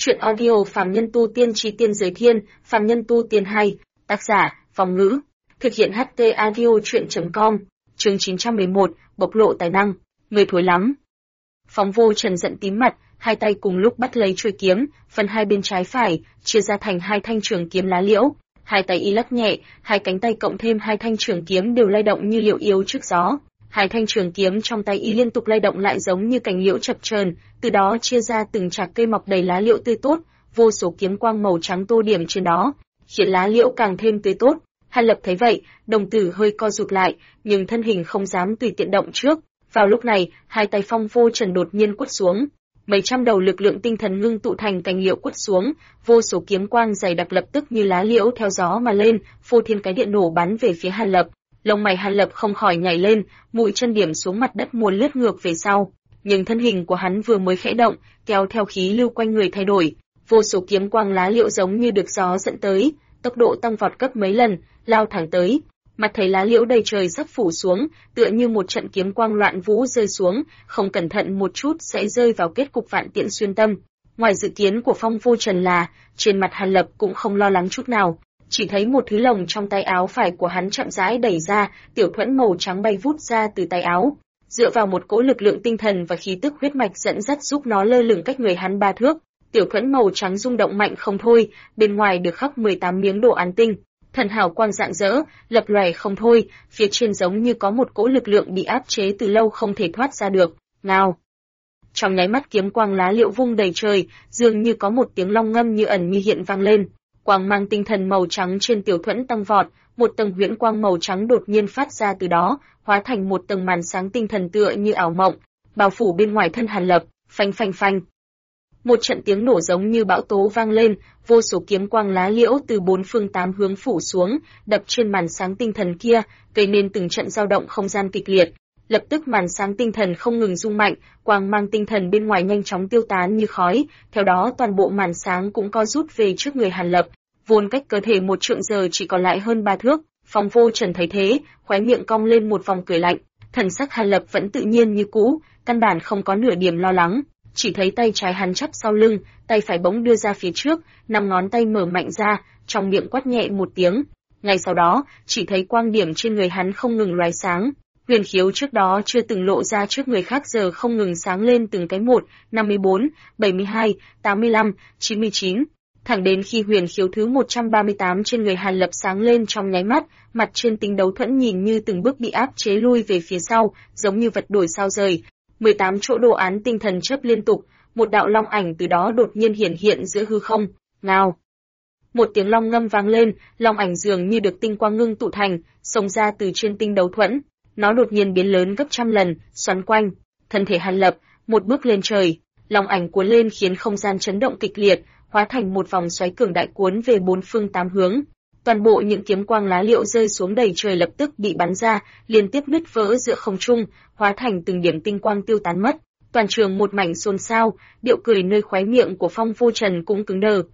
Chuyện audio Phàm Nhân Tu Tiên Chí Tiên Giới Thiên, Phàm Nhân Tu Tiên 2, tác giả, Phong Ngữ, thực hiện HT audio chuyện.com, chương 911, bộc lộ tài năng, người thối lắm. Phóng Vô Trần giận tím mặt, hai tay cùng lúc bắt lấy chuôi kiếm, phần hai bên trái phải, chia ra thành hai thanh trường kiếm lá liễu. Hai tay y lắc nhẹ, hai cánh tay cộng thêm hai thanh trường kiếm đều lay động như liễu yếu trước gió. Hai thanh trường kiếm trong tay y liên tục lay động lại giống như cành liễu chập chờn, từ đó chia ra từng trạc cây mọc đầy lá liễu tươi tốt, vô số kiếm quang màu trắng tô điểm trên đó, khiến lá liễu càng thêm tươi tốt. Hàn Lập thấy vậy, đồng tử hơi co rụt lại, nhưng thân hình không dám tùy tiện động trước. Vào lúc này, hai tay Phong Vô Trần đột nhiên quất xuống, mấy trăm đầu lực lượng tinh thần ngưng tụ thành cành liễu quất xuống, vô số kiếm quang dày đặc lập tức như lá liễu theo gió mà lên, phô thiên cái địa nổ bắn về phía Hàn Lập. Lông mày Hàn Lập không khỏi nhảy lên, mũi chân điểm xuống mặt đất muốn lướt ngược về sau, nhưng thân hình của hắn vừa mới khẽ động, kéo theo khí lưu quanh người thay đổi, vô số kiếm quang lá liễu giống như được gió dẫn tới, tốc độ tăng vọt gấp mấy lần, lao thẳng tới. Mặt thấy lá liễu đầy trời sắp phủ xuống, tựa như một trận kiếm quang loạn vũ rơi xuống, không cẩn thận một chút sẽ rơi vào kết cục vạn tiễn xuyên tâm. Ngoài dự kiến của Phong Vô Trần là, trên mặt Hàn Lập cũng không lo lắng chút nào, chỉ thấy một thứ lồng trong tay áo phải của hắn chậm rãi đẩy ra, tiểu thuẫn màu trắng bay vút ra từ tay áo, dựa vào một cỗ lực lượng tinh thần và khí tức huyết mạch dẫn dắt giúp nó lơ lửng cách người hắn 3 thước. Tiểu thuẫn màu trắng rung động mạnh không thôi, bên ngoài được khắc 18 miếng đồ án tinh, thần hào quang rạng rỡ, lập lòe không thôi, phía trên giống như có một cỗ lực lượng bị áp chế từ lâu không thể thoát ra được. Ngao! Trong nháy mắt kiếm quang lá liễu vung đầy trời, dường như có một tiếng long ngâm như ẩn như hiện vang lên. Quang mang tinh thần màu trắng trên tiểu thuẫn tăng vọt, một tầng huyễn quang màu trắng đột nhiên phát ra từ đó, hóa thành một tầng màn sáng tinh thần tựa như ảo mộng, bao phủ bên ngoài thân Hàn Lập, phanh phanh phanh. Một trận tiếng nổ giống như bão tố vang lên, vô số kiếm quang lá liễu từ bốn phương tám hướng phủ xuống, đập trên màn sáng tinh thần kia, gây nên từng trận dao động không gian kịch liệt. Lập tức màn sáng tinh thần không ngừng rung mạnh, quang mang tinh thần bên ngoài nhanh chóng tiêu tán như khói, theo đó toàn bộ màn sáng cũng co rút về trước người Hàn Lập, vốn cách cơ thể một trượng giờ chỉ còn lại hơn 3 thước. Phong Vô Trần thấy thế, khóe miệng cong lên một vòng cười lạnh, thần sắc Hàn Lập vẫn tự nhiên như cũ, căn bản không có nửa điểm lo lắng, chỉ thấy tay trái hắn chắp sau lưng, tay phải bỗng đưa ra phía trước, 5 ngón tay mở mạnh ra, trong miệng quát nhẹ một tiếng. Ngay sau đó, chỉ thấy quang điểm trên người hắn không ngừng lóe sáng. Huyền khiếu trước đó chưa từng lộ ra trước người khác giờ không ngừng sáng lên từng cái một, 54, 72, 85, 99. Thẳng đến khi huyền khiếu thứ 138 trên người Hàn Lập sáng lên trong nháy mắt, mặt trên tinh đấu thuẫn nhìn như từng bước bị áp chế lui về phía sau, giống như vật đổi sao rời. 18 chỗ đồ án tinh thần chớp liên tục, một đạo long ảnh từ đó đột nhiên hiển hiện giữa hư không. Ngao! Một tiếng long ngâm vang lên, long ảnh dường như được tinh quang ngưng tụ thành, xông ra từ trên tinh đấu thuẫn. Nó đột nhiên biến lớn gấp trăm lần, xoắn quanh thân thể Hàn Lập, một bước lên trời, long ảnh cuốn lên khiến không gian chấn động kịch liệt, hóa thành một vòng xoáy cường đại cuốn về bốn phương tám hướng. Toàn bộ những kiếm quang lá liễu rơi xuống đầy trời lập tức bị bắn ra, liên tiếp nứt vỡ giữa không trung, hóa thành từng điểm tinh quang tiêu tán mất. Toàn trường một mảnh xôn xao, điệu cười nơi khóe miệng của Phong Vô Trần cũng cứng đờ.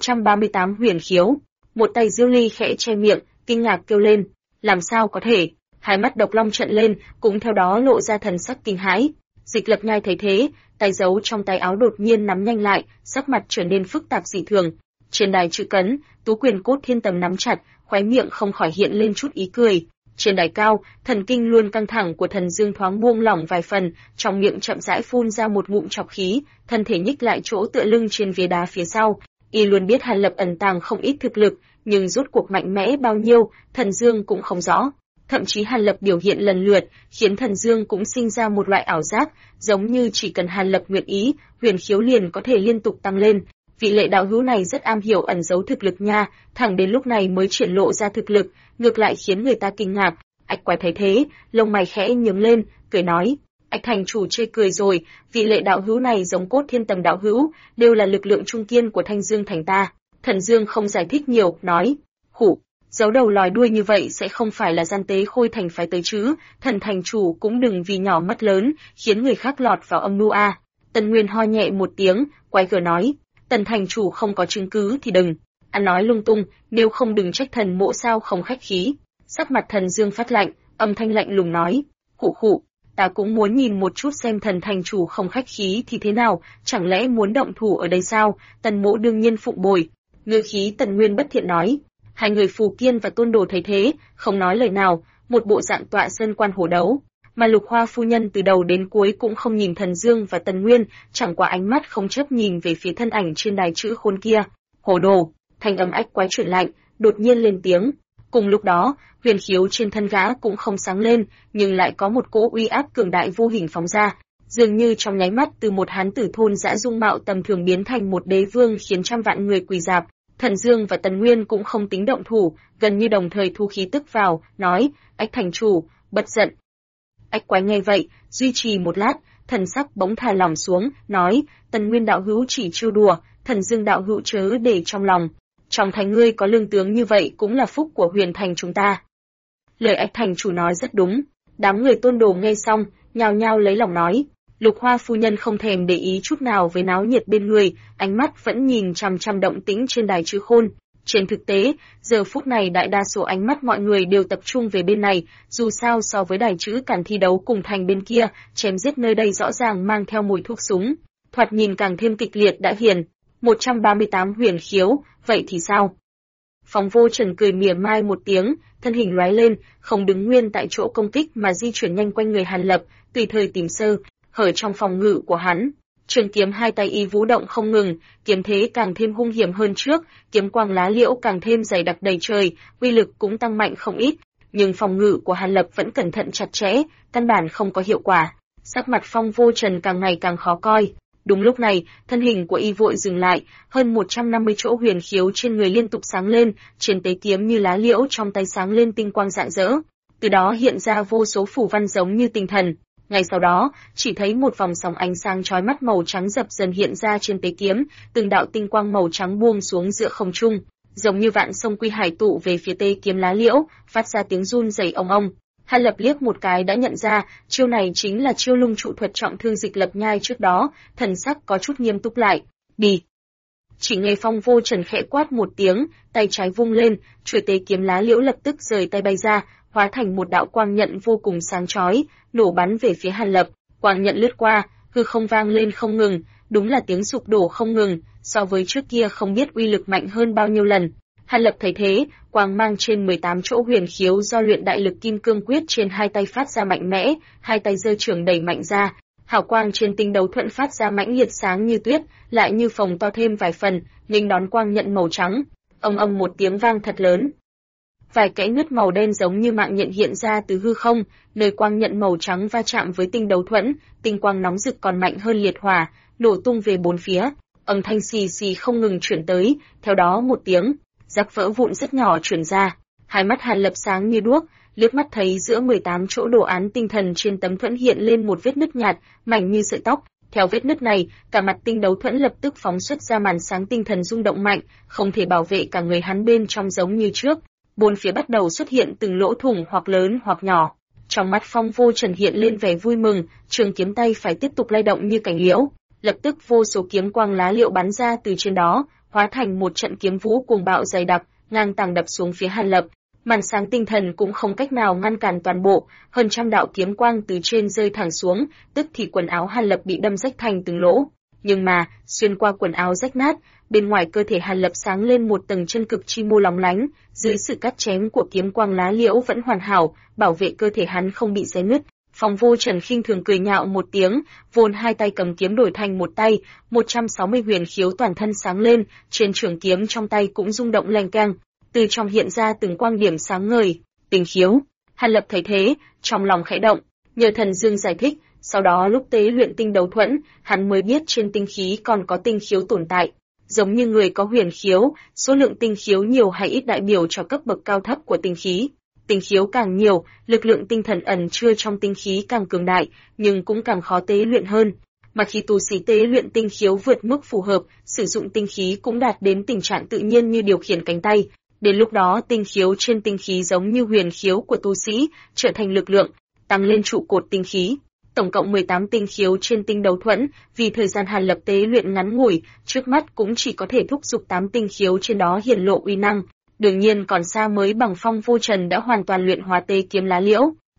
138 huyền khiếu, một tay Diêu Ly khẽ che miệng, kinh ngạc kêu lên, làm sao có thể? Hai mắt Độc Long trợn lên, cũng theo đó lộ ra thần sắc kinh hãi. Dịch Lập Nhai thấy thế, tay giấu trong tay áo đột nhiên nắm nhanh lại, sắc mặt trở nên phức tạp dị thường. Trên đài chữ cấn, Tú Quyền Cốt Thiên Tầm nắm chặt, khóe miệng không khỏi hiện lên chút ý cười. Trên đài cao, thần kinh luôn căng thẳng của Thần Dương thoáng buông lỏng vài phần, trong miệng chậm rãi phun ra một ngụm trọc khí, thân thể nhích lại chỗ tựa lưng trên vế đá phía sau. Y luôn biết Hàn Lập ẩn tàng không ít thực lực, nhưng rốt cuộc mạnh mẽ bao nhiêu, Thần Dương cũng không rõ. Thậm chí Hàn Lập biểu hiện lần lượt, khiến Thần Dương cũng sinh ra một loại ảo giác, giống như chỉ cần Hàn Lập nguyện ý, huyền khiếu liền có thể liên tục tăng lên. Vị Lệ đạo hữu này rất am hiểu ẩn giấu thực lực nha, thẳng đến lúc này mới triển lộ ra thực lực, ngược lại khiến người ta kinh ngạc. Ách Quái thấy thế, lông mày khẽ nhướng lên, cười nói, Ách thành chủ chê cười rồi, vị Lệ đạo hữu này giống Cốt Thiên Tầm đạo hữu, đều là lực lượng trung kiên của Thanh Dương thành ta. Thần Dương không giải thích nhiều, nói, khủ, giấu đầu lòi đuôi như vậy sẽ không phải là gian tế Khôi thành phái tới chứ, Thần thành chủ cũng đừng vì nhỏ mất lớn, khiến người khác lọt vào âm mưu a. Tần Nguyên ho nhẹ một tiếng, quay cửa nói, Tần thành chủ không có chứng cứ thì đừng ăn nói lung tung, nếu không đừng trách thần mộ sao không khách khí. Sắc mặt Thần Dương phát lạnh, âm thanh lạnh lùng nói, khụ khụ. ta cũng muốn nhìn một chút xem Thần thành chủ không khách khí thì thế nào, chẳng lẽ muốn động thủ ở đây sao? Tần Mỗ đương nhiên phụng bồi. Ngữ khí Tần Nguyên bất thiện nói. Hai người Phù Kiên và Tôn Đồ thấy thế, không nói lời nào, một bộ dạng tọa sơn quan hổ đấu. Mà Lục Hoa phu nhân từ đầu đến cuối cũng không nhìn Thần Dương và Tần Nguyên, chẳng qua ánh mắt không chớp nhìn về phía thân ảnh trên đài chữ khôn kia. Hồ đồ, thanh âm ách quái chuyển lạnh, đột nhiên lên tiếng. Cùng lúc đó, huyền khiếu trên thân gã cũng không sáng lên, nhưng lại có một cỗ uy áp cường đại vô hình phóng ra, dường như trong nháy mắt từ một hán tử thôn dã dung mạo tầm thường biến thành một đế vương khiến trăm vạn người quỳ rạp. Thần Dương và Tần Nguyên cũng không tính động thủ, gần như đồng thời thu khí tức vào, nói: Ách thành chủ, bất giận. Ách quái nghe vậy, duy trì một lát, thần sắc bỗng thả lỏng xuống, nói: Tần Nguyên đạo hữu chỉ trêu đùa, Thần Dương đạo hữu chớ để trong lòng. Trong thành ngươi có lương tướng như vậy cũng là phúc của Huyền thành chúng ta. Lời Ách thành chủ nói rất đúng. Đám người Tôn Đồ nghe xong, nhao nhao lấy lòng nói. Lục Hoa phu nhân không thèm để ý chút nào với náo nhiệt bên người, ánh mắt vẫn nhìn chằm chằm động tĩnh trên đài chư khôn. Trên thực tế, giờ phút này đại đa số ánh mắt mọi người đều tập trung về bên này, dù sao so với đài chữ càn thi đấu cùng thành bên kia, chém giết nơi đây rõ ràng mang theo mùi thuốc súng, thoạt nhìn càng thêm kịch liệt đã hiền. 138 huyền khiếu, vậy thì sao? Phong Vô Trần cười mỉa mai một tiếng, thân hình lóe lên, không đứng nguyên tại chỗ công kích mà di chuyển nhanh quanh người Hàn Lập, tùy thời tìm sơ hở trong phòng ngự của hắn. Trường kiếm hai tay y vũ động không ngừng, kiếm thế càng thêm hung hiểm hơn trước, kiếm quang lá liễu càng thêm dày đặc đầy trời, uy lực cũng tăng mạnh không ít, nhưng phòng ngự của Hàn Lập vẫn cẩn thận chặt chẽ, căn bản không có hiệu quả. Sắc mặt Phong Vô Trần càng ngày càng khó coi. Đúng lúc này, thân hình của y vội dừng lại, hơn 150 chỗ huyền khiếu trên người liên tục sáng lên, trên tế kiếm như lá liễu trong tay sáng lên tinh quang rạng rỡ. Từ đó hiện ra vô số phù văn giống như tinh thần. Ngay sau đó, chỉ thấy một vòng sóng ánh sáng chói mắt màu trắng dập dần hiện ra trên tế kiếm, từng đạo tinh quang màu trắng buông xuống giữa không trung, giống như vạn sông quy hải tụ về phía tế kiếm lá liễu, phát ra tiếng run rẩy ong ong. Hàn Lập liếc một cái đã nhận ra, chiêu này chính là chiêu lung trụ thuật trọng thương Dịch Lập Nhai trước đó, thần sắc có chút nghiêm túc lại. Đi! Chỉ nghe Phong Vô Trần khẽ quát một tiếng, tay trái vung lên, chuôi tế kiếm lá liễu lập tức rời tay bay ra, hóa thành một đạo quang nhận vô cùng sáng chói, nổ bắn về phía Hàn Lập. Quang nhận lướt qua, hư không vang lên không ngừng, đúng là tiếng sụp đổ không ngừng, so với trước kia không biết uy lực mạnh hơn bao nhiêu lần. Hàn Lập thấy thế, quang mang trên 18 chỗ huyền khiếu do luyện đại lực kim cương quyết trên hai tay phát ra mạnh mẽ, hai tay giơ trường đẩy mạnh ra, hào quang trên tinh đấu thuẫn phát ra mãnh liệt sáng như tuyết, lại như phồng to thêm vài phần, nghênh đón quang nhận màu trắng. Âm một tiếng vang thật lớn. Vài kẽ nứt màu đen giống như mạng nhện hiện ra từ hư không, nơi quang nhận màu trắng va chạm với tinh đấu thuẫn, tinh quang nóng rực còn mạnh hơn liệt hỏa, nổ tung về bốn phía. Âm thanh xì xì không ngừng chuyển tới, theo đó một tiếng rắc vỡ vụn rất nhỏ truyền ra. Hai mắt Hàn Lập sáng như đuốc, liếc mắt thấy giữa 18 chỗ đồ án tinh thần trên tấm thuẫn hiện lên một vết nứt nhạt, mảnh như sợi tóc. Theo vết nứt này, cả mặt tinh đấu thuẫn lập tức phóng xuất ra màn sáng tinh thần rung động mạnh, không thể bảo vệ cả người hắn bên trong giống như trước. Bốn phía bắt đầu xuất hiện từng lỗ thủng hoặc lớn hoặc nhỏ. Trong mắt Phong Vô Trần hiện lên vẻ vui mừng, trường kiếm tay phải tiếp tục lay động như cành liễu. Lập tức vô số kiếm quang lá liễu bắn ra từ trên đó, hóa thành một trận kiếm vũ cuồng bạo dày đặc, ngang tàng đập xuống phía Hàn Lập. Màn sáng tinh thần cũng không cách nào ngăn cản toàn bộ, hơn trăm đạo kiếm quang từ trên rơi thẳng xuống, tức thì quần áo Hàn Lập bị đâm rách thành từng lỗ. Nhưng mà, xuyên qua quần áo rách nát, bên ngoài cơ thể Hàn Lập sáng lên một tầng chân cực chi mô lóng lánh, dưới sự cắt chém của kiếm quang lá liễu vẫn hoàn hảo, bảo vệ cơ thể hắn không bị xé nứt. Phong Vô Trần khinh thường cười nhạo một tiếng, vốn hai tay cầm kiếm đổi thành một tay, 160 huyền khiếu toàn thân sáng lên, trên trường kiếm trong tay cũng rung động leng keng, từ trong hiện ra từng quang điểm sáng ngời. Tinh khiếu. Hàn Lập thấy thế, trong lòng khẽ động, nhờ Thần Dương giải thích, sau đó lúc tế luyện tinh đấu thuẫn, hắn mới biết trên tinh khí còn có tinh khiếu tồn tại. Giống như người có huyền khiếu, số lượng tinh khiếu nhiều hay ít đại biểu cho cấp bậc cao thấp của tinh khí. Tinh khiếu càng nhiều, lực lượng tinh thần ẩn chứa trong tinh khí càng cường đại, nhưng cũng càng khó tế luyện hơn. Mà khi tu sĩ tế luyện tinh khiếu vượt mức phù hợp, sử dụng tinh khí cũng đạt đến tình trạng tự nhiên như điều khiển cánh tay. Đến lúc đó tinh khiếu trên tinh khí giống như huyền khiếu của tu sĩ, trở thành lực lượng, tăng lên trụ cột tinh khí. Tổng cộng 18 tinh khiếu trên tinh đấu thuẫn, vì thời gian Hàn Lập tế luyện ngắn ngủi, trước mắt cũng chỉ có thể thúc giục 8 tinh khiếu trên đó hiển lộ uy năng. Đương nhiên còn xa mới bằng Phong Vô Trần đã hoàn toàn luyện hóa tế kiếm lá liễu.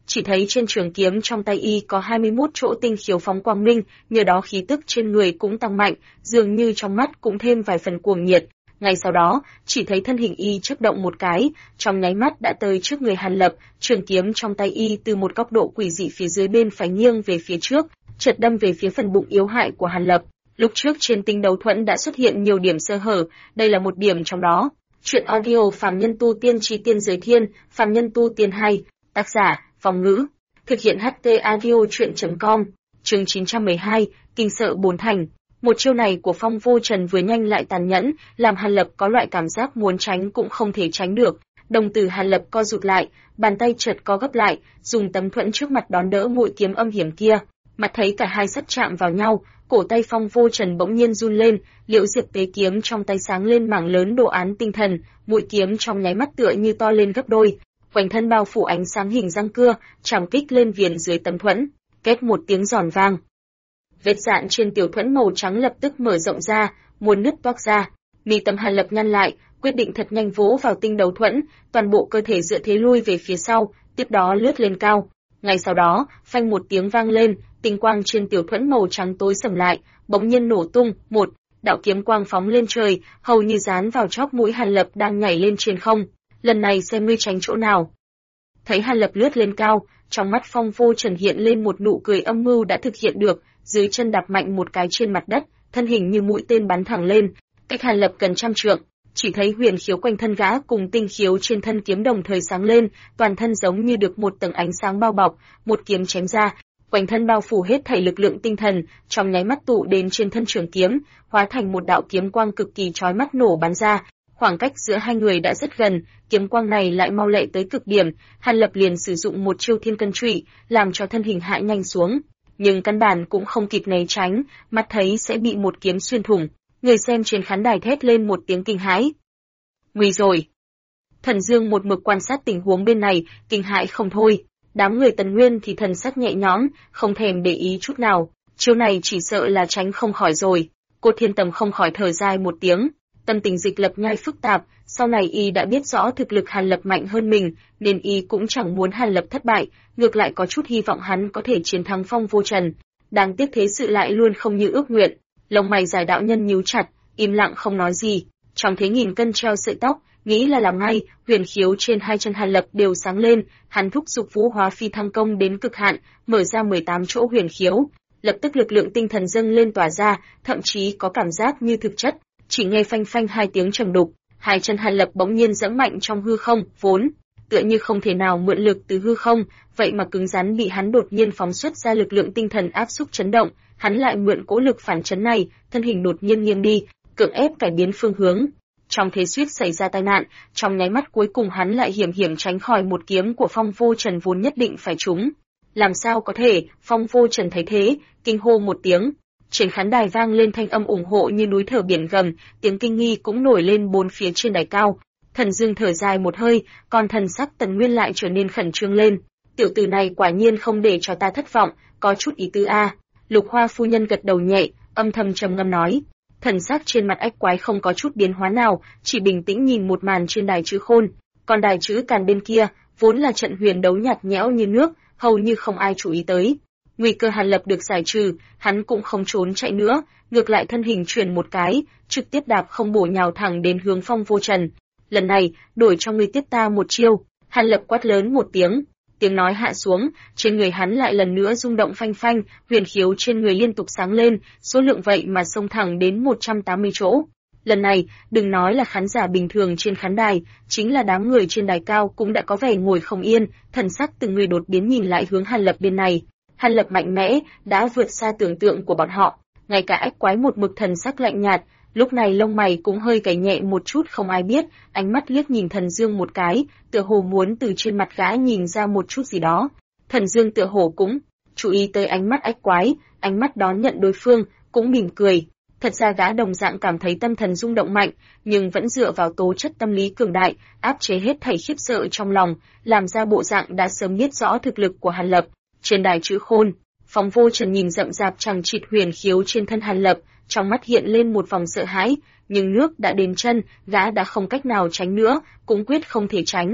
chỉ thấy trên trường kiếm trong tay y có 21 chỗ tinh khiếu phóng quang minh, nhờ đó khí tức trên người cũng tăng mạnh, dường như trong mắt cũng thêm vài phần cuồng nhiệt. Ngay sau đó, chỉ thấy thân hình y chớp động một cái, trong nháy mắt đã tới trước người Hàn Lập, trường kiếm trong tay y từ một góc độ quỷ dị phía dưới bên phải nghiêng về phía trước, chợt đâm về phía phần bụng yếu hại của Hàn Lập. Lúc trước trên tinh đấu thuẫn đã xuất hiện nhiều điểm sơ hở, đây là một điểm trong đó. Truyện audio Phàm Nhân Tu Tiên Chi Tiên Giới Thiên, Phàm Nhân Tu Tiên 2, tác giả, Phong Ngữ, thực hiện HT audio truyện.com, chương 912, Kinh Sợ Bốn Thành. Một chiêu này của Phong Vô Trần vừa nhanh lại tàn nhẫn, làm Hàn Lập có loại cảm giác muốn tránh cũng không thể tránh được. Đồng tử Hàn Lập co rụt lại, bàn tay chợt co gấp lại, dùng tấm thuẫn trước mặt đón đỡ mũi kiếm âm hiểm kia. Mặt thấy cả hai sắp chạm vào nhau, cổ tay Phong Vô Trần bỗng nhiên run lên, Liễu Diệp Tế kiếm trong tay sáng lên mảng lớn đồ án tinh thần, mũi kiếm trong nháy mắt tựa như to lên gấp đôi, quanh thân bao phủ ánh sáng hình răng cưa, chạm kích lên viền dưới tấm thuẫn, két một tiếng giòn vang. Vết dạn trên tiểu thuẫn màu trắng lập tức mở rộng ra, muốn nứt toác ra. Mi tâm Hàn Lập nhăn lại, quyết định thật nhanh vỗ vào tinh đấu thuẫn, toàn bộ cơ thể dựa thế lui về phía sau, tiếp đó lướt lên cao. Ngay sau đó, phanh một tiếng vang lên, tinh quang trên tiểu thuẫn màu trắng tối sầm lại, bỗng nhiên nổ tung, một đạo kiếm quang phóng lên trời, hầu như dán vào chóp mũi Hàn Lập đang nhảy lên trên không. Lần này xem ngươi tránh chỗ nào. Thấy Hàn Lập lướt lên cao, trong mắt Phong Vô Trần hiện lên một nụ cười âm mưu đã thực hiện được, dưới chân đạp mạnh một cái trên mặt đất, thân hình như mũi tên bắn thẳng lên, cách Hàn Lập gần trăm trượng. Chỉ thấy huyền khiếu quanh thân gã cùng tinh khiếu trên thân kiếm đồng thời sáng lên, toàn thân giống như được một tầng ánh sáng bao bọc, một kiếm chém ra, quanh thân bao phủ hết thảy lực lượng tinh thần, trong nháy mắt tụ đến trên thân trường kiếm, hóa thành một đạo kiếm quang cực kỳ chói mắt nổ bắn ra. Khoảng cách giữa hai người đã rất gần, kiếm quang này lại mau lẹ tới cực điểm, Hàn Lập liền sử dụng một chiêu thiên cân trụy, làm cho thân hình hạ nhanh xuống, nhưng căn bản cũng không kịp né tránh, mắt thấy sẽ bị một kiếm xuyên thủng. Người xem trên khán đài thét lên một tiếng kinh hãi. Nguy rồi! Thần Dương một mực quan sát tình huống bên này, kinh hãi không thôi. Đám người Tần Nguyên thì thần sắc nhẹ nhõm, không thèm để ý chút nào. Chiêu này chỉ sợ là tránh không khỏi rồi. Cô Thiên Tầm không khỏi thở dài một tiếng. Tâm tình Dịch Lập nhai phức tạp, sau này y đã biết rõ thực lực Hàn Lập mạnh hơn mình, nên y cũng chẳng muốn Hàn Lập thất bại, ngược lại có chút hy vọng hắn có thể chiến thắng Phong Vô Trần. Đáng tiếc thế sự lại luôn không như ước nguyện. Lông mày Giải đạo nhân nhíu chặt, im lặng không nói gì. Trong thế nghìn cân treo sợi tóc, nghĩ là làm ngay, huyền khiếu trên hai chân Hàn Lập đều sáng lên, hắn thúc giục Vũ Hóa Phi Thăng công đến cực hạn, mở ra 18 chỗ huyền khiếu, lập tức lực lượng tinh thần dâng lên tỏa ra, thậm chí có cảm giác như thực chất. Chỉ nghe phanh phanh hai tiếng trầm đục, hai chân Hàn Lập bỗng nhiên giẫm mạnh trong hư không, vốn tựa như không thể nào mượn lực từ hư không, vậy mà cứng rắn bị hắn đột nhiên phóng xuất ra lực lượng tinh thần áp xúc chấn động, hắn lại mượn cỗ lực phản chấn này, thân hình đột nhiên nghiêng đi, cưỡng ép cải biến phương hướng. Trong thế suýt xảy ra tai nạn, trong nháy mắt cuối cùng hắn lại hiểm hiểm tránh khỏi một kiếm của Phong Vô Trần vốn nhất định phải trúng. Làm sao có thể? Phong Vô Trần thấy thế, kinh hô một tiếng. Trên khán đài vang lên thanh âm ủng hộ như núi thở biển gầm, tiếng kinh nghi cũng nổi lên bốn phía trên đài cao. Thần Dương thở dài một hơi, còn thần sắc Tần Nguyên lại trở nên khẩn trương lên. Tiểu tử này quả nhiên không để cho ta thất vọng, có chút ý tứ a. Lục Hoa phu nhân gật đầu nhẹ, âm thầm trầm ngâm nói. Thần sắc trên mặt Ách Quái không có chút biến hóa nào, chỉ bình tĩnh nhìn một màn trên đài chữ khôn. Còn đài chữ Càn bên kia, vốn là trận huyền đấu nhạt nhẽo như nước, hầu như không ai chú ý tới. Nguy cơ Hàn Lập được giải trừ, hắn cũng không trốn chạy nữa, ngược lại thân hình chuyển một cái, trực tiếp đạp không bổ nhào thẳng đến hướng Phong Vô Trần. Lần này, đổi cho ngươi tiếp ta một chiêu. Hàn Lập quát lớn một tiếng. Tiếng nói hạ xuống, trên người hắn lại lần nữa rung động phanh phanh, huyền khiếu trên người liên tục sáng lên, số lượng vậy mà xông thẳng đến 180 chỗ. Lần này, đừng nói là khán giả bình thường trên khán đài, chính là đám người trên đài cao cũng đã có vẻ ngồi không yên, thần sắc từng người đột biến nhìn lại hướng Hàn Lập bên này. Hàn Lập mạnh mẽ, đã vượt xa tưởng tượng của bọn họ, ngay cả Ách Quái một mực thần sắc lạnh nhạt, lúc này lông mày cũng hơi cày nhẹ một chút không ai biết, ánh mắt liếc nhìn Thần Dương một cái, tựa hồ muốn từ trên mặt gã nhìn ra một chút gì đó. Thần Dương tựa hồ cũng chú ý tới ánh mắt Ách Quái, ánh mắt đón nhận đối phương, cũng mỉm cười. Thật ra gã đồng dạng cảm thấy tâm thần rung động mạnh, nhưng vẫn dựa vào tố chất tâm lý cường đại, áp chế hết thảy khiếp sợ trong lòng, làm ra bộ dạng đã sớm biết rõ thực lực của Hàn Lập. Trên đài chữ khôn, Phong Vô Trần nhìn rậm rạp chằng chịt huyền khiếu trên thân Hàn Lập, trong mắt hiện lên một vòng sợ hãi, nhưng nước đã đến chân, gã đã không cách nào tránh nữa, cũng quyết không thể tránh.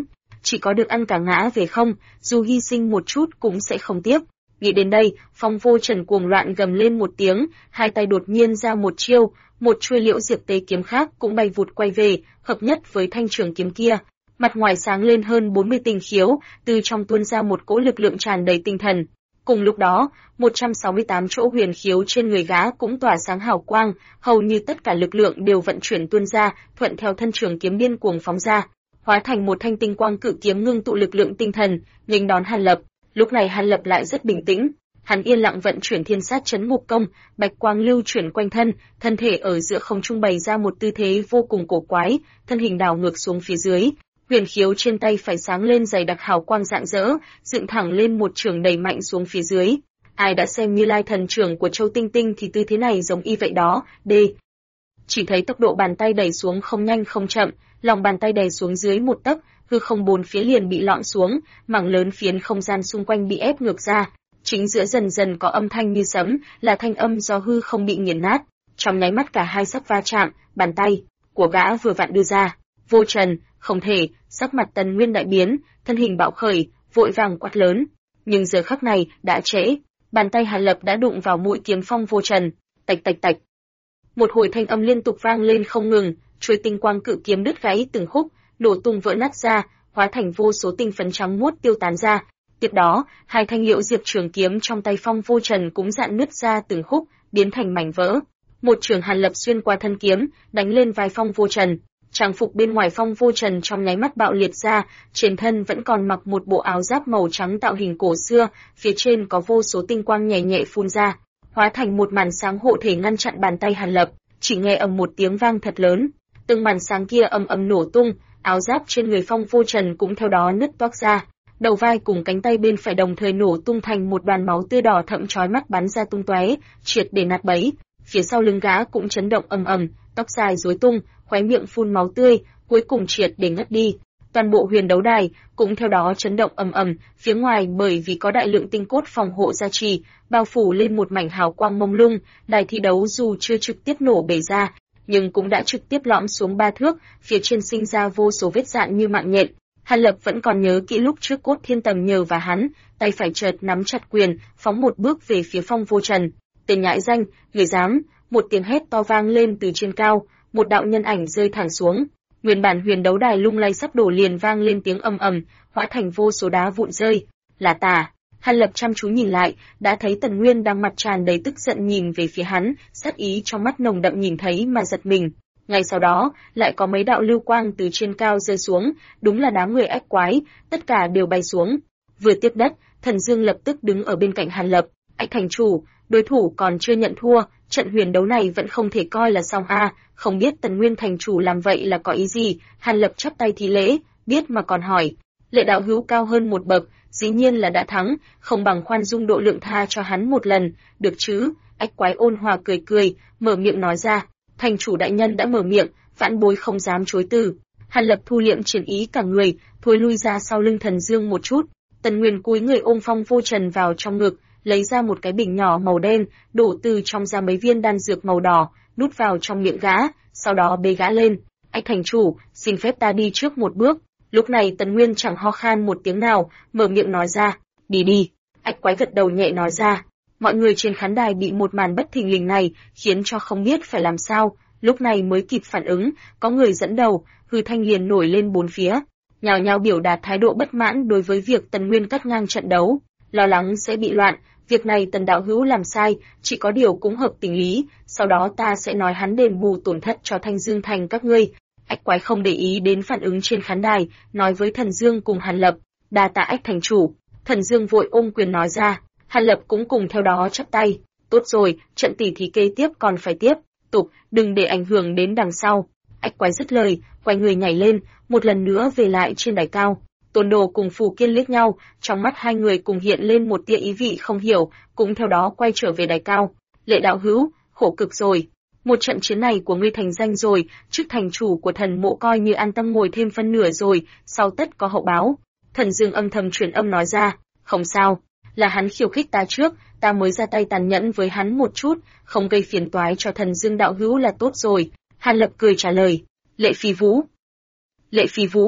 chỉ có được ăn cả ngã về không, dù hy sinh một chút cũng sẽ không tiếc. Nghĩ đến đây, Phong Vô Trần cuồng loạn gầm lên một tiếng, hai tay đột nhiên ra một chiêu, một chuôi Liễu Diệp Tế kiếm khác cũng bay vụt quay về, hợp nhất với thanh trường kiếm kia. Mặt ngoài sáng lên hơn 40 tinh khiếu, từ trong tuôn ra một cỗ lực lượng tràn đầy tinh thần. Cùng lúc đó, 168 chỗ huyền khiếu trên người gã cũng tỏa sáng hào quang, hầu như tất cả lực lượng đều vận chuyển tuôn ra, thuận theo thân trường kiếm điên cuồng phóng ra, hóa thành một thanh tinh quang cự kiếm ngưng tụ lực lượng tinh thần, nghênh đón Hàn Lập. Lúc này Hàn Lập lại rất bình tĩnh, hắn yên lặng vận chuyển Thiên Sát Chấn Ngục Công, bạch quang lưu chuyển quanh thân, thân thể ở giữa không trung bày ra một tư thế vô cùng cổ quái, thân hình đảo ngược xuống phía dưới. Huyền khiếu trên tay phải sáng lên dày đặc hào quang rạng rỡ, dựng thẳng lên một trường đẩy mạnh xuống phía dưới. Ai đã xem Như Lai thần trưởng của Châu Tinh Tinh thì tư thế này giống y vậy đó. Chỉ thấy tốc độ bàn tay đẩy xuống không nhanh không chậm, lòng bàn tay đè xuống dưới một tấc, hư không bốn phía liền bị lõm xuống, mảng lớn phiến không gian xung quanh bị ép ngược ra. Chính giữa dần dần có âm thanh như sấm, là thanh âm do hư không bị nghiền nát. Trong nháy mắt cả hai sắp va chạm, bàn tay của gã vừa vặn đưa ra. Vô Trần, không thể, sắc mặt Tần Nguyên đại biến, thân hình bạo khởi, vội vàng quát lớn. Nhưng giờ khắc này, đã trễ, bàn tay Hàn Lập đã đụng vào mũi kiếm Phong Vô Trần. Tạch tạch tạch. Một hồi thanh âm liên tục vang lên không ngừng, chuôi tinh quang cự kiếm đứt gãy từng khúc, nổ tung vỡ nát ra, hóa thành vô số tinh phấn trắng muốt tiêu tán ra. Tiếp đó, hai thanh Liễu Diệp trường kiếm trong tay Phong Vô Trần cũng dạn nứt ra từng khúc, biến thành mảnh vỡ. Một trường Hàn Lập xuyên qua thân kiếm, đánh lên vai Phong Vô Trần. Trang phục bên ngoài Phong Vô Trần trong nháy mắt bạo liệt ra, trên thân vẫn còn mặc một bộ áo giáp màu trắng tạo hình cổ xưa, phía trên có vô số tinh quang nhẹ nhẹ phun ra, hóa thành một màn sáng hộ thể ngăn chặn bàn tay Hàn Lập. Chỉ nghe ầm một tiếng vang thật lớn, từng màn sáng kia ầm ầm nổ tung, áo giáp trên người Phong Vô Trần cũng theo đó nứt toác ra, đầu vai cùng cánh tay bên phải đồng thời nổ tung thành một đoàn máu tươi đỏ thẫm chói mắt bắn ra tung tóe, triệt để nát bấy. Phía sau lưng gã cũng chấn động ầm ầm, tóc dài rối tung, khóe miệng phun máu tươi, cuối cùng triệt để ngất đi. Toàn bộ huyền đấu đài cũng theo đó chấn động ầm ầm, phía ngoài bởi vì có đại lượng tinh cốt phòng hộ gia trì, bao phủ lên một mảnh hào quang mông lung, đài thi đấu dù chưa trực tiếp nổ bể ra, nhưng cũng đã trực tiếp lõm xuống 3 thước, phía trên sinh ra vô số vết rạn như mạng nhện. Hàn Lập vẫn còn nhớ kỹ lúc trước Cốt Thiên Tầm nhờ và hắn, tay phải chợt nắm chặt quyền, phóng một bước về phía Phong Vô Trần. Tên nhãi danh, người dám! Một tiếng hét to vang lên từ trên cao, một đạo nhân ảnh rơi thẳng xuống. Nguyên bản huyền đấu đài lung lay sắp đổ liền vang lên tiếng ầm ầm, hóa thành vô số đá vụn rơi. Là tà. Hàn Lập chăm chú nhìn lại, đã thấy Tần Nguyên đang mặt tràn đầy tức giận nhìn về phía hắn, sát ý trong mắt nồng đậm nhìn thấy mà giật mình. Ngay sau đó, lại có mấy đạo lưu quang từ trên cao rơi xuống, đúng là đám người ách quái, tất cả đều bay xuống. Vừa tiếp đất, Thần Dương lập tức đứng ở bên cạnh Hàn Lập. Ách thành chủ, đối thủ còn chưa nhận thua, trận huyền đấu này vẫn không thể coi là xong a. Không biết Tần Nguyên thành chủ làm vậy là có ý gì? Hàn Lập chắp tay thi lễ, biết mà còn hỏi. Lệ đạo hữu cao hơn một bậc, dĩ nhiên là đã thắng, không bằng khoan dung độ lượng tha cho hắn một lần, được chứ? Ách quái ôn hòa cười cười, mở miệng nói ra. Thành chủ đại nhân đã mở miệng, vãn bối không dám chối từ. Hàn Lập thu liệm triển ý cả người, thối lui ra sau lưng Thần Dương một chút. Tần Nguyên cúi người ôm Phong Vô Trần vào trong ngực, lấy ra một cái bình nhỏ màu đen, đổ từ trong ra mấy viên đan dược màu đỏ, nút vào trong miệng gã, sau đó bế gã lên. Ách thành chủ, xin phép ta đi trước một bước. Lúc này Tần Nguyên chẳng ho khan một tiếng nào, mở miệng nói ra, đi đi. Ách quái gật đầu nhẹ nói ra. Mọi người trên khán đài bị một màn bất thình lình này khiến cho không biết phải làm sao, lúc này mới kịp phản ứng, có người dẫn đầu, hư thanh liền nổi lên bốn phía, nhào nhào biểu đạt thái độ bất mãn đối với việc Tần Nguyên cắt ngang trận đấu, lo lắng sẽ bị loạn. Việc này Tần đạo hữu làm sai, chỉ có điều cũng hợp tình lý, sau đó ta sẽ nói hắn đền bù tổn thất cho Thanh Dương Thành các ngươi. Ách quái không để ý đến phản ứng trên khán đài, nói với Thần Dương cùng Hàn Lập, đa tạ Ách thành chủ. Thần Dương vội ôm quyền nói ra, Hàn Lập cũng cùng theo đó chắp tay. Tốt rồi, trận tỉ thí kế tiếp còn phải tiếp tục, đừng để ảnh hưởng đến đằng sau. Ách quái dứt lời, quay người nhảy lên, một lần nữa về lại trên đài cao. Tôn Đồ cùng Phù Kiên liếc nhau, trong mắt hai người cùng hiện lên một tia ý vị không hiểu, cũng theo đó quay trở về đài cao. Lệ đạo hữu, khổ cực rồi. Một trận chiến này của ngươi thành danh rồi, chức thành chủ của Thần Mộ coi như an tâm ngồi thêm phân nửa rồi, sau tất có hậu báo. Thần Dương âm thầm truyền âm nói ra, không sao, là hắn khiêu khích ta trước, ta mới ra tay tàn nhẫn với hắn một chút, không gây phiền toái cho Thần Dương đạo hữu là tốt rồi. Hàn Lập cười trả lời, Lệ Phi Vũ. Lệ Phi Vũ.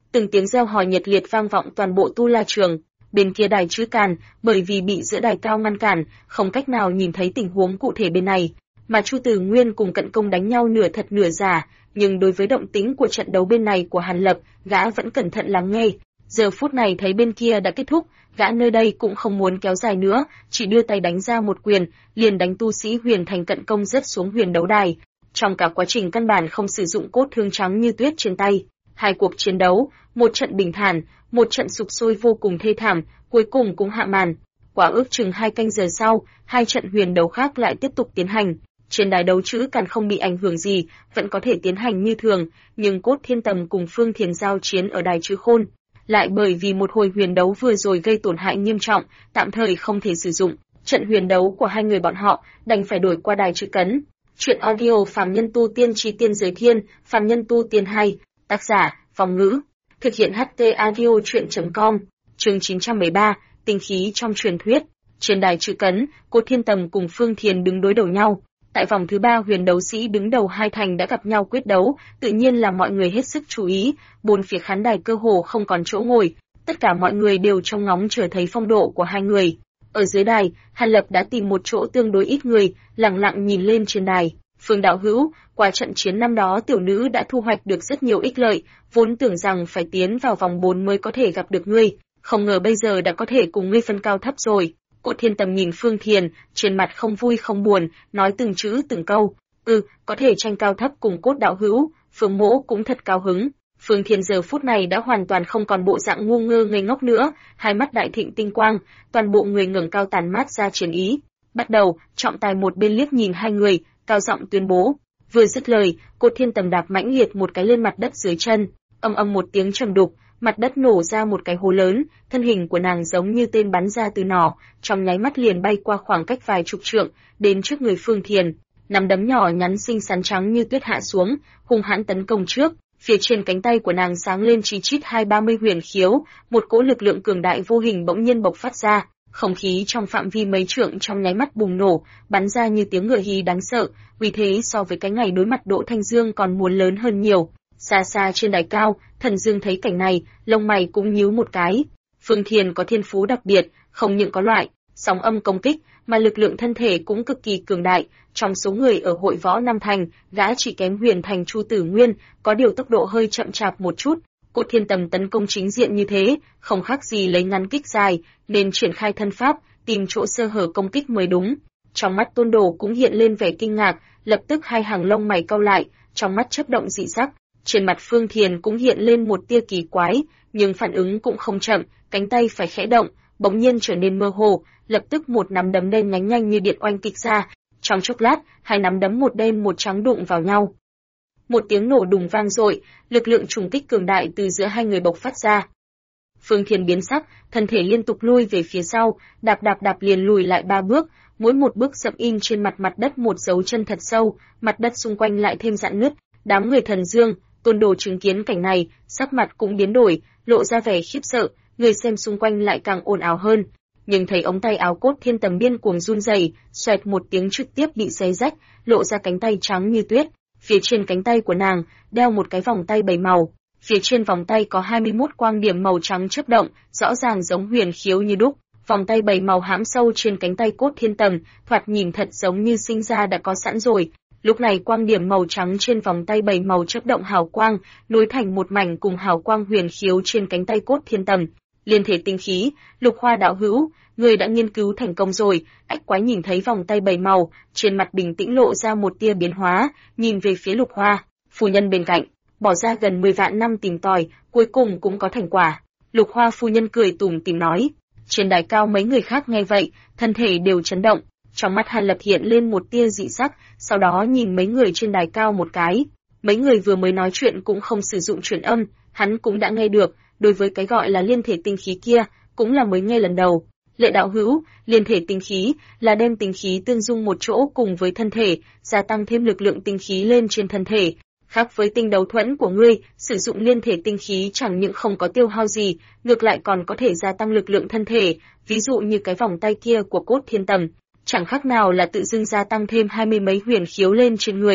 Từng tiếng reo hò nhiệt liệt vang vọng toàn bộ Tu La Trường. Bên kia đài chữ Càn, bởi vì bị giữa đài cao ngăn cản, không cách nào nhìn thấy tình huống cụ thể bên này, mà Chu Tử Nguyên cùng Cận Công đánh nhau nửa thật nửa giả, nhưng đối với động tĩnh của trận đấu bên này của Hàn Lập, gã vẫn cẩn thận lắng nghe. Giờ phút này thấy bên kia đã kết thúc, gã nơi đây cũng không muốn kéo dài nữa, chỉ đưa tay đánh ra một quyền, liền đánh tu sĩ Huyền Thành Cận Công rớt xuống huyền đấu đài. Trong cả quá trình căn bản không sử dụng cốt thương trắng như tuyết trên tay. Hai cuộc chiến đấu, một trận bình thản, một trận sục sôi vô cùng thê thảm, cuối cùng cũng hạ màn. Quả ước chừng 2 canh giờ sau, hai trận huyền đấu khác lại tiếp tục tiến hành. Trên đài đấu chữ Càn không bị ảnh hưởng gì, vẫn có thể tiến hành như thường, nhưng Cốt Thiên Tầm cùng Phương Thiền giao chiến ở đài chữ Khôn, lại bởi vì một hồi huyền đấu vừa rồi gây tổn hại nghiêm trọng, tạm thời không thể sử dụng. Trận huyền đấu của hai người bọn họ đành phải đổi qua đài chữ Cấn. Chuyện audio Phàm Nhân Tu Tiên Chí Tiên Giới Thiên, Phàm Nhân Tu Tiên 2, tác giả, Phong Ngữ. Thực hiện HT Audio Chuyện.com, chương 913, tinh khí trong truyền thuyết. Trên đài chữ Cấn, Cốt Thiên Tầm cùng Phương Thiền đứng đối đầu nhau. Tại vòng thứ 3 huyền đấu sĩ đứng đầu hai thành đã gặp nhau quyết đấu, tự nhiên là mọi người hết sức chú ý, bốn phía khán đài cơ hồ không còn chỗ ngồi, tất cả mọi người đều trông ngóng chờ thấy phong độ của hai người. Ở dưới đài, Hàn Lập đã tìm một chỗ tương đối ít người, lặng lặng nhìn lên trên đài. Phương đạo hữu, qua trận chiến năm đó tiểu nữ đã thu hoạch được rất nhiều ích lợi, vốn tưởng rằng phải tiến vào vòng 4 mới có thể gặp được ngươi, không ngờ bây giờ đã có thể cùng ngươi phân cao thấp rồi. Cốt Thiên Tầm nhìn Phương Thiền, trên mặt không vui không buồn, nói từng chữ từng câu. Có thể tranh cao thấp cùng Cốt đạo hữu, Phương Mỗ cũng thật cao hứng. Phương Thiền giờ phút này đã hoàn toàn không còn bộ dạng ngu ngơ ngây ngốc nữa, hai mắt đại thịnh tinh quang, toàn bộ người ngẩng cao tàn mát ra chiến ý. Bắt đầu, trọng tài một bên liếc nhìn hai người, cao giọng tuyên bố. Vừa dứt lời, Cốt Thiên Tầm đạp mãnh liệt một cái lên mặt đất dưới chân, ầm ầm một tiếng trầm đục, mặt đất nổ ra một cái hố lớn, thân hình của nàng giống như tên bắn ra từ nỏ, trong nháy mắt liền bay qua khoảng cách vài chục trượng, đến trước người Phương Thiền, nắm đấm nhỏ nhắn xinh xắn trắng như tuyết hạ xuống, hung hãn tấn công trước. Phía trên cánh tay của nàng sáng lên chi chít 2-30 huyền khiếu, một cỗ lực lượng cường đại vô hình bỗng nhiên bộc phát ra, không khí trong phạm vi mấy trượng trong nháy mắt bùng nổ, bắn ra như tiếng ngựa hí đáng sợ, vì thế so với cái ngày đối mặt Đỗ Thanh Dương còn muốn lớn hơn nhiều. Xa xa trên đài cao, Thần Dương thấy cảnh này, lông mày cũng nhíu một cái. Phương Thiền có thiên phú đặc biệt, không những có loại sóng âm công kích, mà lực lượng thân thể cũng cực kỳ cường đại. Trong số người ở hội võ Nam Thành, gã chỉ kém Huyền Thành Chu Tử Nguyên, có điều tốc độ hơi chậm chạp một chút. Cốt Thiên Tầm tấn công chính diện như thế, không khác gì lấy ngắn kích dài, nên triển khai thân pháp, tìm chỗ sơ hở công kích mới đúng. Trong mắt Tôn Đồ cũng hiện lên vẻ kinh ngạc, lập tức hai hàng lông mày cau lại, trong mắt chớp động dị sắc. Trên mặt Phương Thiền cũng hiện lên một tia kỳ quái, nhưng phản ứng cũng không chậm, cánh tay phải khẽ động, bỗng nhiên trở nên mơ hồ, lập tức một nắm đấm đen nhánh nhanh như điện oanh kích ra. Trong chốc lát, hai nắm đấm một đen một trắng đụng vào nhau. Một tiếng nổ đùng vang dội, lực lượng trùng kích cường đại từ giữa hai người bộc phát ra. Phương Thiền biến sắc, thân thể liên tục lui về phía sau, đạp liền lùi lại 3 bước, mỗi một bước dậm in trên mặt đất một dấu chân thật sâu, mặt đất xung quanh lại thêm rạn nứt. Đám người Thần Dương, Tôn Đồ chứng kiến cảnh này, sắc mặt cũng biến đổi, lộ ra vẻ khiếp sợ, người xem xung quanh lại càng ồn ào hơn. Nhưng thấy ống tay áo Cốt Thiên Tầm điên cuồng run rẩy, xoẹt một tiếng trực tiếp bị xé rách, lộ ra cánh tay trắng như tuyết. Phía trên cánh tay của nàng đeo một cái vòng tay 7 màu, phía trên vòng tay có 21 quang điểm màu trắng chớp động, rõ ràng giống huyền khiếu như đúc. Vòng tay 7 màu hãm sâu trên cánh tay Cốt Thiên Tầm, thoạt nhìn thật giống như sinh ra đã có sẵn rồi. Lúc này quang điểm màu trắng trên vòng tay 7 màu chớp động hào quang, nối thành một mảnh cùng hào quang huyền khiếu trên cánh tay Cốt Thiên Tầm. Liên thể tinh khí, Lục Hoa đạo hữu, người đã nghiên cứu thành công rồi. Ách Quái nhìn thấy vòng tay 7 màu, trên mặt bình tĩnh lộ ra một tia biến hóa, nhìn về phía Lục Hoa, phu nhân bên cạnh, bỏ ra gần 10 vạn năm tìm tòi, cuối cùng cũng có thành quả. Lục Hoa phu nhân cười tủm tỉm nói. Trên đài cao mấy người khác nghe vậy, thân thể đều chấn động, trong mắt Hàn Lập hiện lên một tia dị sắc, sau đó nhìn mấy người trên đài cao một cái. Mấy người vừa mới nói chuyện cũng không sử dụng truyền âm, hắn cũng đã nghe được, đối với cái gọi là liên thể tinh khí kia, cũng là mới nghe lần đầu. Lệ đạo hữu, liên thể tinh khí là đem tinh khí tương dung một chỗ cùng với thân thể, gia tăng thêm lực lượng tinh khí lên trên thân thể. Khác với tinh đấu thuẫn của ngươi, sử dụng liên thể tinh khí chẳng những không có tiêu hao gì, ngược lại còn có thể gia tăng lực lượng thân thể, ví dụ như cái vòng tay kia của Cốt Thiên Tầm, chẳng khác nào là tự dưng gia tăng thêm 20 mấy huyền khiếu lên trên người.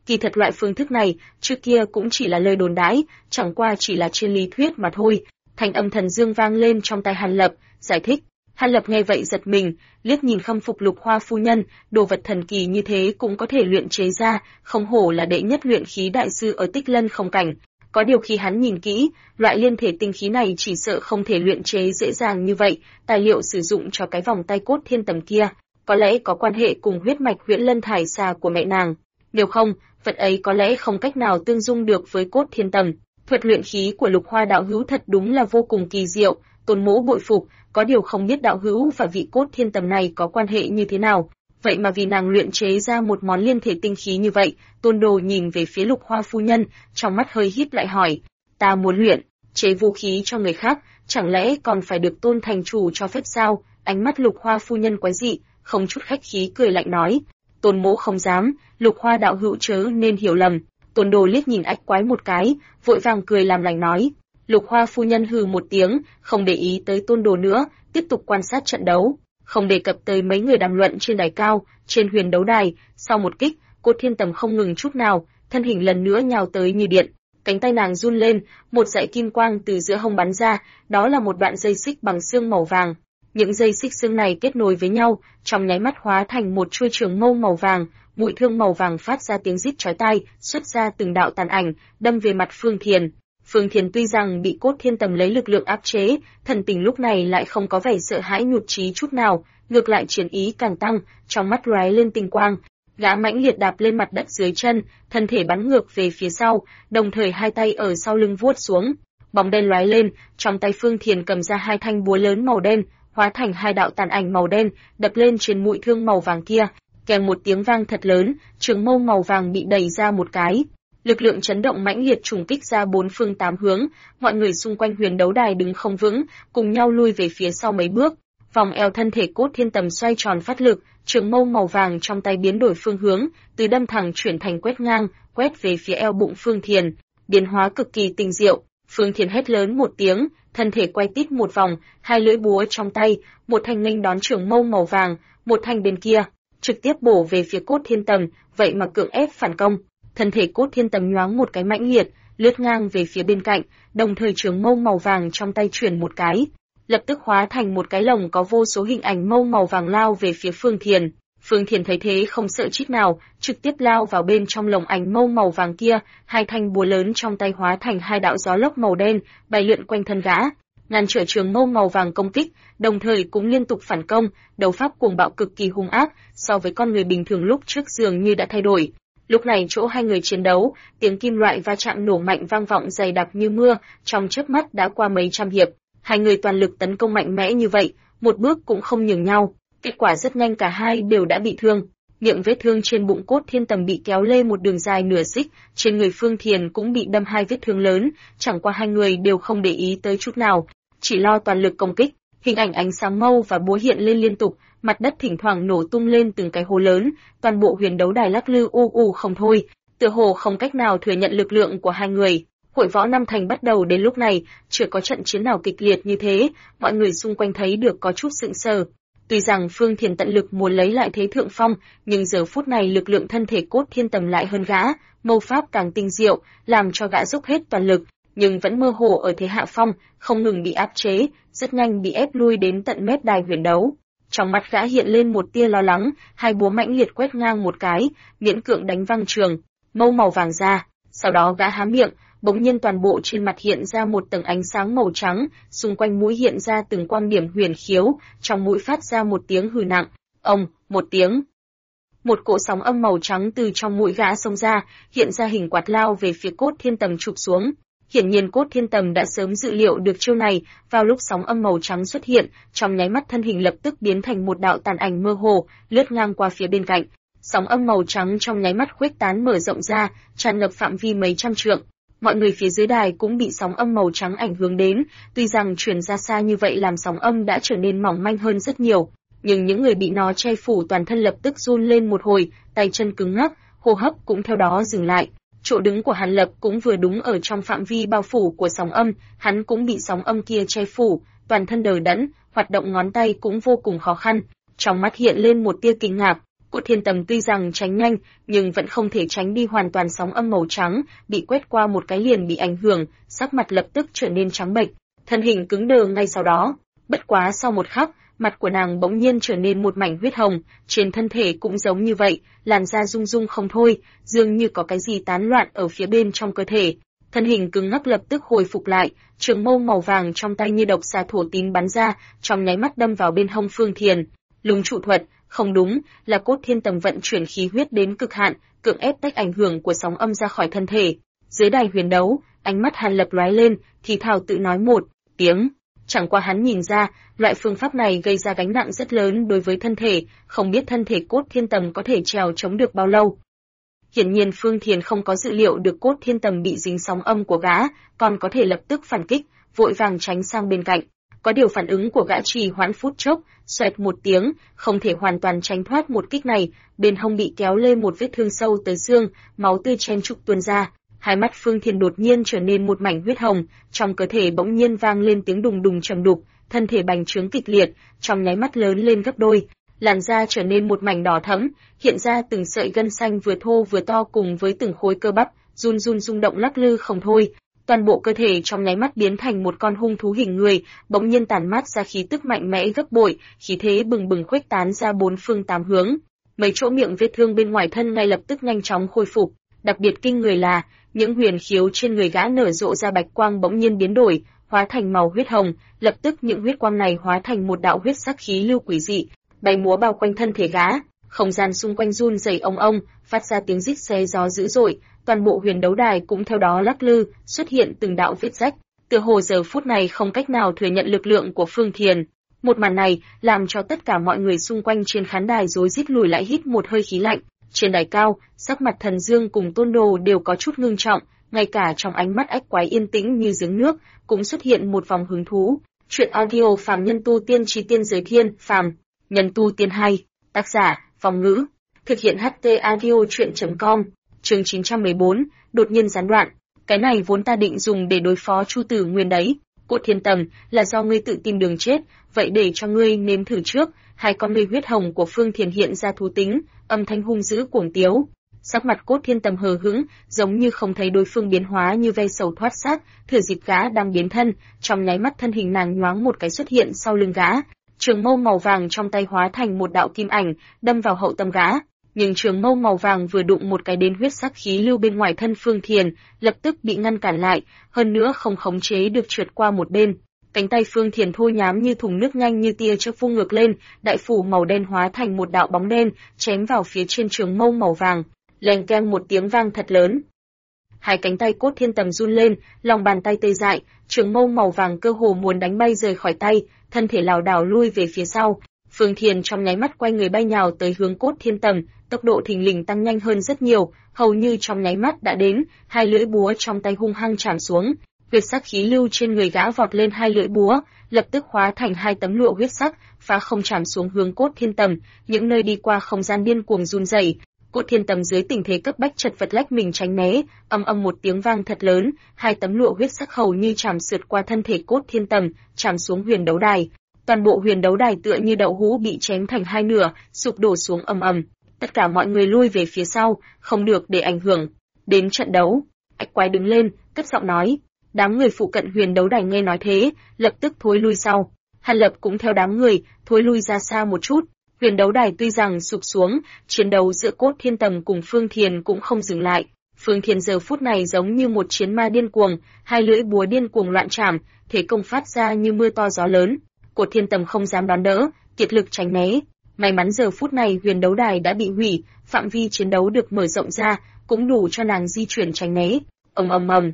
Kỳ thật loại phương thức này, trước kia cũng chỉ là lời đồn đãi, chẳng qua chỉ là trên lý thuyết mà thôi. Thanh âm thần dương vang lên trong tai Hàn Lập, giải thích. Hàn Lập nghe vậy giật mình, liếc nhìn khâm phục Lục Hoa phu nhân, đồ vật thần kỳ như thế cũng có thể luyện chế ra, không hổ là đệ nhất luyện khí đại sư ở Tích Lân không cảnh. Có điều khi hắn nhìn kỹ, loại liên thể tinh khí này chỉ sợ không thể luyện chế dễ dàng như vậy, tài liệu sử dụng cho cái vòng tay cốt thiên tầm kia, có lẽ có quan hệ cùng huyết mạch huyễn lân thải xà của mẹ nàng. Nếu không, vật ấy có lẽ không cách nào tương dung được với cốt thiên tầm. Thuật luyện khí của Lục Hoa đạo hữu thật đúng là vô cùng kỳ diệu, Tôn Mỗ bội phục, có điều không biết đạo hữu và vị cốt thiên tầm này có quan hệ như thế nào. Vậy mà vì nàng luyện chế ra một món liên thể tinh khí như vậy, Tôn Đồ nhìn về phía Lục Hoa phu nhân, trong mắt hơi híp lại hỏi, ta muốn luyện chế vũ khí cho người khác, chẳng lẽ còn phải được Tôn thành chủ cho phép sao? Ánh mắt Lục Hoa phu nhân quái dị, không chút khách khí cười lạnh nói, Tôn Mỗ không dám, Lục Hoa đạo hữu chớ nên hiểu lầm. Tôn Đồ liếc nhìn ách quái một cái, vội vàng cười làm lành nói. Lục Hoa phu nhân hừ một tiếng, không để ý tới Tôn Đồ nữa, tiếp tục quan sát trận đấu, không đề cập tới mấy người đàm luận trên đài cao, trên huyền đấu đài. Sau một kích, Cốt Thiên Tầm không ngừng chút nào, thân hình lần nữa nhào tới như điện, cánh tay nàng run lên, một dải kim quang từ giữa hông bắn ra, đó là một đoạn dây xích bằng xương màu vàng. Những dây xích xương này kết nối với nhau, trong nháy mắt hóa thành một chuôi trường mâu màu vàng, mũi thương màu vàng phát ra tiếng rít chói tai, xuất ra từng đạo tàn ảnh, đâm về mặt Phương Thiền. Phương Thiền tuy rằng bị Cốt Thiên Tầm lấy lực lượng áp chế, thần tình lúc này lại không có vẻ sợ hãi nhụt chí chút nào, ngược lại chiến ý càng tăng, trong mắt lóe lên tinh quang. Gã mãnh liệt đạp lên mặt đất dưới chân, thân thể bắn ngược về phía sau, đồng thời hai tay ở sau lưng vuốt xuống. Bóng đen lóe lên, trong tay Phương Thiền cầm ra hai thanh búa lớn màu đen, hóa thành hai đạo tàn ảnh màu đen, đập lên trên mũi thương màu vàng kia. Kèm một tiếng vang thật lớn, trường mâu màu vàng bị đẩy ra một cái. Lực lượng chấn động mãnh liệt trùng kích ra bốn phương tám hướng, mọi người xung quanh huyền đấu đài đứng không vững, cùng nhau lui về phía sau mấy bước. Vòng eo thân thể Cốt Thiên Tầm xoay tròn phát lực, trường mâu màu vàng trong tay biến đổi phương hướng, từ đâm thẳng chuyển thành quét ngang, quét về phía eo bụng Phương Thiền, biến hóa cực kỳ tinh diệu. Phương Thiền hét lớn một tiếng, thân thể quay tít một vòng, hai lưỡi búa trong tay, một thanh nghênh đón trường mâu màu vàng, một thanh bên kia, trực tiếp bổ về phía Cốt Thiên Tầm, vậy mà cưỡng ép phản công. Thân thể Cốt Thiên Tầm nhoáng một cái mãnh liệt, lướt ngang về phía bên cạnh, đồng thời trường mâu màu vàng trong tay chuyển một cái, lập tức hóa thành một cái lồng có vô số hình ảnh mâu màu vàng lao về phía Phương Thiền. Phương Thiền thấy thế không sợ chút nào, trực tiếp lao vào bên trong lồng ảnh mâu màu vàng kia, hai thanh búa lớn trong tay hóa thành hai đạo gió lốc màu đen, bay lượn quanh thân gã, ngăn trở trường mâu màu vàng công kích, đồng thời cũng liên tục phản công, đấu pháp cuồng bạo cực kỳ hung ác, so với con người bình thường lúc trước dường như đã thay đổi. Lúc này chỗ hai người chiến đấu, tiếng kim loại va chạm nổ mạnh vang vọng dày đặc như mưa, trong chớp mắt đã qua mấy trăm hiệp, hai người toàn lực tấn công mạnh mẽ như vậy, một bước cũng không nhường nhau. Kết quả rất nhanh cả hai đều đã bị thương. Miệng vết thương trên bụng Cốt Thiên Tầm bị kéo lê một đường dài nửa xích, trên người Phương Thiền cũng bị đâm hai vết thương lớn, chẳng qua hai người đều không để ý tới chút nào, chỉ lo toàn lực công kích. Hình ảnh ánh sáng mâu và búa hiện lên liên tục, mặt đất thỉnh thoảng nổ tung lên từng cái hố lớn, toàn bộ huyền đấu đài lắc lư u u không thôi, tựa hồ không cách nào thừa nhận lực lượng của hai người. Hội võ Nam Thành bắt đầu đến lúc này, chưa có trận chiến nào kịch liệt như thế, mọi người xung quanh thấy được có chút sững sờ. Tuy rằng Phương Thiền tận lực muốn lấy lại thế thượng phong, nhưng giờ phút này lực lượng thân thể Cốt Thiên Tầm lại hơn gã, mâu pháp càng tinh diệu, làm cho gã dốc hết toàn lực, nhưng vẫn mơ hồ ở thế hạ phong, không ngừng bị áp chế, rất nhanh bị ép lui đến tận mép đài huyền đấu. Trong mắt gã hiện lên một tia lo lắng, hai búa mãnh liệt quét ngang một cái, miễn cưỡng đánh văng trường mâu màu vàng ra. Sau đó gã há miệng, bỗng nhiên toàn bộ trên mặt hiện ra một tầng ánh sáng màu trắng, xung quanh mũi hiện ra từng quang điểm huyền khiếu, trong mũi phát ra một tiếng hừ nặng, ông, một tiếng. Một cỗ sóng âm màu trắng từ trong mũi gã xông ra, hiện ra hình quạt lao về phía Cốt Thiên Tầm chụp xuống. Hiển nhiên Cốt Thiên Tầm đã sớm dự liệu được chiêu này, vào lúc sóng âm màu trắng xuất hiện, trong nháy mắt thân hình lập tức biến thành một đạo tàn ảnh mơ hồ, lướt ngang qua phía bên cạnh. Sóng âm màu trắng trong nháy mắt khuếch tán mở rộng ra, tràn ngập phạm vi mấy trăm trượng. Mọi người phía dưới đài cũng bị sóng âm màu trắng ảnh hưởng đến, tuy rằng truyền ra xa như vậy làm sóng âm đã trở nên mỏng manh hơn rất nhiều, nhưng những người bị nó che phủ toàn thân lập tức run lên một hồi, tay chân cứng ngắc, hô hấp cũng theo đó dừng lại. Chỗ đứng của Hàn Lập cũng vừa đúng ở trong phạm vi bao phủ của sóng âm, hắn cũng bị sóng âm kia che phủ, toàn thân đờ đẫn, hoạt động ngón tay cũng vô cùng khó khăn. Trong mắt hiện lên một tia kinh ngạc, Cốt Thiên Tầm tuy rằng tránh nhanh, nhưng vẫn không thể tránh đi hoàn toàn sóng âm màu trắng, bị quét qua một cái liền bị ảnh hưởng, sắc mặt lập tức trở nên trắng bệch, thân hình cứng đờ ngay sau đó. Bất quá sau một khắc, mặt của nàng bỗng nhiên trở nên một mảnh huyết hồng, trên thân thể cũng giống như vậy, làn da rung rung không thôi, dường như có cái gì tán loạn ở phía bên trong cơ thể. Thân hình cứng ngắc lập tức hồi phục lại, trường mâu màu vàng trong tay như độc xà thổ tín bắn ra, trong nháy mắt đâm vào bên hông Phương Thiền. Lùng trụ thuật, không đúng, là Cốt Thiên Tầm vận chuyển khí huyết đến cực hạn, cưỡng ép tách ảnh hưởng của sóng âm ra khỏi thân thể. Dưới đài huyền đấu, ánh mắt Hàn Lập lóe lên, thì thào tự nói một tiếng. Chẳng qua hắn nhìn ra, loại phương pháp này gây ra gánh nặng rất lớn đối với thân thể, không biết thân thể Cốt Thiên Tầm có thể trèo chống được bao lâu. Hiển nhiên Phương Thiền không có dự liệu được Cốt Thiên Tầm bị dính sóng âm của gã, còn có thể lập tức phản kích, vội vàng tránh sang bên cạnh. Có điều phản ứng của gã trì hoãn phút chốc, xoẹt một tiếng, không thể hoàn toàn tránh thoát một kích này, bên hông bị kéo lên một vết thương sâu tới xương, máu tươi chen trúc tuôn ra. Hai mắt Phương Thiền đột nhiên trở nên một mảnh huyết hồng, trong cơ thể bỗng nhiên vang lên tiếng đùng đùng trầm đục, thân thể bành trướng kịch liệt, trong nháy mắt lớn lên gấp đôi, làn da trở nên một mảnh đỏ thẫm, hiện ra từng sợi gân xanh vừa thô vừa to cùng với từng khối cơ bắp, run run rung động lắc lư không thôi. Toàn bộ cơ thể trong nháy mắt biến thành một con hung thú hình người, bỗng nhiên tản mát ra khí tức mạnh mẽ gấp bội, khí thế bừng bừng khuếch tán ra bốn phương tám hướng. Mấy chỗ miệng vết thương bên ngoài thân ngay lập tức nhanh chóng khôi phục, đặc biệt kinh người là những huyền khiếu trên người gã nở rộ ra bạch quang bỗng nhiên biến đổi, hóa thành màu huyết hồng, lập tức những huyết quang này hóa thành một đạo huyết sắc khí lưu quỷ dị, bay múa bao quanh thân thể gã, không gian xung quanh run rẩy ong ong, phát ra tiếng rít xé gió dữ dội, toàn bộ huyền đấu đài cũng theo đó lắc lư, xuất hiện từng đạo vết rách, tựa hồ giờ phút này không cách nào thừa nhận lực lượng của Phương Thiền. Một màn này làm cho tất cả mọi người xung quanh trên khán đài rối rít lùi lại hít một hơi khí lạnh. Trên đài cao, sắc mặt Thần Dương cùng Tôn Đồ đều có chút ngưng trọng, ngay cả trong ánh mắt Ách Quái yên tĩnh như giếng nước, cũng xuất hiện một vòng hứng thú. Truyện audio Phàm Nhân Tu Tiên Chí Tiên Giới Thiên, Phàm Nhân Tu Tiên hay, tác giả, Phong Ngữ, thực hiện HT audio truyện.com. Chương 914, đột nhiên gián đoạn. Cái này vốn ta định dùng để đối phó Chu Tử Nguyên đấy. Cốt Thiên Tầm, là do ngươi tự tìm đường chết, vậy để cho ngươi nếm thử trước. Hai con ngươi huyết hồng của Phương Thiền hiện ra thú tính, âm thanh hung dữ cuồng tiếu. Sắc mặt Cốt Thiên Tầm hờ hững, giống như không thấy đối phương biến hóa như ve sầu thoát xác, thừa dịp gã đang biến thân, trong nháy mắt thân hình nàng nhoáng một cái xuất hiện sau lưng gã. Trường mâu màu vàng trong tay hóa thành một đạo kim ảnh, đâm vào hậu tâm gã. Nhưng trường mâu màu vàng vừa đụng một cái đến huyết sắc khí lưu bên ngoài thân Phương Thiền, lập tức bị ngăn cản lại, hơn nữa không khống chế được trượt qua một bên. Cánh tay Phương Thiền thô nhám như thùng nước nhanh như tia chớp vung ngược lên, đại phủ màu đen hóa thành một đạo bóng đen, chém vào phía trên trường mâu màu vàng, leng keng một tiếng vang thật lớn. Hai cánh tay Cốt Thiên Tầm run lên, lòng bàn tay tê dại, trường mâu màu vàng cơ hồ muốn đánh bay rời khỏi tay, thân thể lảo đảo lui về phía sau. Phương Thiền trong nháy mắt quay người bay nhào tới hướng Cốt Thiên Tầm, tốc độ thình lình tăng nhanh hơn rất nhiều, hầu như trong nháy mắt đã đến, hai lưỡi búa trong tay hung hăng chạm xuống, huyết sắc khí lưu trên người gã vọt lên hai lưỡi búa, lập tức hóa thành hai tấm lụa huyết sắc, phá không chạm xuống hướng Cốt Thiên Tầm, những nơi đi qua không gian điên cuồng run rẩy. Cốt Thiên Tầm dưới tình thế cấp bách chật vật lách mình tránh né, ầm ầm một tiếng vang thật lớn, hai tấm lụa huyết sắc hầu như chạm sượt qua thân thể Cốt Thiên Tầm, chạm xuống huyền đấu đài. Toàn bộ huyền đấu đài tựa như đậu hũ bị chém thành hai nửa, sụp đổ xuống ầm ầm. Tất cả mọi người lui về phía sau, không được để ảnh hưởng đến trận đấu. Ách Quái đứng lên, cất giọng nói. Đám người phụ cận huyền đấu đài nghe nói thế, lập tức thối lui sau. Hàn Lập cũng theo đám người, thối lui ra xa một chút. Huyền đấu đài tuy rằng sụp xuống, chiến đấu giữa Cốt Thiên Tầm cùng Phương Thiền cũng không dừng lại. Phương Thiền giờ phút này giống như một chiến ma điên cuồng, hai lưỡi búa điên cuồng loạn chạm, thế công phát ra như mưa to gió lớn. Cốt Thiên Tầm không dám đón đỡ, kiệt lực tránh né. May mắn giờ phút này huyền đấu đài đã bị hủy, phạm vi chiến đấu được mở rộng ra, cũng đủ cho nàng di chuyển tránh né. Ầm ầm ầm.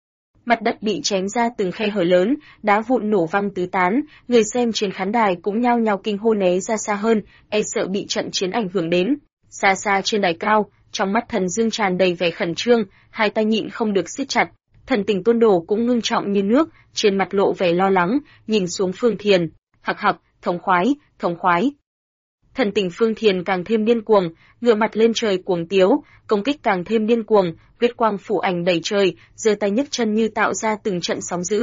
Mặt đất bị chém ra từng khe hở lớn, đá vụn nổ văng tứ tán, người xem trên khán đài cũng nhao nhao kinh hô né ra xa hơn, e sợ bị trận chiến ảnh hưởng đến. Xa xa trên đài cao, trong mắt Thần Dương tràn đầy vẻ khẩn trương, hai tay nhịn không được siết chặt. Thần tình Tôn Đồ cũng ngưng trọng như nước, trên mặt lộ vẻ lo lắng, nhìn xuống Phương Thiền. Hặc hặc, thống khoái, thống khoái. Thần tình Phương Thiền càng thêm điên cuồng, ngửa mặt lên trời cuồng tiếu, công kích càng thêm điên cuồng, huyết quang phủ ảnh đầy trời, giơ tay nhấc chân như tạo ra từng trận sóng dữ.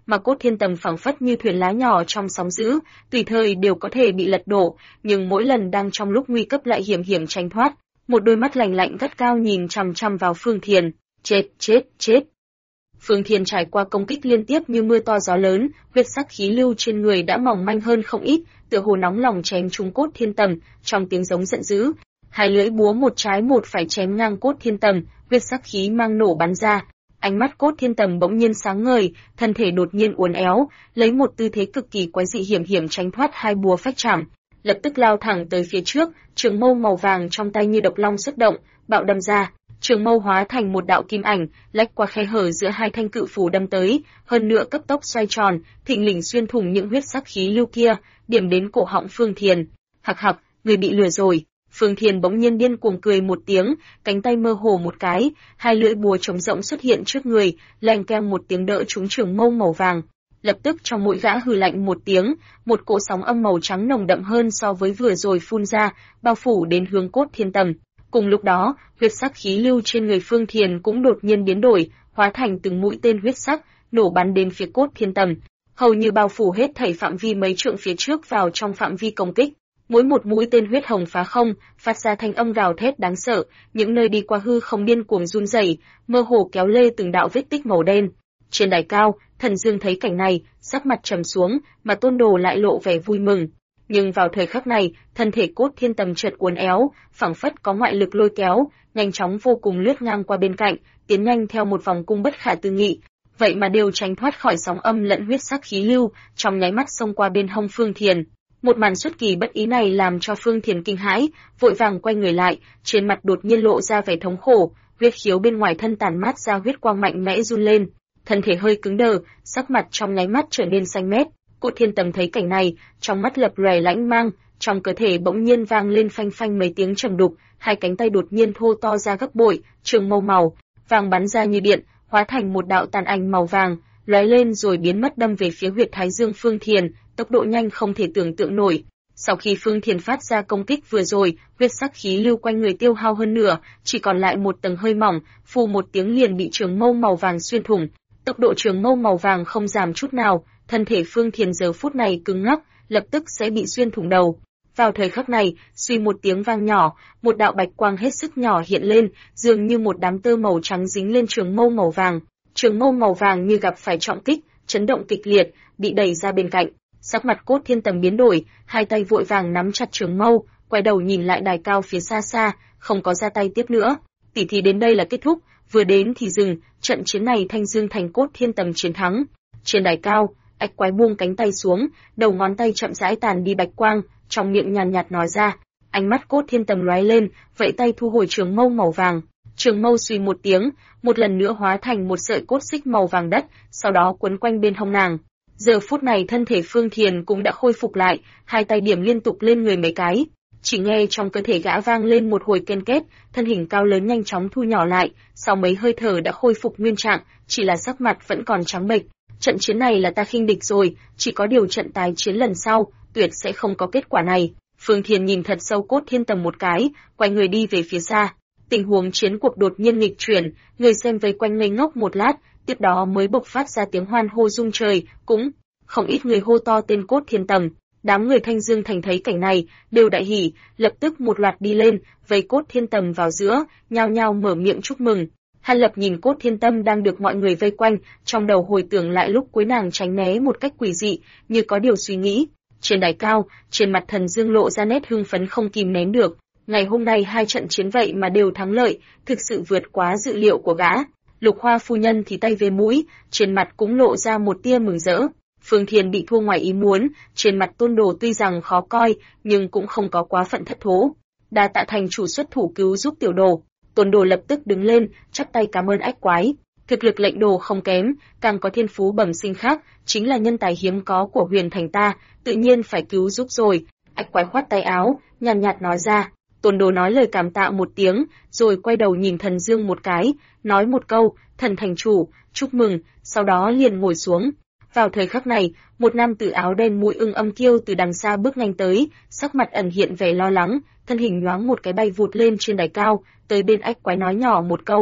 mà Cốt Thiên Tầm phảng phất như thuyền lá nhỏ trong sóng dữ, tùy thời đều có thể bị lật đổ, nhưng mỗi lần đang trong lúc nguy cấp lại hiểm hiểm tránh thoát. Một đôi mắt lạnh lạnh gắt gao nhìn chằm chằm vào Phương Thiền. Chết, chết, chết. Phương Thiền trải qua công kích liên tiếp như mưa to gió lớn, huyết sắc khí lưu trên người đã mỏng manh hơn không ít, tựa hồ nóng lòng chém trúng Cốt Thiên Tầm, trong tiếng giống giận dữ, hai lưỡi búa một trái một phải chém ngang Cốt Thiên Tầm, huyết sắc khí mang nổ bắn ra. Ánh mắt Cốt Thiên Tầm bỗng nhiên sáng ngời, thân thể đột nhiên uốn éo, lấy một tư thế cực kỳ quái dị hiểm hiểm tránh thoát hai búa phách chạm, lập tức lao thẳng tới phía trước, trường mâu màu vàng trong tay như độc long xuất động, bạo đâm ra. Trường mâu hóa thành một đạo kim ảnh, lách qua khe hở giữa hai thanh cự phủ đâm tới, hơn nữa cấp tốc xoay tròn, thình lình xuyên thủng những huyết sắc khí lưu kia, điểm đến cổ họng Phương Thiền. Hặc hặc, người bị lừa rồi. Phương Thiền bỗng nhiên điên cuồng cười một tiếng, cánh tay mơ hồ một cái, hai lưỡi búa trống rỗng xuất hiện trước người, leng keng một tiếng đỡ trúng trường mâu màu vàng. Lập tức trong mũi gã hừ lạnh một tiếng, một cỗ sóng âm màu trắng nồng đậm hơn so với vừa rồi phun ra, bao phủ đến hướng Cốt Thiên Tầm. Cùng lúc đó, huyết sắc khí lưu trên người Phương Thiền cũng đột nhiên biến đổi, hóa thành từng mũi tên huyết sắc, nổ bắn đến phía Cốt Thiên Tầm, hầu như bao phủ hết thảy phạm vi mấy trượng phía trước vào trong phạm vi công kích. Mỗi một mũi tên huyết hồng phá không, phát ra thanh âm gào thét đáng sợ, những nơi đi qua hư không điên cuồng run rẩy, mơ hồ kéo lê từng đạo vết tích màu đen. Trên đài cao, Thần Dương thấy cảnh này, sắc mặt trầm xuống, mà Tôn Đồ lại lộ vẻ vui mừng. Nhưng vào thời khắc này, thân thể Cốt Thiên Tầm chợt uốn éo, phảng phất có ngoại lực lôi kéo, nhanh chóng vô cùng lướt ngang qua bên cạnh, tiến nhanh theo một vòng cung bất khả tư nghị. Vậy mà đều tránh thoát khỏi sóng âm lẫn huyết sắc khí lưu, trong nháy mắt xông qua bên hông Phương Thiền. Một màn xuất kỳ bất ý này làm cho Phương Thiền kinh hãi, vội vàng quay người lại, trên mặt đột nhiên lộ ra vẻ thống khổ, huyết khiếu bên ngoài thân tản mát ra huyết quang mạnh mẽ run lên, thân thể hơi cứng đờ, sắc mặt trong nháy mắt trở nên xanh mét. Cốt Thiên Tầm thấy cảnh này, trong mắt lập lòe lãnh mang, trong cơ thể bỗng nhiên vang lên phanh phanh mấy tiếng trầm đục, hai cánh tay đột nhiên thô to ra gấp bội, trường mâu màu vàng bắn ra như điện, hóa thành một đạo tàn ảnh màu vàng, lóe lên rồi biến mất đâm về phía huyệt thái dương Phương Thiền, tốc độ nhanh không thể tưởng tượng nổi. Sau khi Phương Thiền phát ra công kích vừa rồi, huyết sắc khí lưu quanh người tiêu hao hơn nửa, chỉ còn lại một tầng hơi mỏng, phù một tiếng liền bị trường mâu màu vàng xuyên thủng. Tốc độ trường mâu màu vàng không giảm chút nào, thân thể Phương Thiền giờ phút này cứng ngắc, lập tức sẽ bị xuyên thủng đầu. Vào thời khắc này, suy một tiếng vang nhỏ, một đạo bạch quang hết sức nhỏ hiện lên, dường như một đám tơ màu trắng dính lên trường mâu màu vàng. Trường mâu màu vàng như gặp phải trọng kích, chấn động kịch liệt, bị đẩy ra bên cạnh. Sắc mặt Cốt Thiên Tầm biến đổi, hai tay vội vàng nắm chặt trường mâu, quay đầu nhìn lại đài cao phía xa xa, không có ra tay tiếp nữa. Tỉ thí đến đây là kết thúc, vừa đến thì dừng, trận chiến này Thanh Dương Thành Cốt Thiên Tầm chiến thắng. Trên đài cao, Ách Quái buông cánh tay xuống, đầu ngón tay chậm rãi tàn đi bạch quang, trong miệng nhàn nhạt nói ra. Ánh mắt Cốt Thiên Tầm lóe lên, vẫy tay thu hồi trường mâu màu vàng. Trường mâu suy một tiếng, một lần nữa hóa thành một sợi cốt xích màu vàng đất, sau đó quấn quanh bên hông nàng. Giờ phút này thân thể Phương Thiền cũng đã khôi phục lại, hai tay điểm liên tục lên người mấy cái. Chỉ nghe trong cơ thể gã vang lên một hồi ken két, thân hình cao lớn nhanh chóng thu nhỏ lại, sau mấy hơi thở đã khôi phục nguyên trạng, chỉ là sắc mặt vẫn còn trắng bệch. Trận chiến này là ta khinh địch rồi, chỉ có điều trận tái chiến lần sau, tuyệt sẽ không có kết quả này. Phương Thiền nhìn thật sâu Cốt Thiên Tầm một cái, quay người đi về phía xa. Tình huống chiến cuộc đột nhiên nghịch chuyển, người xem vây quanh ngây ngốc một lát, tiếp đó mới bộc phát ra tiếng hoan hô rung trời, cũng không ít người hô to tên Cốt Thiên Tầm. Đám người Thanh Dương Thành thấy cảnh này, đều đại hỉ, lập tức một loạt đi lên, vây Cốt Thiên Tầm vào giữa, nhao nhao mở miệng chúc mừng. Hàn Lập nhìn Cốt Thiên Tầm đang được mọi người vây quanh, trong đầu hồi tưởng lại lúc cuối nàng tránh né một cách quỷ dị, như có điều suy nghĩ. Trên đài cao, trên mặt Thần Dương lộ ra nét hưng phấn không kìm nén được. Ngày hôm nay hai trận chiến vậy mà đều thắng lợi, thực sự vượt quá dự liệu của gã. Lục Hoa phu nhân thì tay về mũi, trên mặt cũng lộ ra một tia mừng rỡ. Phương Thiền bị thua ngoài ý muốn, trên mặt Tôn Đồ tuy rằng khó coi, nhưng cũng không có quá phận thất thố. Đa tạ thành chủ xuất thủ cứu giúp tiểu đồ. Tôn Đồ lập tức đứng lên, chắp tay cảm ơn Ách Quái. Thực lực lệnh đồ không kém, càng có thiên phú bẩm sinh khác, chính là nhân tài hiếm có của Huyền Thành ta, tự nhiên phải cứu giúp rồi. Ách Quái khoát tay áo, nhàn nhạt nói ra. Tôn Đồ nói lời cảm tạ một tiếng, rồi quay đầu nhìn Thần Dương một cái, nói một câu, Thần thành chủ, chúc mừng, sau đó liền ngồi xuống. Vào thời khắc này, một nam tử áo đen mũi ưng âm kiêu từ đằng xa bước nhanh tới, sắc mặt ẩn hiện vẻ lo lắng, thân hình nhoáng một cái bay vụt lên trên đài cao, tới bên Ách Quái nói nhỏ một câu,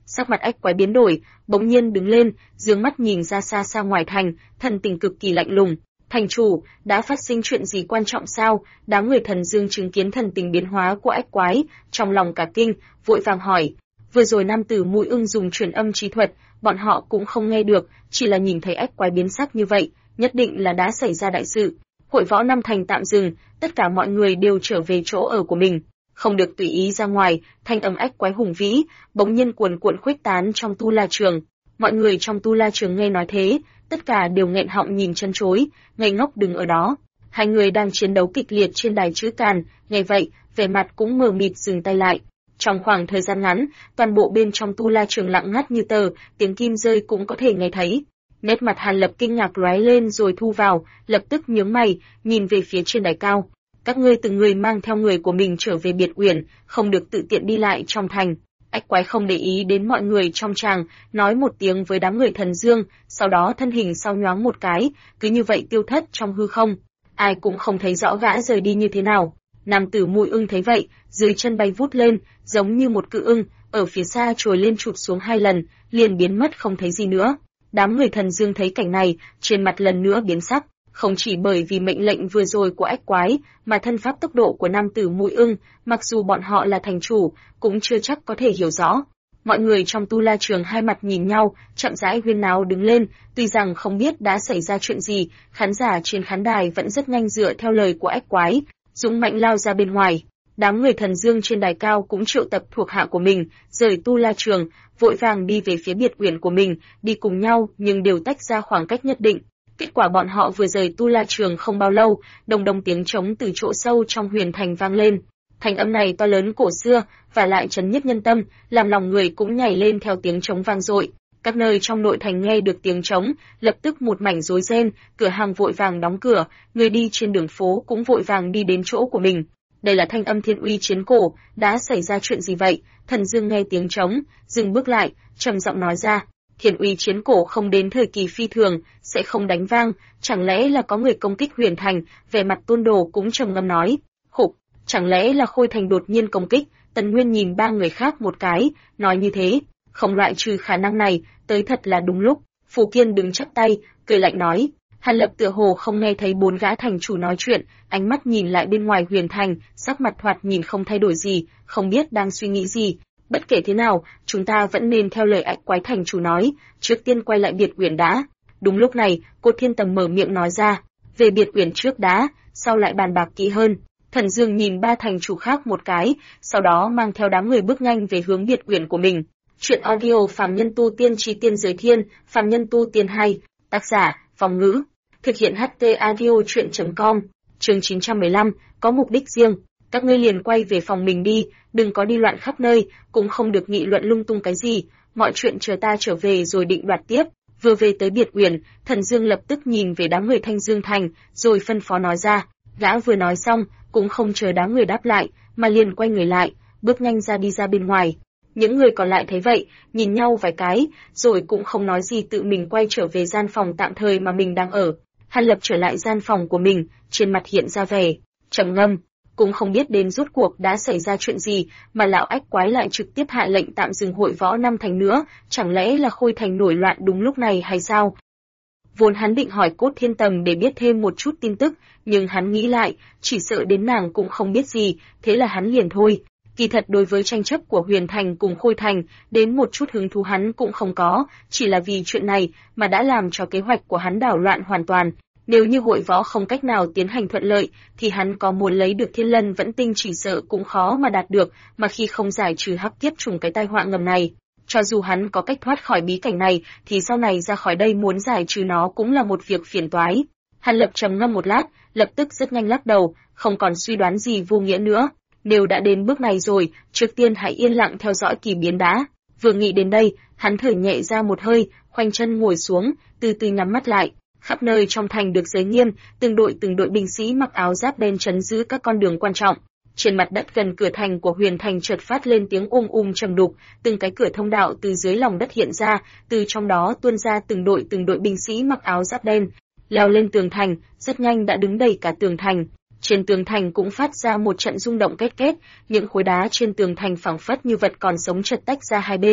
Sắc mặt ách quái biến đổi, bỗng nhiên đứng lên, dương mắt nhìn ra xa xa ngoài thành, thần tình cực kỳ lạnh lùng. Thành chủ, đã phát sinh chuyện gì quan trọng sao? Đám người Thần Dương chứng kiến thần tình biến hóa của ách quái, trong lòng cả kinh, vội vàng hỏi. Vừa rồi nam tử Mũi Ưng dùng truyền âm trí thuật, bọn họ cũng không nghe được, chỉ là nhìn thấy ách quái biến sắc như vậy, nhất định là đã xảy ra đại sự. Hội võ Nam Thành tạm dừng, tất cả mọi người đều trở về chỗ ở của mình, không được tùy ý ra ngoài. Thanh âm ách quái hùng vĩ, bỗng nhiên cuồn cuộn khuếch tán trong tu la trường. Mọi người trong tu la trường nghe nói thế, tất cả đều nghẹn họng nhìn chân chối, ngây ngốc đứng ở đó. Hai người đang chiến đấu kịch liệt trên đài chữ càn, nghe vậy, vẻ mặt cũng mờ mịt dừng tay lại. Trong khoảng thời gian ngắn, toàn bộ bên trong tu la trường lặng ngắt như tờ, tiếng kim rơi cũng có thể nghe thấy. Nét mặt Hàn Lập kinh ngạc lóe lên rồi thu vào, lập tức nhướng mày, nhìn về phía trên đài cao. Các ngươi từng người mang theo người của mình trở về biệt uyển, không được tự tiện đi lại trong thành. Ách quái không để ý đến mọi người trong tràng, nói một tiếng với đám người Thần Dương, sau đó thân hình sau nhoáng một cái, cứ như vậy tiêu thất trong hư không. Ai cũng không thấy rõ gã rời đi như thế nào. Nam tử Mũi Ưng thấy vậy, dưới chân bay vút lên, giống như một cự ưng, ở phía xa trồi lên chụp xuống 2 lần, liền biến mất không thấy gì nữa. Đám người Thần Dương thấy cảnh này, trên mặt lần nữa biến sắc, không chỉ bởi vì mệnh lệnh vừa rồi của ách quái, mà thân pháp tốc độ của nam tử Mũi Ưng, mặc dù bọn họ là thành chủ, cũng chưa chắc có thể hiểu rõ. Mọi người trong tu la trường hai mặt nhìn nhau, chậm rãi huyên náo đứng lên, tuy rằng không biết đã xảy ra chuyện gì, khán giả trên khán đài vẫn rất nhanh dựa theo lời của ách quái, dũng mạnh lao ra bên ngoài. Đám người Thần Dương trên đài cao cũng triệu tập thuộc hạ của mình, rời tu la trường, vội vàng đi về phía biệt uyển của mình, đi cùng nhau nhưng đều tách ra khoảng cách nhất định. Kết quả bọn họ vừa rời tu la trường không bao lâu, đồng đồng tiếng trống từ chỗ sâu trong huyền thành vang lên. Thanh âm này to lớn cổ xưa, và lại chấn nhất nhân tâm, làm lòng người cũng nhảy lên theo tiếng trống vang dội. Các nơi trong nội thành nghe được tiếng trống, lập tức một mảnh rối ren, cửa hàng vội vàng đóng cửa, người đi trên đường phố cũng vội vàng đi đến chỗ của mình. Đây là thanh âm thiên uy chiến cổ, đã xảy ra chuyện gì vậy? Thần Dương nghe tiếng trống, dừng bước lại, trầm giọng nói ra. Thiên uy chiến cổ không đến thời kỳ phi thường, sẽ không đánh vang, chẳng lẽ là có người công kích huyền thành? Vẻ mặt Tôn Đồ cũng trầm ngâm nói. Hục, chẳng lẽ là Khôi Thành đột nhiên công kích? Tần Nguyên nhìn ba người khác một cái, nói như thế, không loại trừ khả năng này, tới thật là đúng lúc. Phù Kiên đứng chắp tay, cười lạnh nói. Hàn Lập tựa hồ không nghe thấy bốn gã thành chủ nói chuyện, ánh mắt nhìn lại bên ngoài huyền thành, sắc mặt thoạt nhìn không thay đổi gì, không biết đang suy nghĩ gì. Bất kể thế nào, chúng ta vẫn nên theo lời ách quái thành chủ nói, trước tiên quay lại biệt uyển đã. Đúng lúc này, Cốt Thiên Tầm mở miệng nói ra, về biệt uyển trước đã, sau lại bàn bạc kỹ hơn. Thần Dương nhìn ba thành chủ khác một cái, sau đó mang theo đám người bước nhanh về hướng biệt uyển của mình. Chuyện audio Phàm Nhân Tu Tiên Chi Tiên Giới Thiên, Phàm Nhân Tu Tiên 2, tác giả, Phong Ngữ. Thực hiện HT audio chuyện.com, chương 915, có mục đích riêng. Các ngươi liền quay về phòng mình đi, đừng có đi loạn khắp nơi, cũng không được nghị luận lung tung cái gì, mọi chuyện chờ ta trở về rồi định đoạt tiếp. Vừa về tới biệt uyển, Thần Dương lập tức nhìn về đám người Thanh Dương Thành, rồi phân phó nói ra. Gã vừa nói xong, cũng không chờ đám người đáp lại, mà liền quay người lại, bước nhanh đi ra bên ngoài. Những người còn lại thấy vậy, nhìn nhau vài cái, rồi cũng không nói gì tự mình quay trở về gian phòng tạm thời mà mình đang ở. Hàn Lập trở lại gian phòng của mình, trên mặt hiện ra vẻ trầm ngâm, cũng không biết đến rốt cuộc đã xảy ra chuyện gì, mà lão ách quái lại trực tiếp hạ lệnh tạm dừng hội võ Nam Thành nữa, chẳng lẽ là Khôi Thành nổi loạn đúng lúc này hay sao? Vốn hắn định hỏi Cốt Thiên Tầm để biết thêm một chút tin tức, nhưng hắn nghĩ lại, chỉ sợ đến nàng cũng không biết gì, thế là hắn liền thôi. Kỳ thật đối với tranh chấp của Huyền Thành cùng Khôi Thành, đến một chút hứng thú hắn cũng không có, chỉ là vì chuyện này mà đã làm cho kế hoạch của hắn đảo loạn hoàn toàn. Nếu như hội võ không cách nào tiến hành thuận lợi, thì hắn có muốn lấy được Thiên Lân Vẫn Tinh chỉ sợ cũng khó mà đạt được, mà khi không giải trừ hắc kiếp trùng cái tai họa ngầm này, cho dù hắn có cách thoát khỏi bí cảnh này, thì sau này ra khỏi đây muốn giải trừ nó cũng là một việc phiền toái. Hàn Lập trầm ngâm một lát, lập tức rất nhanh lắc đầu, không còn suy đoán gì vô nghĩa nữa. Nếu đã đến bước này rồi, trước tiên hãy yên lặng theo dõi kỳ biến đã. Vừa nghĩ đến đây, hắn thở nhẹ ra một hơi, khoanh chân ngồi xuống, từ từ nhắm mắt lại. Khắp nơi trong thành được giới nghiêm, từng đội binh sĩ mặc áo giáp đen trấn giữ các con đường quan trọng. Trên mặt đất gần cửa thành của Huyền Thành chợt phát lên tiếng trầm đục, từng cái cửa thông đạo từ dưới lòng đất hiện ra, từ trong đó tuôn ra từng đội binh sĩ mặc áo giáp đen, leo lên tường thành, rất nhanh đã đứng đầy cả tường thành. Trên tường thành cũng phát ra một trận rung động két két, những khối đá trên tường thành phảng phất như vật còn sống chật tách ra hai bên,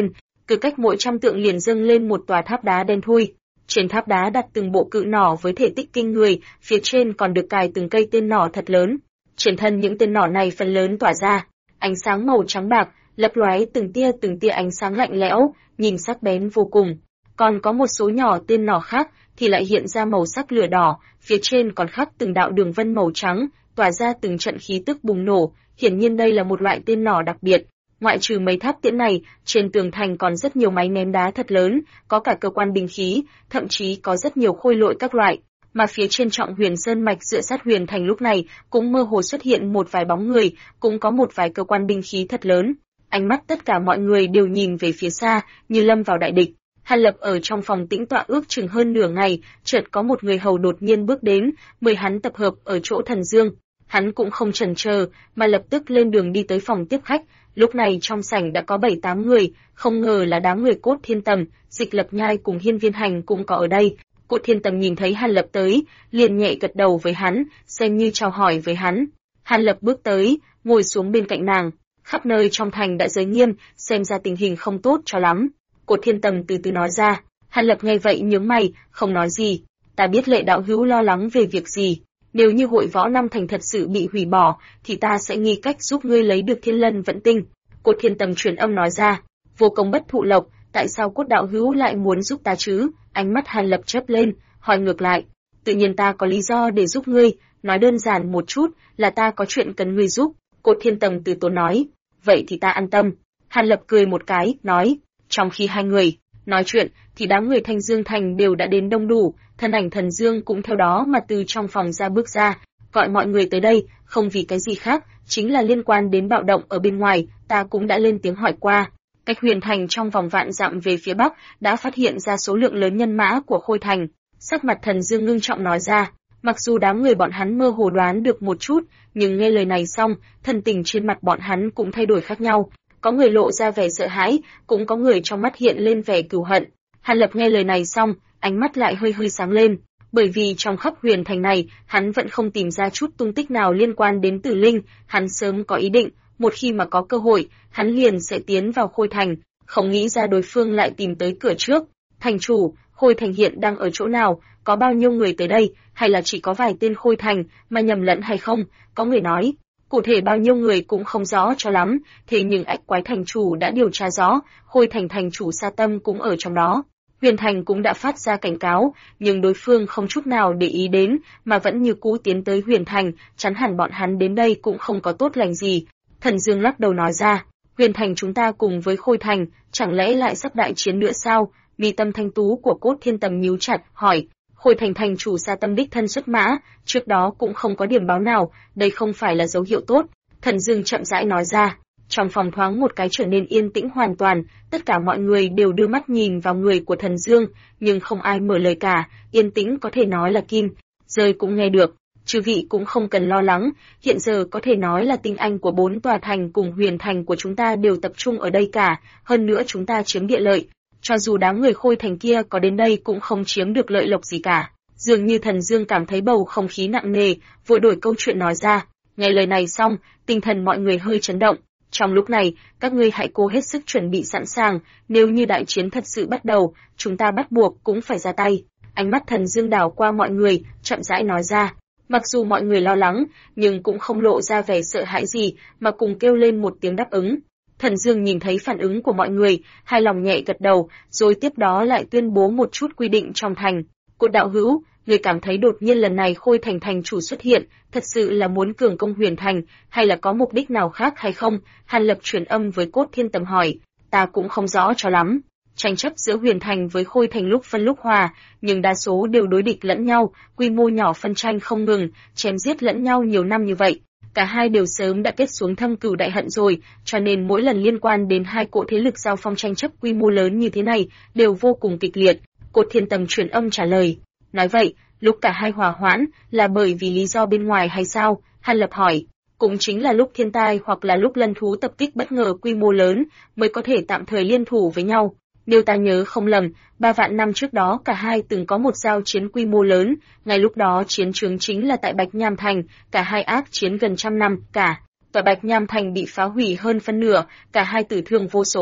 cứ cách mỗi 100 tượng liền dâng lên một tòa tháp đá đen thui. Trên tháp đá đặt từng bộ cự nỏ với thể tích kinh người, phía trên còn được cài từng cây tên nỏ thật lớn. Trên thân những tên nỏ này phần lớn tỏa ra ánh sáng màu trắng bạc, lấp lóe từng tia ánh sáng lạnh lẽo, nhìn sắc bén vô cùng. Còn có một số nhỏ tên nỏ khác thì lại hiện ra màu sắc lửa đỏ, phía trên còn khắc từng đạo đường vân màu trắng, tỏa ra từng trận khí tức bùng nổ, hiển nhiên đây là một loại tên nỏ đặc biệt. Ngoại trừ mấy tháp tiễn này, trên tường thành còn rất nhiều máy ném đá thật lớn, có cả cơ quan binh khí, thậm chí có rất nhiều khôi lỗi các loại. Mà phía trên Trọng Huyền Sơn mạch dựa sát huyền thành lúc này cũng mơ hồ xuất hiện một vài bóng người, cũng có một vài cơ quan binh khí thật lớn. Ánh mắt tất cả mọi người đều nhìn về phía xa, như lâm vào đại địch. Hàn Lập ở trong phòng tĩnh tọa ước chừng hơn nửa ngày, chợt có một người hầu đột nhiên bước đến, mời hắn tập hợp ở chỗ Thần Dương. Hắn cũng không chần chờ, mà lập tức lên đường đi tới phòng tiếp khách. Lúc này trong sảnh đã có 7-8 người, không ngờ là đám người Cốt Thiên Tầm, Dịch Lập Nhai cùng Hiên Viên Hành cũng có ở đây. Cốt Thiên Tầm nhìn thấy Hàn Lập tới, liền nhẹ gật đầu với hắn, xem như chào hỏi với hắn. Hàn Lập bước tới, ngồi xuống bên cạnh nàng. Khắp nơi trong thành đã giới nghiêm, xem ra tình hình không tốt cho lắm. Cốt Thiên Tầm từ từ nói ra. Hàn Lập nghe vậy nhướng mày, không nói gì. Ta biết Lệ đạo hữu lo lắng về việc gì. Nếu như hội võ Nam Thành thật sự bị hủy bỏ, thì ta sẽ nghĩ cách giúp ngươi lấy được Thiên Lân Vận Tinh. Cốt Thiên Tầm truyền âm nói ra. Vô công bất thụ lộc, tại sao Cốt đạo hữu lại muốn giúp ta chứ? Ánh mắt Hàn Lập chớp lên, hỏi ngược lại. Tự nhiên ta có lý do để giúp ngươi, nói đơn giản một chút, là ta có chuyện cần ngươi giúp. Cốt Thiên Tầm từ tốn nói. Vậy thì ta an tâm. Hàn Lập cười một cái, nói. Trong khi hai người nói chuyện, thì đám người Thanh Dương Thành đều đã đến đông đủ, thân ảnh Thần Dương cũng theo đó mà từ trong phòng ra bước ra, gọi mọi người tới đây, không vì cái gì khác, chính là liên quan đến bạo động ở bên ngoài, ta cũng đã lên tiếng hỏi qua. Cách Huyền Thành trong vòng vạn dặm về phía bắc, đã phát hiện ra số lượng lớn nhân mã của Khôi Thành. Sắc mặt Thần Dương ngưng trọng nói ra, mặc dù đám người bọn hắn mơ hồ đoán được một chút, nhưng nghe lời này xong, thần tình trên mặt bọn hắn cũng thay đổi khác nhau. Có người lộ ra vẻ sợ hãi, cũng có người trong mắt hiện lên vẻ cừu hận. Hàn Lập nghe lời này xong, ánh mắt lại hơi sáng lên, bởi vì trong khắp Huyền Thành này, hắn vẫn không tìm ra chút tung tích nào liên quan đến Tử Linh, hắn sớm có ý định, một khi mà có cơ hội, hắn liền sẽ tiến vào Khôi Thành, không nghĩ ra đối phương lại tìm tới cửa trước. Thành chủ, Khôi Thành hiện đang ở chỗ nào, có bao nhiêu người tới đây, hay là chỉ có vài tên Khôi Thành mà nhầm lẫn hay không? Có người nói. Cụ thể bao nhiêu người cũng không rõ cho lắm, thế nhưng Ách Quái thành chủ đã điều tra rõ, Khôi Thành thành chủ Sa Tâm cũng ở trong đó. Huyền Thành cũng đã phát ra cảnh cáo, nhưng đối phương không chút nào để ý đến, mà vẫn như cũ tiến tới Huyền Thành, chắn hẳn bọn hắn đến đây cũng không có tốt lành gì. Thần Dương lắc đầu nói ra, Huyền Thành chúng ta cùng với Khôi Thành, chẳng lẽ lại sắp đại chiến nữa sao? Mi tâm thanh tú của Cốt Thiên Tầm nhíu chặt, hỏi. Khôi Thành thành chủ Sa Tâm đích thân xuất mã, trước đó cũng không có điểm báo nào, đây không phải là dấu hiệu tốt. Thần Dương chậm rãi nói ra. Trong phòng thoáng một cái trở nên yên tĩnh hoàn toàn, tất cả mọi người đều đưa mắt nhìn vào người của Thần Dương, nhưng không ai mở lời cả, yên tĩnh có thể nói là kim rơi cũng nghe được. Chư vị cũng không cần lo lắng, hiện giờ có thể nói là tinh anh của 4 tòa thành cùng Huyền Thành của chúng ta đều tập trung ở đây cả, hơn nữa chúng ta chiếm địa lợi. Cho dù đám người Khôi Thành kia có đến đây cũng không chiếm được lợi lộc gì cả. Dường như Thần Dương cảm thấy bầu không khí nặng nề, vội đổi câu chuyện nói ra. Nghe lời này xong, tinh thần mọi người hơi chấn động. Trong lúc này, các ngươi hãy cố hết sức chuẩn bị sẵn sàng, nếu như đại chiến thật sự bắt đầu, chúng ta bắt buộc cũng phải ra tay. Ánh mắt Thần Dương đảo qua mọi người, chậm rãi nói ra. Mặc dù mọi người lo lắng, nhưng cũng không lộ ra vẻ sợ hãi gì, mà cùng kêu lên một tiếng đáp ứng. Thần Dương nhìn thấy phản ứng của mọi người, hài lòng nhẹ gật đầu, rồi tiếp đó lại tuyên bố một chút quy định trong thành. Cốt đạo hữu, người cảm thấy đột nhiên lần này Khôi Thành thành chủ xuất hiện, thật sự là muốn cường công Huyền Thành, hay là có mục đích nào khác hay không? Hàn Lập truyền âm với Cốt Thiên Tầm hỏi, ta cũng không rõ cho lắm. Tranh chấp giữa Huyền Thành với Khôi Thành lúc phân lúc hòa, nhưng đa số đều đối địch lẫn nhau, quy mô nhỏ phân tranh không ngừng, chém giết lẫn nhau nhiều năm như vậy. Cả hai đều sớm đã kết xuống thâm cừu đại hận rồi, cho nên mỗi lần liên quan đến hai cỗ thế lực giao phong tranh chấp quy mô lớn như thế này, đều vô cùng kịch liệt. Cốt Thiên Tầm truyền âm trả lời. Nói vậy, lúc cả hai hòa hoãn, là bởi vì lý do bên ngoài hay sao? Hàn Lập hỏi. Cũng chính là lúc thiên tai hoặc là lúc lân thú tập kích bất ngờ quy mô lớn, mới có thể tạm thời liên thủ với nhau. Nếu ta nhớ không lầm, 3 vạn năm trước đó cả hai từng có một giao chiến quy mô lớn, ngay lúc đó chiến trường chính là tại Bạch Nham Thành, cả hai ác chiến gần 100 năm, cả tòa Bạch Nham Thành bị phá hủy hơn phân nửa, cả hai tử thương vô số.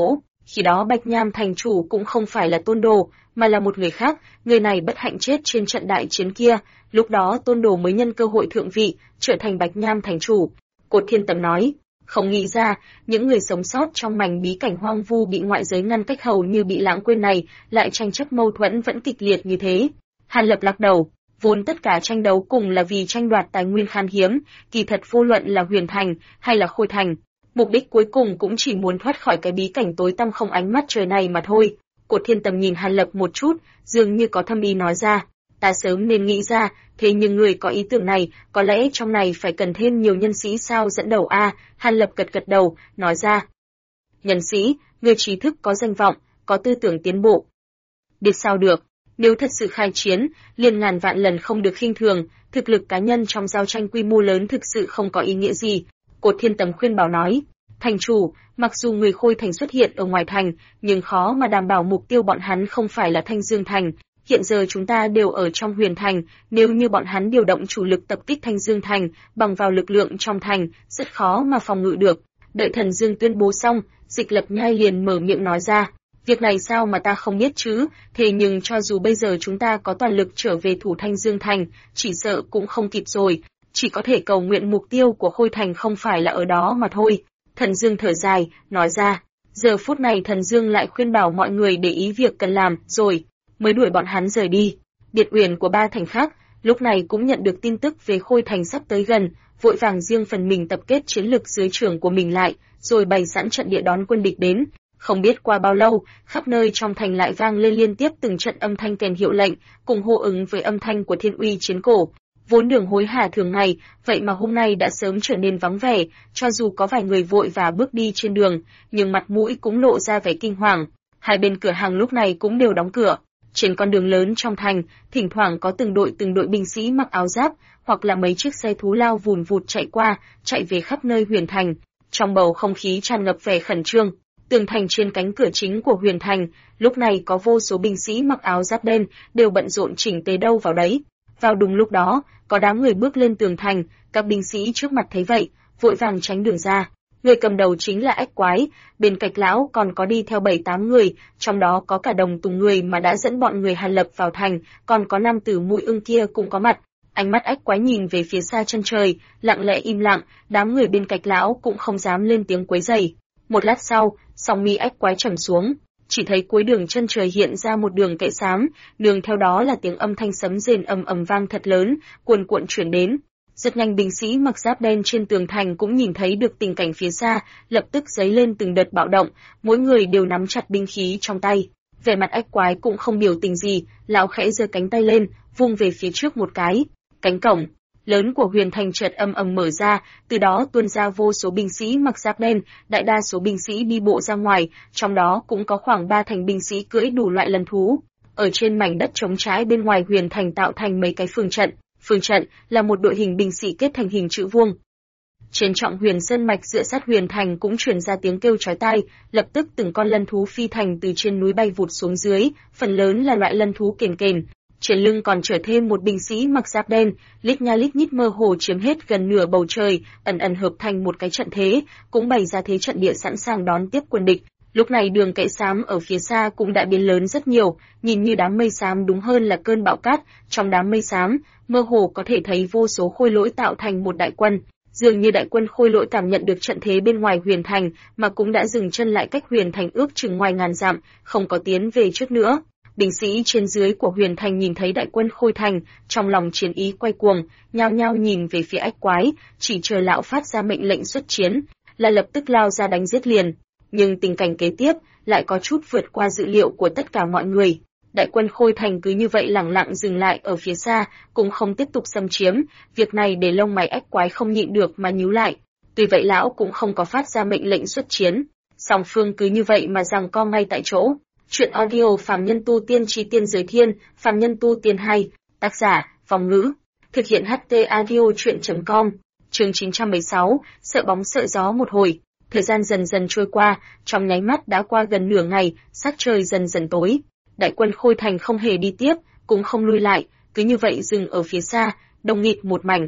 Khi đó Bạch Nham thành chủ cũng không phải là Tôn Đồ, mà là một người khác, người này bất hạnh chết trên trận đại chiến kia, lúc đó Tôn Đồ mới nhân cơ hội thượng vị, trở thành Bạch Nham thành chủ. Cột Thiên Tầm nói, không nghĩ ra, những người sống sót trong mảnh bí cảnh hoang vu bị ngoại giới ngăn cách hầu như bị lãng quên này, lại tranh chấp mâu thuẫn vẫn kịch liệt như thế. Hàn Lập lắc đầu, vốn tất cả tranh đấu cùng là vì tranh đoạt tài nguyên khan hiếm, kỳ thật vô luận là Huyền Thành hay là Khôi Thành, mục đích cuối cùng cũng chỉ muốn thoát khỏi cái bí cảnh tối tăm không ánh mắt trời này mà thôi. Cột Thiên Tầm nhìn Hàn Lập một chút, dường như có thâm ý nói ra, ta sớm nên nghĩ ra, thế nhưng người có ý tưởng này, có lẽ trong này phải cần thêm nhiều nhân sĩ sao dẫn đầu a? Hàn Lập gật gật đầu, nói ra. Nhân sĩ, người trí thức có danh vọng, có tư tưởng tiến bộ. Biết sao được, nếu thật sự khai chiến, liền ngàn vạn lần không được khinh thường, thực lực cá nhân trong giao tranh quy mô lớn thực sự không có ý nghĩa gì. Cột Thiên Tầm khuyên bảo nói, thành chủ, mặc dù người Khôi Thành xuất hiện ở ngoài thành, nhưng khó mà đảm bảo mục tiêu bọn hắn không phải là Thanh Dương Thành. Hiện giờ chúng ta đều ở trong Huyền Thành, nếu như bọn hắn điều động chủ lực tập kích Thanh Dương Thành, bằng vào lực lượng trong thành, rất khó mà phòng ngự được. Đợi Thần Dương tuyên bố xong, Dịch Lập Nhai liền mở miệng nói ra, việc này sao mà ta không biết chứ, thế nhưng cho dù bây giờ chúng ta có toàn lực trở về thủ Thanh Dương Thành, chỉ sợ cũng không kịp rồi, chỉ có thể cầu nguyện mục tiêu của Khôi Thành không phải là ở đó mà thôi. Thần Dương thở dài, nói ra, giờ phút này Thần Dương lại khuyên bảo mọi người để ý việc cần làm, rồi mới đuổi bọn hắn rời đi. Biệt Uyển của ba thành khác, lúc này cũng nhận được tin tức về Khôi Thành sắp tới gần, vội vàng riêng phần mình tập kết chiến lực dưới trướng của mình lại, rồi bày sẵn trận địa đón quân địch đến. Không biết qua bao lâu, khắp nơi trong thành lại vang lên liên tiếp từng trận âm thanh kèn hiệu lệnh, cùng hô ứng với âm thanh của thiên uy chiến cổ. Vốn đường hối hả thường ngày, vậy mà hôm nay đã sớm trở nên vắng vẻ, cho dù có vài người vội và bước đi trên đường, nhưng mặt mũi cũng lộ ra vẻ kinh hoàng. Hai bên cửa hàng lúc này cũng đều đóng cửa. Trên con đường lớn trong thành, thỉnh thoảng có từng đội binh sĩ mặc áo giáp, hoặc là mấy chiếc xe thú lao vùn vụt chạy qua, chạy về khắp nơi Huyền Thành. Trong bầu không khí tràn ngập vẻ khẩn trương, tường thành trên cánh cửa chính của Huyền Thành, lúc này có vô số binh sĩ mặc áo giáp đen, đều bận rộn chỉnh tề đâu vào đấy. Vào đúng lúc đó, có đám người bước lên tường thành, các binh sĩ trước mặt thấy vậy, vội vàng tránh đường ra. Người cầm đầu chính là Ách Quái, bên cạnh lão còn có đi theo 7-8 người, trong đó có cả Đồng Tùng người mà đã dẫn bọn người Hàn Lập vào thành, còn có nam tử Mũi Ưng kia cũng có mặt. Ánh mắt Ách Quái nhìn về phía xa chân trời, lặng lẽ im lặng, đám người bên cạnh lão cũng không dám lên tiếng quấy rầy. Một lát sau, song mi Ách Quái trầm xuống, chỉ thấy cuối đường chân trời hiện ra một đường kệ xám, nương theo đó là tiếng âm thanh sấm rền ầm ầm vang thật lớn, cuồn cuộn chuyển đến. Rất nhanh binh sĩ mặc giáp đen trên tường thành cũng nhìn thấy được tình cảnh phía xa, lập tức dấy lên từng đợt bạo động, mỗi người đều nắm chặt binh khí trong tay. Vẻ mặt Ách Quái cũng không biểu tình gì, lão khẽ giơ cánh tay lên, vung về phía trước một cái. Cánh cổng lớn của Huyền Thành chợt ầm ầm mở ra, từ đó tuôn ra vô số binh sĩ mặc giáp đen, đại đa số binh sĩ đi bộ ra ngoài, trong đó cũng có khoảng 3 thành binh sĩ cưỡi đủ loại lân thú. Ở trên mảnh đất trống trải bên ngoài Huyền Thành tạo thành mấy cái phương trận. Phương trận là một đội hình binh sĩ kết thành hình chữ vuông. Trên trọng Huyền Sơn mạch dựa sát Huyền Thành cũng truyền ra tiếng kêu chói tai, lập tức từng con lân thú phi thành từ trên núi bay vụt xuống dưới, phần lớn là loại lân thú kền kền. Trên lưng còn chở thêm một binh sĩ mặc giáp đen, lít nha lít nhít mơ hồ chiếm hết gần nửa bầu trời, ẩn ẩn hợp thành một cái trận thế, cũng bày ra thế trận địa sẵn sàng đón tiếp quân địch. Lúc này đường kệ xám ở phía xa cũng đã biến lớn rất nhiều, nhìn như đám mây xám đúng hơn là cơn bão cát, trong đám mây xám, mơ hồ có thể thấy vô số khôi lỗi tạo thành một đại quân. Dường như đại quân khôi lỗi cảm nhận được trận thế bên ngoài Huyền Thành, mà cũng đã dừng chân lại cách Huyền Thành ước chừng ngoài ngàn dặm, không có tiến về trước nữa. Binh sĩ trên dưới của Huyền Thành nhìn thấy đại quân Khôi Thành, trong lòng chiến ý quay cuồng, nhao nhao nhìn về phía Ách Quái, chỉ chờ lão phát ra mệnh lệnh xuất chiến, là lập tức lao ra đánh giết liền. Nhưng tình cảnh kế tiếp lại có chút vượt qua dự liệu của tất cả mọi người. Đại quân Khôi Thành cứ như vậy lẳng lặng dừng lại ở phía xa, cũng không tiếp tục xâm chiếm, việc này để lông mày Ách Quái không nhịn được mà nhíu lại. Tuy vậy lão cũng không có phát ra mệnh lệnh xuất chiến, song phương cứ như vậy mà giằng co ngay tại chỗ. Chuyện audio Phàm Nhân Tu Tiên Chí Tiên Giới Thiên, Phàm Nhân Tu Tiên 2, tác giả, Vong Ngữ, thực hiện HT audio chuyện.com, chương 916, sợ bóng sợ gió một hồi. Thời gian dần dần trôi qua, trong nháy mắt đã qua gần nửa ngày, sắc trời dần dần tối. Đại quân Khôi Thành không hề đi tiếp, cũng không lui lại, cứ như vậy dừng ở phía xa, đông nghịt một mảnh.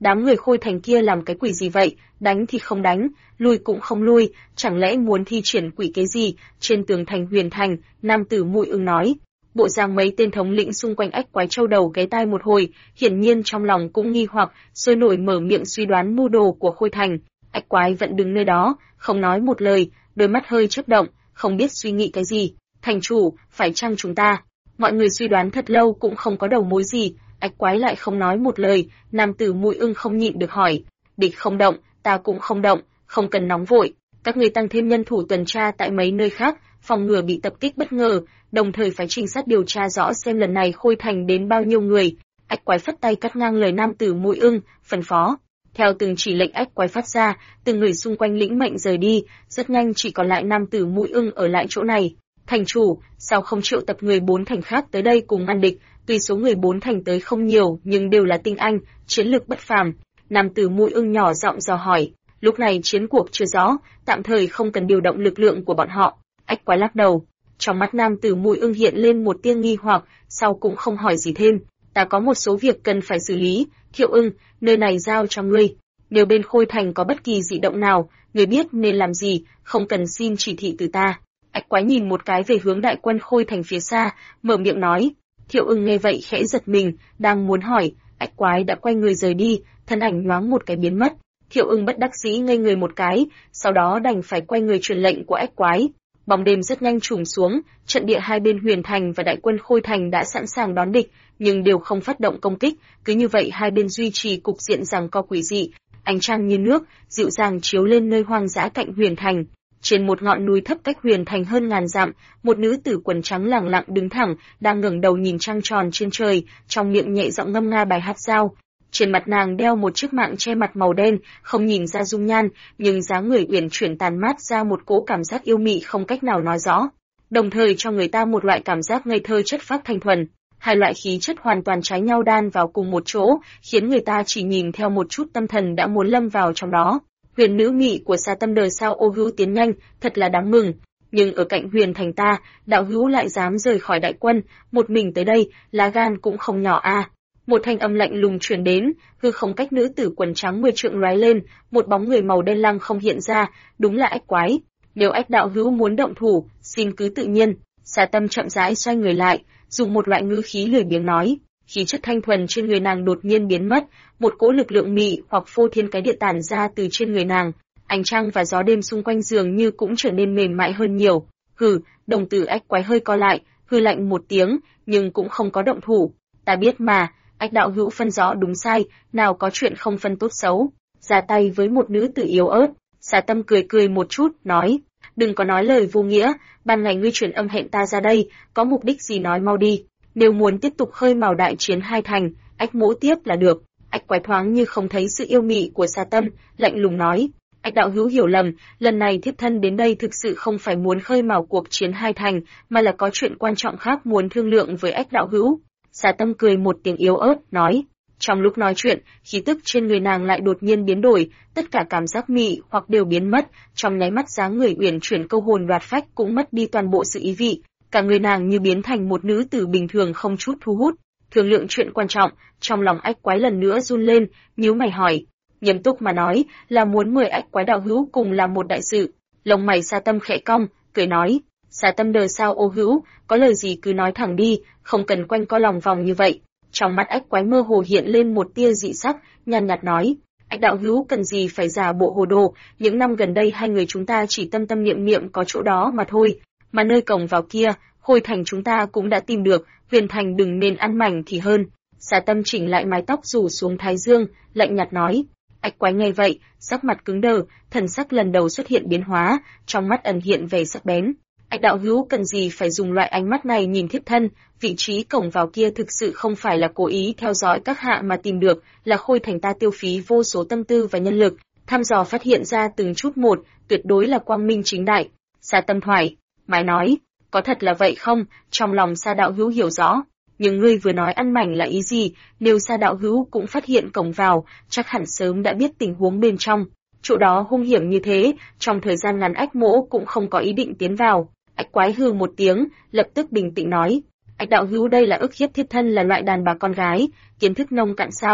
Đám người Khôi Thành kia làm cái quỷ gì vậy, đánh thì không đánh, lui cũng không lui, chẳng lẽ muốn thi triển quỷ kế gì? Trên tường thành Huyền Thành, nam tử Mụi Ưng nói. Bộ dạng mấy tên thống lĩnh xung quanh Ách Quái châu đầu ghé tai một hồi, hiển nhiên trong lòng cũng nghi hoặc, sôi nổi mở miệng suy đoán mưu đồ của Khôi Thành. Ách Quái vẫn đứng nơi đó, không nói một lời, đôi mắt hơi chớp động, không biết suy nghĩ cái gì. Thành chủ, phải chăng chúng ta? Mọi người suy đoán thật lâu cũng không có đầu mối gì. Ách Quái lại không nói một lời, nam tử Mụi Ưng không nhịn được hỏi. Địch không động, ta cũng không động, không cần nóng vội. Các ngươi tăng thêm nhân thủ tuần tra tại mấy nơi khác, phòng ngừa bị tập kích bất ngờ, đồng thời phải trinh sát điều tra rõ xem lần này Khôi Thành đến bao nhiêu người. Ách Quái phất tay cắt ngang lời nam tử Mụi Ưng, phân phó. Theo từng chỉ lệnh Ách Quái phát ra, từng người xung quanh lĩnh mệnh rời đi, rất nhanh chỉ còn lại nam tử Mụi Ưng ở lại chỗ này. Thành chủ, sao không triệu tập người 4 thành khác tới đây cùng ngăn địch? Tuy số người 4 thành tới không nhiều, nhưng đều là tinh anh, chiến lược bất phàm. Nam tử Mụi Ưng nhỏ giọng dò hỏi. Lúc này chiến cuộc chưa rõ, tạm thời không cần điều động lực lượng của bọn họ. Ách Quái lắc đầu. Trong mắt nam tử Mụi Ưng hiện lên một tia nghi hoặc, sau cũng không hỏi gì thêm. Ta có một số việc cần phải xử lý, Thiệu Ưng, nơi này giao cho ngươi. Nếu bên Khôi Thành có bất kỳ dị động nào, ngươi biết nên làm gì, không cần xin chỉ thị từ ta. Ách Quái nhìn một cái về hướng đại quân Khôi Thành phía xa, mở miệng nói. Thiệu Ưng nghe vậy khẽ giật mình, đang muốn hỏi, Ách Quái đã quay người rời đi, thân ảnh nhoáng một cái biến mất. Thiệu Ưng bất đắc dĩ ngây người một cái, sau đó đành phải quay người truyền lệnh của Ách Quái. Bóng đêm rất nhanh trùm xuống, trận địa hai bên Huyền Thành và đại quân Khôi Thành đã sẵn sàng đón địch, nhưng đều không phát động công kích, cứ như vậy hai bên duy trì cục diện giằng co quỷ dị. Ánh trăng như nước, dịu dàng chiếu lên nơi hoang dã cạnh Huyền Thành. Trên một ngọn núi thấp cách Huyền Thành hơn ngàn dặm, một nữ tử quần trắng lẳng lặng đứng thẳng, đang ngẩng đầu nhìn trăng tròn trên trời, trong miệng nhẹ giọng ngâm nga bài hát giao. Trên mặt nàng đeo một chiếc mạng che mặt màu đen, không nhìn ra dung nhan, nhưng dáng người uyển chuyển tàn mát ra một cỗ cảm giác yêu mị không cách nào nói rõ, đồng thời cho người ta một loại cảm giác ngây thơ chất phác thanh thuần. Hai loại khí chất hoàn toàn trái nhau đan vào cùng một chỗ, khiến người ta chỉ nhìn theo một chút tâm thần đã muốn lâm vào trong đó. Huyền nữ mị của Sa Tâm đời sao Ô Hữu tiến nhanh, thật là đáng mừng. Nhưng ở cạnh Huyền Thành ta, đạo hữu lại dám rời khỏi đại quân, một mình tới đây, lá gan cũng không nhỏ a. Một thanh âm lạnh lùng truyền đến, hư không cách nữ tử quần trắng 10 trượng lóe lên, một bóng người màu đen lăng không hiện ra, đúng là Ách Quái. Nếu Ách đạo hữu muốn động thủ, xin cứ tự nhiên. Sa Tâm chậm rãi xoay người lại, dùng một loại ngữ khí lười biếng nói. Khí chất thanh thuần trên người nàng đột nhiên biến mất, một cỗ lực lượng mị hoặc phô thiên cái địa tản ra từ trên người nàng. Ánh trăng và gió đêm xung quanh dường như cũng trở nên mềm mại hơn nhiều. Hừ, đồng tử Ách Quái hơi co lại, hừ lạnh một tiếng, nhưng cũng không có động thủ. Ta biết mà. Ách đạo hữu phân rõ đúng sai, nào có chuyện không phân tốt xấu. Ra tay với một nữ tử yếu ớt. Sa Tâm cười cười một chút, nói, đừng có nói lời vô nghĩa, ban ngày ngươi truyền âm hẹn ta ra đây, có mục đích gì nói mau đi. Nếu muốn tiếp tục khơi mào đại chiến hai thành, Ách mỗ tiếp là được. Ách Quái thoáng như không thấy sự yêu mị của Sa Tâm, lạnh lùng nói, Ách đạo hữu hiểu lầm, lần này thiếp thân đến đây thực sự không phải muốn khơi mào cuộc chiến hai thành, mà là có chuyện quan trọng khác muốn thương lượng với Ách đạo hữu. Sa Tâm cười một tiếng yếu ớt, nói. Trong lúc nói chuyện, khí tức trên người nàng lại đột nhiên biến đổi, tất cả cảm giác mị hoặc đều biến mất, trong nháy mắt dáng người uyển chuyển câu hồn đoạt phách cũng mất đi toàn bộ sự ý vị, cả người nàng như biến thành một nữ tử bình thường không chút thu hút. Thương lượng chuyện quan trọng, trong lòng Ách Quái lần nữa run lên, nhíu mày hỏi. Nghiêm túc mà nói, là muốn mời Ách Quái đạo hữu cùng làm một đại sự. Lông mày Sa Tâm khẽ cong, cười nói. Sa Tâm đời sao Ô Hữu, có lời gì cứ nói thẳng đi, không cần quanh co lòng vòng như vậy. Trong mắt Ách Quái mơ hồ hiện lên một tia dị sắc, nhàn nhạt nói, Ách đạo hữu cần gì phải giả bộ hồ đồ, những năm gần đây hai người chúng ta chỉ tâm tâm niệm niệm có chỗ đó mà thôi, mà nơi cổng vào kia, Khôi Thành chúng ta cũng đã tìm được, Huyền Thành đừng nên ăn mảnh thì hơn. Sa Tâm chỉnh lại mái tóc rủ xuống thái dương, lạnh nhạt nói. Ách Quái nghe vậy, sắc mặt cứng đờ, thần sắc lần đầu xuất hiện biến hóa, trong mắt ẩn hiện vẻ sắc bén. Ách đạo hữu cần gì phải dùng loại ánh mắt này nhìn thiếp thân, vị trí cổng vào kia thực sự không phải là cố ý theo dõi các hạ mà tìm được, là Khôi Thành ta tiêu phí vô số tâm tư và nhân lực, thăm dò phát hiện ra từng chút một, tuyệt đối là quang minh chính đại. Sa Tâm thoải mái nói, có thật là vậy không? Trong lòng Sa đạo hữu hiểu rõ, nhưng ngươi vừa nói ăn mảnh là ý gì? Nếu Sa đạo hữu cũng phát hiện cổng vào, chắc hẳn sớm đã biết tình huống bên trong. Chỗ đó hung hiểm như thế, trong thời gian ngắn Ách mỗ cũng không có ý định tiến vào. Ách Quái hừ một tiếng, lập tức bình tĩnh nói, Ách đạo hữu đây là ức hiếp thiếp thân là loại đàn bà con gái, kiến thức nông cạn sao?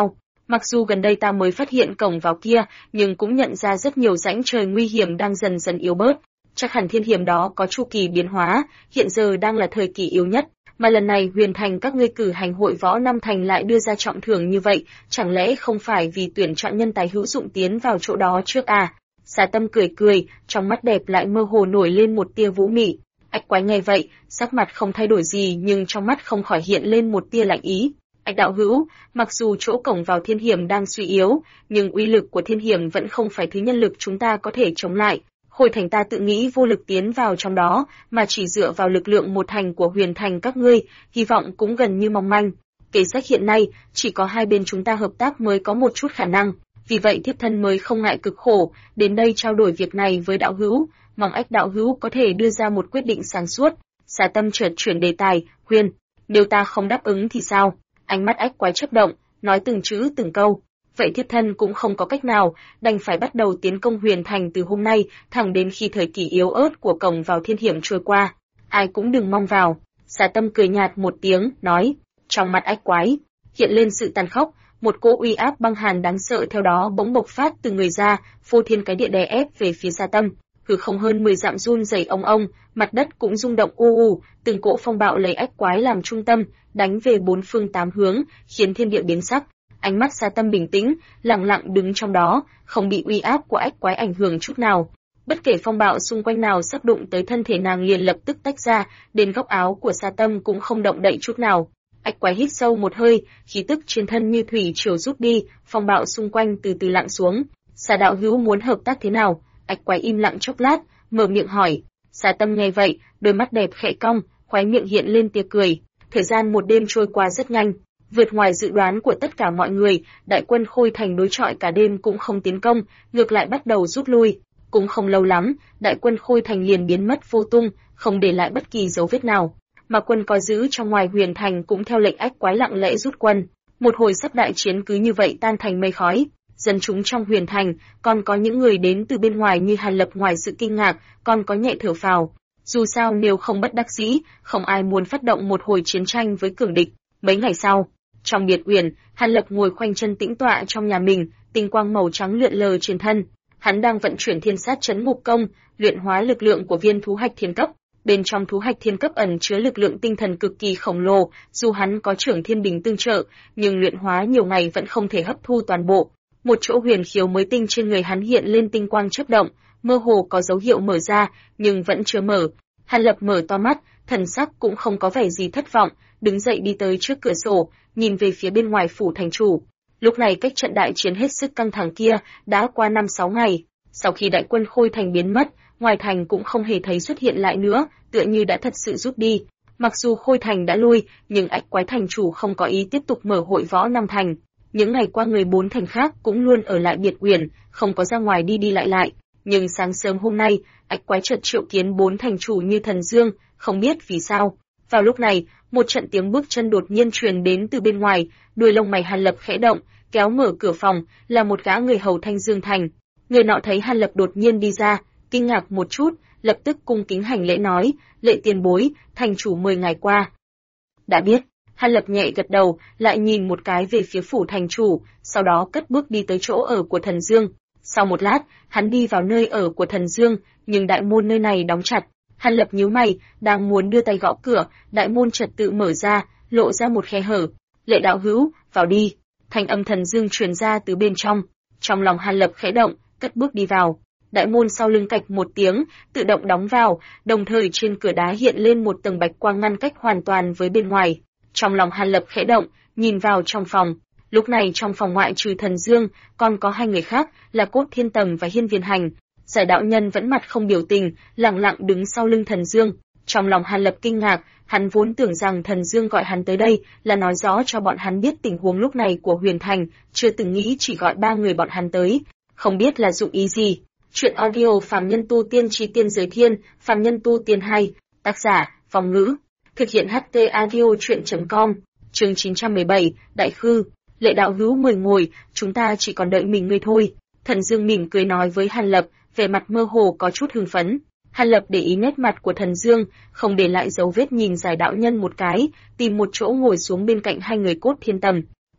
Mặc dù gần đây ta mới phát hiện cổng vào kia, nhưng cũng nhận ra rất nhiều rãnh trời nguy hiểm đang dần dần yếu bớt. Chắc hẳn thiên hiểm đó có chu kỳ biến hóa, hiện giờ đang là thời kỳ yếu nhất. Mà lần này Huyền Thành các ngươi cử hành hội võ năm thành lại đưa ra trọng thưởng như vậy, chẳng lẽ không phải vì tuyển chọn nhân tài hữu dụng tiến vào chỗ đó trước à? Xà Tâm cười cười, trong mắt đẹp lại mơ hồ nổi lên một tia vũ mị. Ách Quái nghe vậy, sắc mặt không thay đổi gì nhưng trong mắt không khỏi hiện lên một tia lạnh ý. Ách đạo hữu, mặc dù chỗ cổng vào thiên hiểm đang suy yếu, nhưng uy lực của thiên hiểm vẫn không phải thứ nhân lực chúng ta có thể chống lại. Hồi thành ta tự nghĩ vô lực tiến vào trong đó, mà chỉ dựa vào lực lượng một thành của Huyền Thành các ngươi, hy vọng cũng gần như mong manh. Kế sách hiện nay, chỉ có hai bên chúng ta hợp tác mới có một chút khả năng, vì vậy thiếp thân mới không ngại cực khổ, đến đây trao đổi việc này với đạo hữu, mong Ách đạo hữu có thể đưa ra một quyết định sáng suốt. Xà Tâm chợt chuyển đề tài, Huyền, nếu ta không đáp ứng thì sao? Ánh mắt Ách Quái chớp động, nói từng chữ từng câu. Vậy thiếp thân cũng không có cách nào, đành phải bắt đầu tiến công Huyền Thành từ hôm nay, thẳng đến khi thời kỳ yếu ớt của cổng vào thiên hiểm trôi qua. Ai cũng đừng mong vào. Xà Tâm cười nhạt một tiếng, nói. Trong mặt Ách Quái hiện lên sự tàn khốc, một cỗ uy áp băng hàn đáng sợ theo đó bỗng bộc phát từ người ra, phô thiên cái địa đè ép về phía Xà Tâm. Hư không hơn 10 dặm run rẩy ong ong, mặt đất cũng rung động u u, từng cỗ phong bạo lấy Ách Quái làm trung tâm, đánh về bốn phương tám hướng, khiến thiên địa biến sắc. Ánh mắt Xà Tâm bình tĩnh, lặng lặng đứng trong đó, không bị uy áp của Ách Quái ảnh hưởng chút nào. Bất kể phong bạo xung quanh nào sắp đụng tới thân thể nàng liền lập tức tách ra, đến góc áo của Xà Tâm cũng không động đậy chút nào. Ách Quái hít sâu một hơi, khí tức trên thân như thủy triều rút đi, phong bạo xung quanh từ từ lặng xuống. Xà đạo hữu muốn hợp tác thế nào? Ách Quái im lặng chốc lát, mở miệng hỏi. Xà Tâm nghe vậy, đôi mắt đẹp khẽ cong, khóe miệng hiện lên tia cười. Thời gian một đêm trôi qua rất nhanh, vượt ngoài dự đoán của tất cả mọi người, đại quân Khôi Thành đối chọi cả đêm cũng không tiến công, ngược lại bắt đầu rút lui. Cũng không lâu lắm, đại quân Khôi Thành liền biến mất vô tung, không để lại bất kỳ dấu vết nào. Mà quân coi giữ trong ngoài Huyền Thành cũng theo lệnh Ách Quái lặng lẽ rút quân. Một hồi sắp đại chiến cứ như vậy tan thành mây khói. Dân chúng trong Huyền Thành, còn có những người đến từ bên ngoài như Hàn Lập ngoài sự kinh ngạc, còn có nhẹ thở phào. Dù sao nếu không bất đắc dĩ, không ai muốn phát động một hồi chiến tranh với cường địch. Mấy ngày sau, trong biệt uyển, Hàn Lập ngồi khoanh chân tĩnh tọa trong nhà mình, tinh quang màu trắng lượn lờ trên thân. Hắn đang vận chuyển thiên sát chấn ngục công, luyện hóa lực lượng của viên thú hạch thiên cấp. Bên trong thú hạch thiên cấp ẩn chứa lực lượng tinh thần cực kỳ khổng lồ, dù hắn có trưởng thiên bình tương trợ, nhưng luyện hóa nhiều ngày vẫn không thể hấp thu toàn bộ. Một chỗ huyền khiếu mới tinh trên người hắn hiện lên tinh quang chớp động, mơ hồ có dấu hiệu mở ra, nhưng vẫn chưa mở. Hàn Lập mở to mắt, thần sắc cũng không có vẻ gì thất vọng, đứng dậy đi tới trước cửa sổ, nhìn về phía bên ngoài phủ thành chủ. Lúc này cách trận đại chiến hết sức căng thẳng kia đã qua 5-6 ngày. Sau khi đại quân Khôi Thành biến mất, ngoài thành cũng không hề thấy xuất hiện lại nữa, tựa như đã thật sự rút đi. Mặc dù Khôi Thành đã lui, nhưng Ách Quái thành chủ không có ý tiếp tục mở hội võ năm thành. Những ngày qua người 4 thành khác cũng luôn ở lại biệt uyển, không có ra ngoài đi đi lại lại. Nhưng sáng sớm hôm nay, Ách Quái chợt triệu kiến 4 thành chủ như Thần Dương, không biết vì sao. Vào lúc này, một trận tiếng bước chân đột nhiên truyền đến từ bên ngoài, đuôi lông mày Hàn Lập khẽ động, kéo mở cửa phòng, là một gã người hầu Thanh Dương Thành. Người nọ thấy Hàn Lập đột nhiên đi ra, kinh ngạc một chút, lập tức cung kính hành lễ nói, lệ tiền bối, thành chủ mời ngài qua. Đã biết. Hàn Lập nhẹ gật đầu, lại nhìn một cái về phía phủ thành chủ, sau đó cất bước đi tới chỗ ở của Thần Dương. Sau một lát, hắn đi vào nơi ở của Thần Dương, nhưng đại môn nơi này đóng chặt. Hàn Lập nhíu mày, đang muốn đưa tay gõ cửa, đại môn trật tự mở ra, lộ ra một khe hở. Lệ đạo hữu, vào đi. Thanh âm Thần Dương truyền ra từ bên trong. Trong lòng Hàn Lập khẽ động, cất bước đi vào. Đại môn sau lưng cạch một tiếng, tự động đóng vào, đồng thời trên cửa đá hiện lên một tầng bạch quang ngăn cách hoàn toàn với bên ngoài. Trong lòng Hàn Lập khẽ động, nhìn vào trong phòng. Lúc này trong phòng ngoại trừ Thần Dương, còn có hai người khác là Cốt Thiên Tầm và Hiên Viên Hành. Giải đạo nhân vẫn mặt không biểu tình, lặng lặng đứng sau lưng Thần Dương. Trong lòng Hàn Lập kinh ngạc, hắn vốn tưởng rằng Thần Dương gọi hắn tới đây là nói rõ cho bọn hắn biết tình huống lúc này của Huyền Thành, chưa từng nghĩ chỉ gọi 3 người bọn hắn tới, không biết là dụng ý gì. Chuyện audio Phàm Nhân Tu Tiên Chi Tiên Giới Thiên, Phàm Nhân Tu Tiên 2, tác giả, Phong Ngữ. Thực hiện HT Audio Chuyện.com, chương 917, Đại Khư, Lệ đạo hữu mời ngồi, chúng ta chỉ còn đợi mình ngươi thôi. Thần Dương mỉm cười nói với Hàn Lập, vẻ mặt mơ hồ có chút hưng phấn. Hàn Lập để ý nét mặt của Thần Dương, không để lại dấu vết nhìn Giải đạo nhân một cái, tìm một chỗ ngồi xuống bên cạnh hai người Cốt Thiên Tầm.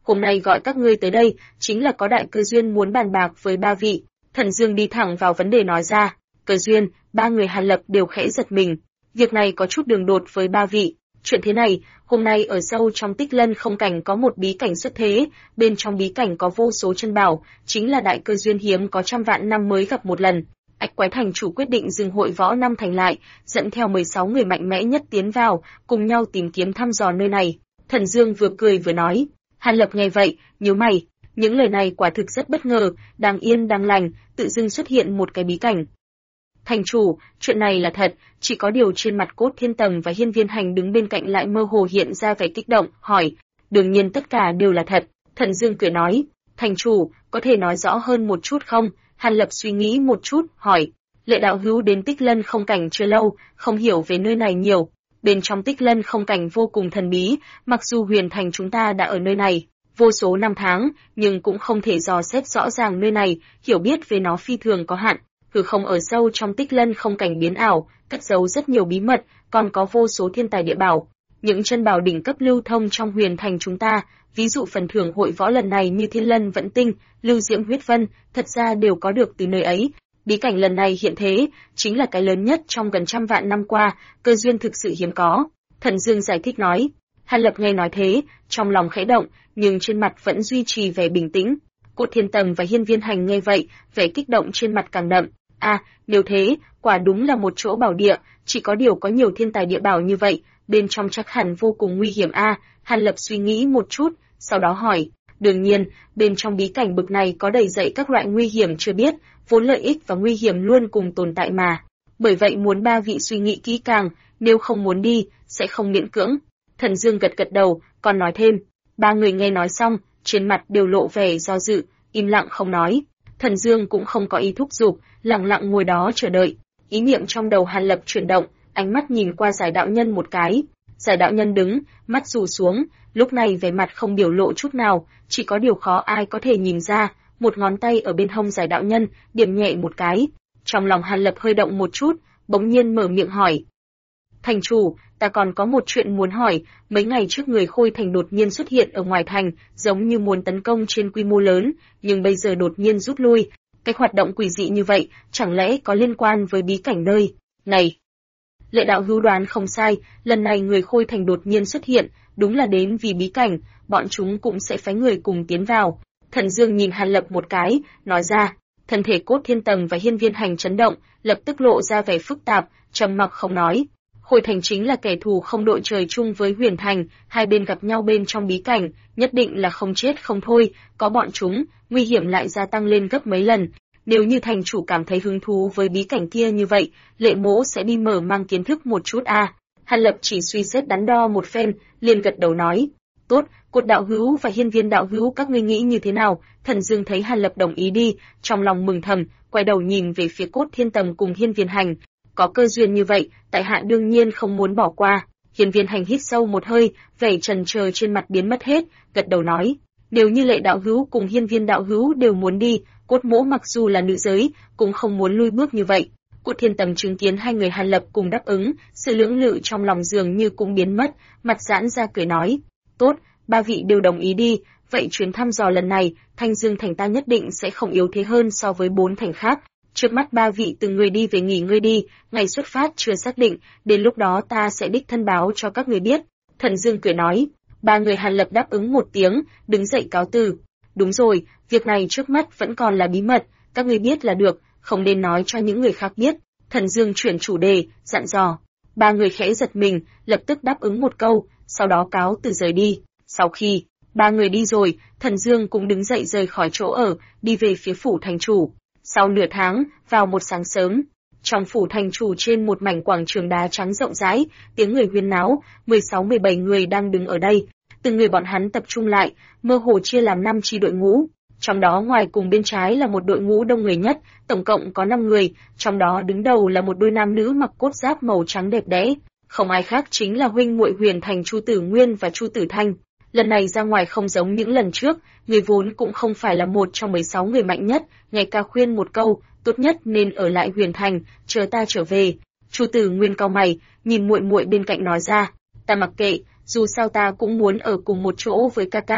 Hôm nay gọi các ngươi tới đây, chính là có đại cơ duyên muốn bàn bạc với ba vị. Thần Dương đi thẳng vào vấn đề nói ra. Cơ duyên, ba người Hàn Lập đều khẽ giật mình. Việc này có chút đường đột với ba vị. Chuyện thế này, hôm nay ở sâu trong Tích Lân không cảnh có một bí cảnh xuất thế, bên trong bí cảnh có vô số chân bảo, chính là đại cơ duyên hiếm có trăm vạn năm mới gặp một lần. Ách Quái thành chủ quyết định dừng hội võ năm thành lại, dẫn theo 16 người mạnh mẽ nhất tiến vào, cùng nhau tìm kiếm thăm dò nơi này. Thần Dương vừa cười vừa nói. Hàn Lập nghe vậy, nhíu mày, những lời này quả thực rất bất ngờ, đang yên đang lành, tự dưng xuất hiện một cái bí cảnh. Thành chủ, chuyện này là thật, chỉ có điều trên mặt Cốt Thiên Tầng và Hiên Viên Hành đứng bên cạnh lại mơ hồ hiện ra vẻ kích động, hỏi, đương nhiên tất cả đều là thật. Thần Dương cười nói, thành chủ, có thể nói rõ hơn một chút không? Hàn Lập suy nghĩ một chút, hỏi, Lệ đạo hữu đến Tích Lân không cảnh chưa lâu, không hiểu về nơi này nhiều. Bên trong Tích Lân không cảnh vô cùng thần bí, mặc dù Huyền Thành chúng ta đã ở nơi này vô số năm tháng, nhưng cũng không thể dò xét rõ ràng nơi này, hiểu biết về nó phi thường có hạn. Hư không ở sâu trong Tích Lân không cảnh biến ảo, cất giấu rất nhiều bí mật, còn có vô số thiên tài địa bảo. Những chân bảo đỉnh cấp lưu thông trong Huyền Thành chúng ta, ví dụ phần thưởng hội võ lần này như Thiên Lân Vận Tinh, Lưu Diễm Huyết Vân, thật ra đều có được từ nơi ấy. Bí cảnh lần này hiện thế, chính là cái lớn nhất trong gần trăm vạn năm qua, cơ duyên thực sự hiếm có. Thần Dương giải thích nói. Hàn Lập nghe nói thế, trong lòng khẽ động, nhưng trên mặt vẫn duy trì vẻ bình tĩnh. Cốt Thiên Tầng và Hiên Viên Hành nghe vậy, vẻ kích động trên mặt càng đậm. Nếu thế, quả đúng là một chỗ bảo địa, chỉ có điều có nhiều thiên tài địa bảo như vậy, bên trong chắc hẳn vô cùng nguy hiểm Hàn Lập suy nghĩ một chút, sau đó hỏi, đương nhiên, bên trong bí cảnh bực này có đầy dẫy các loại nguy hiểm chưa biết, vốn lợi ích và nguy hiểm luôn cùng tồn tại mà. Bởi vậy muốn ba vị suy nghĩ kỹ càng, nếu không muốn đi, sẽ không miễn cưỡng. Thần Dương gật gật đầu, còn nói thêm. Ba người nghe nói xong, trên mặt đều lộ vẻ do dự, im lặng không nói. Thần Dương cũng không có ý thúc giục, lặng lặng ngồi đó chờ đợi. Ý niệm trong đầu Hàn Lập chuyển động, ánh mắt nhìn qua Giải đạo nhân một cái. Giải đạo nhân đứng, mắt rủ xuống, lúc này vẻ mặt không biểu lộ chút nào, chỉ có điều khó ai có thể nhìn ra, một ngón tay ở bên hông Giải đạo nhân, điểm nhẹ một cái. Trong lòng Hàn Lập hơi động một chút, bỗng nhiên mở miệng hỏi. Thành chủ, ta còn có một chuyện muốn hỏi, mấy ngày trước người Khôi Thành đột nhiên xuất hiện ở ngoài thành, giống như muốn tấn công trên quy mô lớn, nhưng bây giờ đột nhiên rút lui. Cái hoạt động quỷ dị như vậy, chẳng lẽ có liên quan với bí cảnh nơi này? Lệ đạo hữu đoán không sai, lần này người Khôi Thành đột nhiên xuất hiện, đúng là đến vì bí cảnh, bọn chúng cũng sẽ phái người cùng tiến vào. Thần Dương nhìn Hàn Lập một cái, nói ra, thân thể Cốt Thiên Tầng và Hiên Viên Hành chấn động, lập tức lộ ra vẻ phức tạp, trầm mặc không nói. Khôi Thành chính là kẻ thù không đội trời chung với Huyền Thành, hai bên gặp nhau bên trong bí cảnh, nhất định là không chết không thôi, có bọn chúng, nguy hiểm lại gia tăng lên gấp mấy lần. Nếu như thành chủ cảm thấy hứng thú với bí cảnh kia như vậy, Lệ Mỗ sẽ đi mở mang kiến thức một chút Hàn Lập chỉ suy xét đắn đo một phen, liền gật đầu nói, tốt, Cốt đạo hữu và Hiên Viên đạo hữu các ngươi nghĩ như thế nào? Thần Dương thấy Hàn Lập đồng ý đi, trong lòng mừng thầm, quay đầu nhìn về phía Cốt Thiên Tầng cùng Hiên Viên Hành. Có cơ duyên như vậy, tại hạ đương nhiên không muốn bỏ qua. Hiên Viên Hành hít sâu một hơi, vẻ chần chờ trên mặt biến mất hết, gật đầu nói, nếu như Lệ đạo hữu cùng Hiên Viên đạo hữu đều muốn đi, Cốt mỗ mặc dù là nữ giới, cũng không muốn lui bước như vậy. Cốt Thiên Tầng chứng kiến hai người Hàn Lập cùng đáp ứng, sự lưỡng lự trong lòng dường như cũng biến mất, mặt giãn ra cười nói, tốt, ba vị đều đồng ý đi, vậy chuyến thăm dò lần này, Thanh Dương thành ta nhất định sẽ không yếu thế hơn so với 4 thành khác. Trước mắt ba vị từng người đi về nghỉ ngơi đi, ngày xuất phát chưa xác định, đến lúc đó ta sẽ đích thân báo cho các người biết. Thần Dương cười nói, ba người Hàn Lập đáp ứng một tiếng, đứng dậy cáo từ. Đúng rồi, việc này trước mắt vẫn còn là bí mật, các người biết là được, không nên nói cho những người khác biết. Thần Dương chuyển chủ đề, dặn dò. Ba người khẽ giật mình, lập tức đáp ứng một câu, sau đó cáo từ rời đi. Sau khi ba người đi rồi, Thần Dương cũng đứng dậy rời khỏi chỗ ở, đi về phía phủ thành chủ. Sau nửa tháng, vào một sáng sớm, trong phủ thành chủ trên một mảnh quảng trường đá trắng rộng rãi, tiếng người huyên náo, 16-17 người đang đứng ở đây. Từng người bọn hắn tập trung lại, mơ hồ chia làm 5 chi đội ngũ. Trong đó ngoài cùng bên trái là một đội ngũ đông người nhất, tổng cộng có 5 người, trong đó đứng đầu là một đôi nam nữ mặc cốt giáp màu trắng đẹp đẽ. Không ai khác chính là huynh muội Huyền Thành Chu Tử Nguyên và Chu Tử Thanh. Lần này ra ngoài không giống những lần trước, người vốn cũng không phải là một trong 16 người mạnh nhất, ngay cả khuyên một câu, tốt nhất nên ở lại Huyền Thành, chờ ta trở về. Chu Tử Nguyên cau mày, nhìn muội muội bên cạnh nói ra, ta mặc kệ, dù sao ta cũng muốn ở cùng một chỗ với ca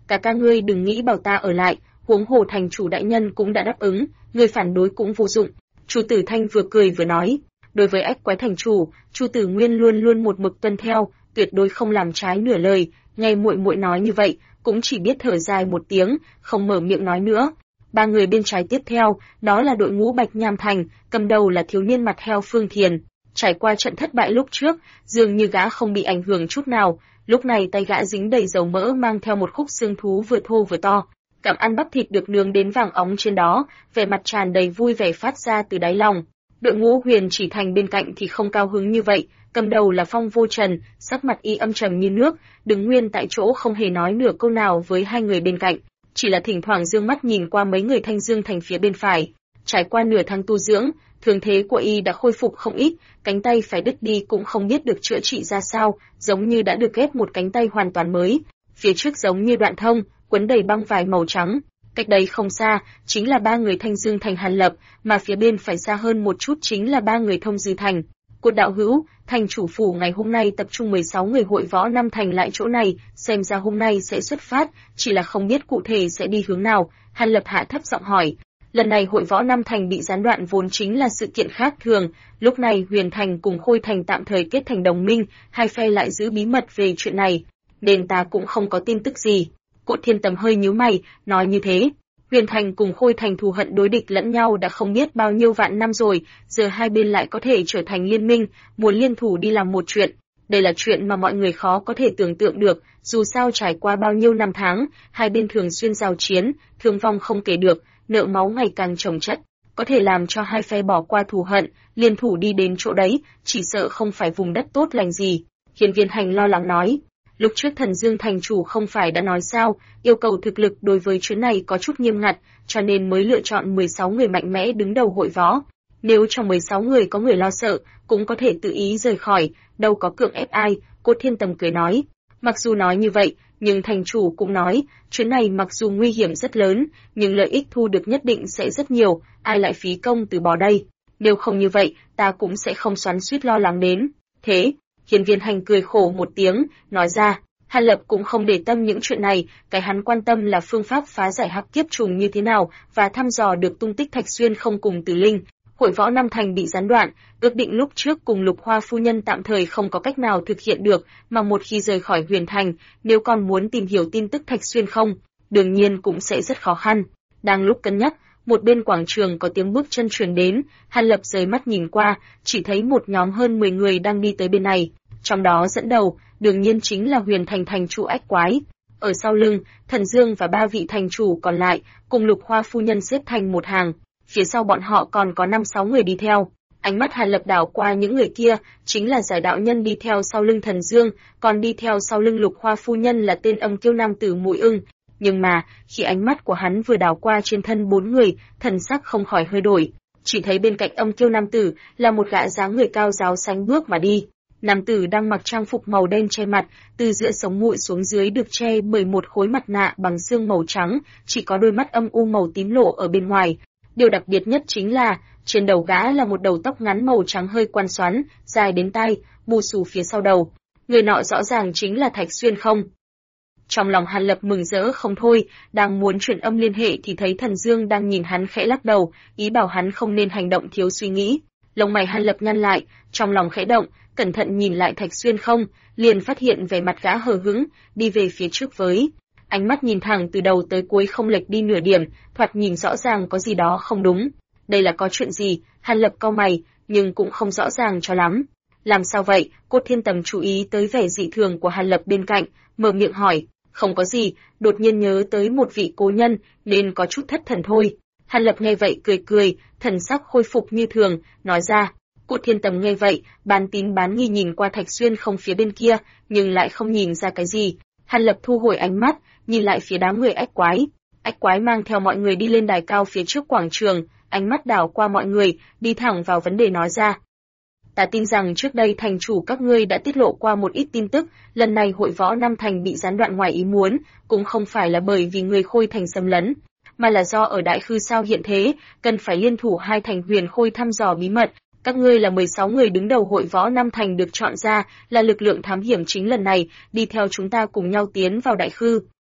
Các ngươi đừng nghĩ bảo ta ở lại, huống hồ thành chủ đại nhân cũng đã đáp ứng, người phản đối cũng vô dụng. Chu Tử Thanh vừa cười vừa nói, đối với ách quái thành chủ, Chu Tử Nguyên luôn luôn một mực tuân theo, tuyệt đối không làm trái nửa lời. Nghe muội muội nói như vậy, cũng chỉ biết thở dài một tiếng, không mở miệng nói nữa. Ba người bên trái tiếp theo, đó là đội ngũ Bạch Nham Thành, cầm đầu là thiếu niên mặt heo Phương Thiền. Trải qua trận thất bại lúc trước, dường như gã không bị ảnh hưởng chút nào, lúc này tay gã dính đầy dầu mỡ mang theo một khúc xương thú vừa thô vừa to. Cảm ăn bắp thịt được nướng đến vàng óng trên đó, vẻ mặt tràn đầy vui vẻ phát ra từ đáy lòng. Đội ngũ Huyền Chỉ Thành bên cạnh thì không cao hứng như vậy, cầm đầu là Phong Vô Trần, sắc mặt y âm trầm như nước, đứng nguyên tại chỗ không hề nói nửa câu nào với hai người bên cạnh, chỉ là thỉnh thoảng dương mắt nhìn qua mấy người Thanh Dương Thành phía bên phải. Trải qua nửa tháng tu dưỡng, thương thế của y đã khôi phục không ít, cánh tay phải đứt đi cũng không biết được chữa trị ra sao, giống như đã được ghép một cánh tay hoàn toàn mới. Phía trước giống như đoạn thông, quấn đầy băng vải màu trắng. Cách đây không xa, chính là ba người Thanh Dương Thành Hàn Lập, mà phía bên phải xa hơn một chút chính là ba người Thông Dư Thành. Cột đạo hữu, thành chủ phủ ngày hôm nay tập trung 16 người hội võ năm thành lại chỗ này, xem ra hôm nay sẽ xuất phát, chỉ là không biết cụ thể sẽ đi hướng nào. Hàn Lập hạ thấp giọng hỏi. Lần này hội võ năm thành bị gián đoạn vốn chính là sự kiện khác thường, lúc này Huyền Thành cùng Khôi Thành tạm thời kết thành đồng minh, hai phe lại giữ bí mật về chuyện này, nên ta cũng không có tin tức gì. Cộ Thiên Tầm hơi nhíu mày, nói như thế. Huyền Thành cùng Khôi Thành thù hận đối địch lẫn nhau đã không biết bao nhiêu vạn năm rồi, giờ hai bên lại có thể trở thành liên minh, muốn liên thủ đi làm một chuyện. Đây là chuyện mà mọi người khó có thể tưởng tượng được, dù sao trải qua bao nhiêu năm tháng, hai bên thường xuyên giao chiến, thương vong không kể được, nợ máu ngày càng chồng chất, có thể làm cho hai phe bỏ qua thù hận, liên thủ đi đến chỗ đấy, chỉ sợ không phải vùng đất tốt lành gì. Hiên Viên Hành lo lắng nói. Lúc trước Thần Dương thành chủ không phải đã nói sao, yêu cầu thực lực đối với chuyến này có chút nghiêm ngặt, cho nên mới lựa chọn 16 người mạnh mẽ đứng đầu hội võ. Nếu trong 16 người có người lo sợ, cũng có thể tự ý rời khỏi, đâu có cưỡng ép ai, Cốt Thiên Tầm cười nói. Mặc dù nói như vậy, nhưng thành chủ cũng nói, chuyến này mặc dù nguy hiểm rất lớn, nhưng lợi ích thu được nhất định sẽ rất nhiều, ai lại phí công từ bỏ đây. Nếu không như vậy, ta cũng sẽ không xoắn xuýt lo lắng đến. Thế, Hiên Viên Hành cười khổ một tiếng, nói ra, Hàn Lập cũng không để tâm những chuyện này, cái hắn quan tâm là phương pháp phá giải hắc kiếp trùng như thế nào và thăm dò được tung tích Thạch Xuyên không cùng Tử Linh. Hội võ năm thành bị gián đoạn, ước định lúc trước cùng Lục Hoa phu nhân tạm thời không có cách nào thực hiện được, mà một khi rời khỏi Huyền Thành, nếu còn muốn tìm hiểu tin tức Thạch Xuyên không, đương nhiên cũng sẽ rất khó khăn. Đang lúc cân nhắc, một bên quảng trường có tiếng bước chân truyền đến, Hàn Lập rời mắt nhìn qua, chỉ thấy một nhóm hơn 10 người đang đi tới bên này, trong đó dẫn đầu, đương nhiên chính là Huyền Thành thành chủ Ách Quái. Ở sau lưng, Thần Dương và ba vị thành chủ còn lại, cùng Lục Hoa phu nhân xếp thành một hàng. Phía sau bọn họ còn có 5-6 người đi theo. Ánh mắt Hàn Lập đảo qua những người kia, chính là Giải đạo nhân đi theo sau lưng Thần Dương, còn đi theo sau lưng Lục Hoa phu nhân là tên âm kiêu nam tử Mũi Ưng. Nhưng mà, khi ánh mắt của hắn vừa đảo qua trên thân 4 người, thần sắc không khỏi hơi đổi. Chỉ thấy bên cạnh âm kiêu nam tử là một gã dáng người cao ráo sánh bước mà đi. Nam tử đang mặc trang phục màu đen che mặt, từ giữa sống mũi xuống dưới được che bởi một khối mặt nạ bằng xương màu trắng, chỉ có đôi mắt âm u màu tím lộ ở bên ngoài. Điều đặc biệt nhất chính là, trên đầu gã là một đầu tóc ngắn màu trắng hơi quăn xoắn, dài đến tai, bù xù phía sau đầu. Người nọ rõ ràng chính là Thạch Xuyên không? Trong lòng Hàn Lập mừng rỡ không thôi, đang muốn truyền âm liên hệ thì thấy Thần Dương đang nhìn hắn khẽ lắc đầu, ý bảo hắn không nên hành động thiếu suy nghĩ. Lông mày Hàn Lập nhăn lại, trong lòng khẽ động, cẩn thận nhìn lại Thạch Xuyên không, liền phát hiện vẻ mặt gã hờ hững, đi về phía trước với ánh mắt nhìn thẳng từ đầu tới cuối không lệch đi nửa điểm, thoạt nhìn rõ ràng có gì đó không đúng. Đây là có chuyện gì? Hàn Lập cau mày, nhưng cũng không rõ ràng cho lắm. Làm sao vậy? Cốt Thiên Tầm chú ý tới vẻ dị thường của Hàn Lập bên cạnh, mở miệng hỏi. Không có gì, đột nhiên nhớ tới một vị cố nhân, nên có chút thất thần thôi. Hàn Lập nghe vậy cười cười, thần sắc khôi phục như thường, nói ra. Cốt Thiên Tầm nghe vậy, bán tín bán nghi nhìn qua Thạch Xuyên không phía bên kia, nhưng lại không nhìn ra cái gì. Hàn Lập thu hồi ánh mắt, nhìn lại phía đám người Ách Quái. Ách Quái mang theo mọi người đi lên đài cao phía trước quảng trường, ánh mắt đảo qua mọi người, đi thẳng vào vấn đề nói ra. Ta tin rằng trước đây thành chủ các ngươi đã tiết lộ qua một ít tin tức, lần này hội võ năm thành bị gián đoạn ngoài ý muốn, cũng không phải là bởi vì người Khôi thành xâm lấn, mà là do ở Đại Khư sao hiện thế, cần phải liên thủ hai thành Huyền Khôi thăm dò bí mật. Các ngươi là 16 người đứng đầu hội võ năm thành được chọn ra, là lực lượng thám hiểm chính lần này, đi theo chúng ta cùng nhau tiến vào Đại Khư.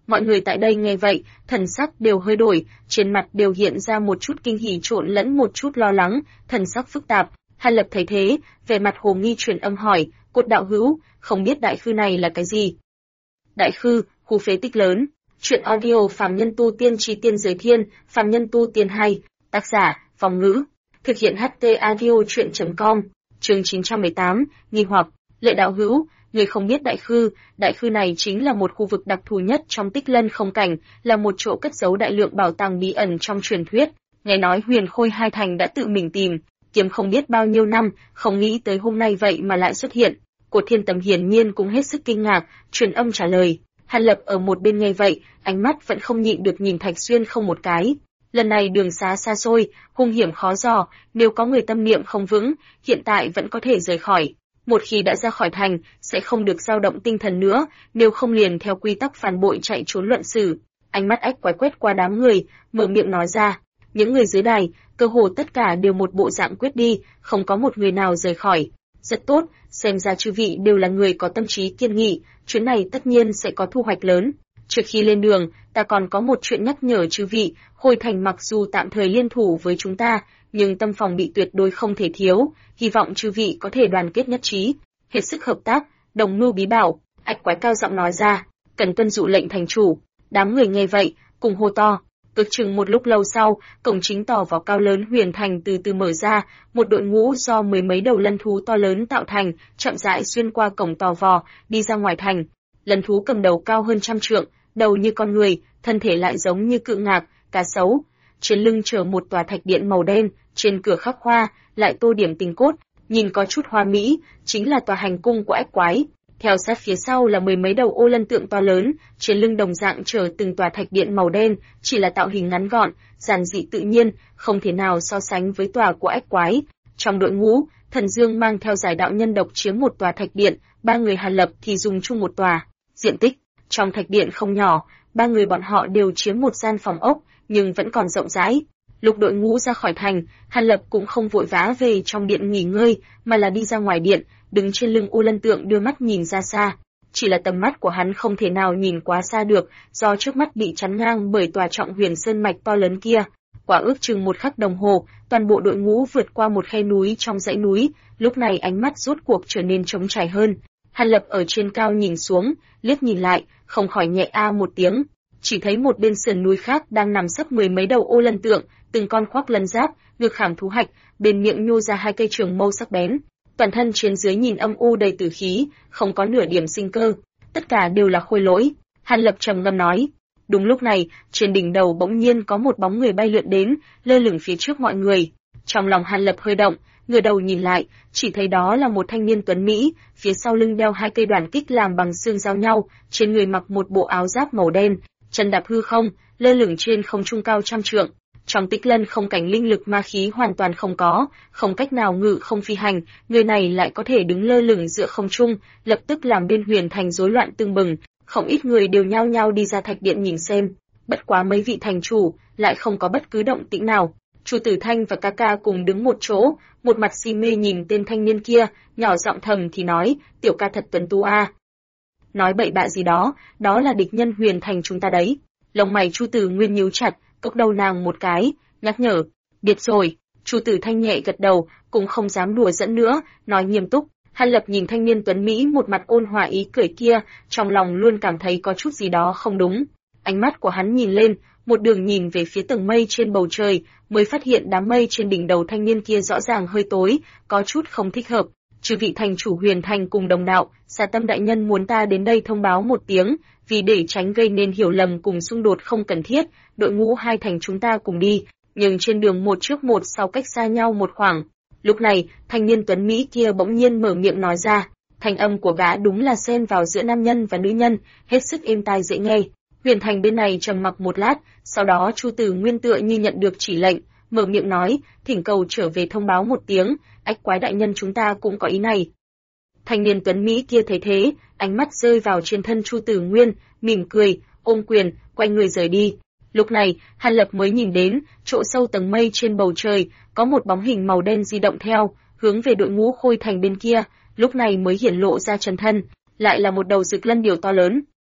Mọi người tại đây nghe vậy, thần sắc đều hơi đổi, trên mặt đều hiện ra một chút kinh hỉ trộn lẫn một chút lo lắng, thần sắc phức tạp. Hàn Lập thấy thế, vẻ mặt hồ nghi truyền âm hỏi, Cốt đạo hữu, không biết đại khư này là cái gì? Đại khư, khu phế tích lớn. Chuyện audio Phàm Nhân Tu Tiên Chí Tiên Giới Thiên, Phàm Nhân Tu Tiên hay, tác giả, Phong Ngữ. Thực hiện HT audio chuyện.com, chương 918, nghi hoặc, Lệ đạo hữu, người không biết đại khư này chính là một khu vực đặc thù nhất trong Tích Lân không cảnh, là một chỗ cất giấu đại lượng bảo tàng bí ẩn trong truyền thuyết. Nghe nói Huyền Khôi Hai Thành đã tự mình tìm kiếm không biết bao nhiêu năm, không nghĩ tới hôm nay vậy mà lại xuất hiện. Cột Thiên Tầm hiển nhiên cũng hết sức kinh ngạc, truyền âm trả lời. Hàn Lập ở một bên nghe vậy, ánh mắt vẫn không nhịn được nhìn Thạch Xuyên không một cái. Lần này đường xá xa xôi, hung hiểm khó dò, nếu có người tâm niệm không vững, hiện tại vẫn có thể rời khỏi. Một khi đã ra khỏi thành, sẽ không được dao động tinh thần nữa, nếu không liền theo quy tắc phản bội chạy trốn luận xử. Ánh mắt Ách Quái quét qua đám người, mở miệng nói ra. Những người dưới đài, cơ hồ tất cả đều một bộ dạng quyết đi, không có một người nào rời khỏi. Rất tốt, xem ra chư vị đều là người có tâm trí kiên nghị, chuyến này tất nhiên sẽ có thu hoạch lớn. Trước khi lên đường, ta còn có một chuyện nhắc nhở chư vị, Hồi Thành mặc dù tạm thời liên thủ với chúng ta, nhưng tâm phòng bị tuyệt đối không thể thiếu, hy vọng chư vị có thể đoàn kết nhất trí, hết sức hợp tác, đồng mưu bí bảo. Ách Quái cao giọng nói ra, cần tuân dụ lệnh thành chủ. Đám người nghe vậy, cùng hô to. Ước chừng một lúc lâu sau, cổng chính tỏ vào cao lớn Huyền Thành từ từ mở ra, một đội ngũ do mười mấy đầu lân thú to lớn tạo thành, chậm rãi xuyên qua cổng tò vò, đi ra ngoài thành. Lân thú cầm đầu cao hơn 100 trượng, đầu như con người, thân thể lại giống như cự ngạc, cá sấu. Trên lưng chở một tòa thạch điện màu đen, trên cửa khắc hoa, lại tô điểm tình cốt, nhìn có chút hoa mỹ, chính là tòa hành cung của Ách Quái. Theo sát phía sau là mười mấy đầu ô lân tượng to lớn, trên lưng đồng dạng chở từng tòa thạch điện màu đen, chỉ là tạo hình ngắn gọn, giản dị tự nhiên, không thể nào so sánh với tòa của Ách Quái. Trong đội ngũ, Thần Dương mang theo giải đạo nhân độc chiếm một tòa thạch điện, ba người Hàn Lập thì dùng chung một tòa. Diện tích trong thạch điện không nhỏ, ba người bọn họ đều chiếm một gian phòng ốc, nhưng vẫn còn rộng rãi. Lúc đội ngũ ra khỏi thành, Hàn Lập cũng không vội vã về trong điện nghỉ ngơi, mà là đi ra ngoài điện, đứng trên lưng ô lân tượng đưa mắt nhìn ra xa. Chỉ là tầm mắt của hắn không thể nào nhìn quá xa được, do trước mắt bị chắn ngang bởi tòa Trọng Huyền Sơn mạch to lớn kia. Quả ước chừng một khắc đồng hồ, toàn bộ đội ngũ vượt qua một khe núi trong dãy núi, lúc này ánh mắt rốt cuộc trở nên trống trải hơn. Hàn Lập ở trên cao nhìn xuống, liếc nhìn lại, không khỏi nhẹ a một tiếng. Chỉ thấy một bên sườn núi khác đang nằm sấp mười mấy đầu ô lân tượng, từng con khoác lân giáp, ngực khảm thú hạch, bên miệng nhô ra hai cây trường mâu sắc bén. Toàn thân trên dưới nhìn âm u đầy tử khí, không có nửa điểm sinh cơ, tất cả đều là khôi lỗi. Hàn Lập trầm ngâm nói. Đúng lúc này, trên đỉnh đầu bỗng nhiên có một bóng người bay lượn đến, lơ lửng phía trước mọi người. Trong lòng Hàn Lập hơi động, ngửa đầu nhìn lại, chỉ thấy đó là một thanh niên tuấn mỹ, phía sau lưng đeo hai cây đoàn kích làm bằng xương giao nhau, trên người mặc một bộ áo giáp màu đen, chân đạp hư không, lơ lửng trên không trung cao 100 trượng. Trong Tích Lân không cảnh linh lực ma khí hoàn toàn không có, không cách nào ngự không phi hành, người này lại có thể đứng lơ lửng giữa không trung, lập tức làm bên Huyền Thành rối loạn tưng bừng, không ít người đều nhao nhao đi ra thạch điện nhìn xem. Bất quá mấy vị thành chủ lại không có bất cứ động tĩnh nào. Chu Tử Thanh và ca ca cùng đứng một chỗ, một mặt si mê nhìn tên thanh niên kia, nhỏ giọng thầm thì nói, tiểu ca thật tuấn tú a. Nói bậy bạ gì đó, đó là địch nhân Huyền Thành chúng ta đấy. Lông mày Chu Tử Nguyên nhíu chặt, cốc đầu nàng một cái, nhắc nhở. Biết rồi. Chu Tử Thanh nhẹ gật đầu, cũng không dám đùa dẫn nữa, nói nghiêm túc. Hàn Lập nhìn thanh niên tuấn mỹ một mặt ôn hòa ý cười kia, trong lòng luôn cảm thấy có chút gì đó không đúng. Ánh mắt của hắn nhìn lên, một đường nhìn về phía tầng mây trên bầu trời, mới phát hiện đám mây trên đỉnh đầu thanh niên kia rõ ràng hơi tối, có chút không thích hợp. Chư vị thành chủ Huyền Thành cùng đồng đạo, Xà Tâm đại nhân muốn ta đến đây thông báo một tiếng, vì để tránh gây nên hiểu lầm cùng xung đột không cần thiết, đội ngũ hai thành chúng ta cùng đi, nhưng trên đường một trước một sau cách xa nhau một khoảng. Lúc này, thanh niên tuấn mỹ kia bỗng nhiên mở miệng nói ra, thanh âm của gã đúng là xen vào giữa nam nhân và nữ nhân, hết sức êm tai dễ nghe. Huyền Thành bên này trầm mặc một lát, sau đó Chu Tử Nguyên tựa như nhận được chỉ lệnh, mở miệng nói, thỉnh cầu trở về thông báo một tiếng, Ách Quái đại nhân chúng ta cũng có ý này. Thanh niên tuấn mỹ kia thấy thế, ánh mắt rơi vào trên thân Chu Tử Nguyên, mỉm cười, ôm quyền, quay người rời đi. Lúc này, Hàn Lập mới nhìn đến, chỗ sâu tầng mây trên bầu trời, có một bóng hình màu đen di động theo, hướng về đội ngũ Khôi Thành bên kia, lúc này mới hiển lộ ra chân thân, lại là một đầu rực lân điểu to lớn.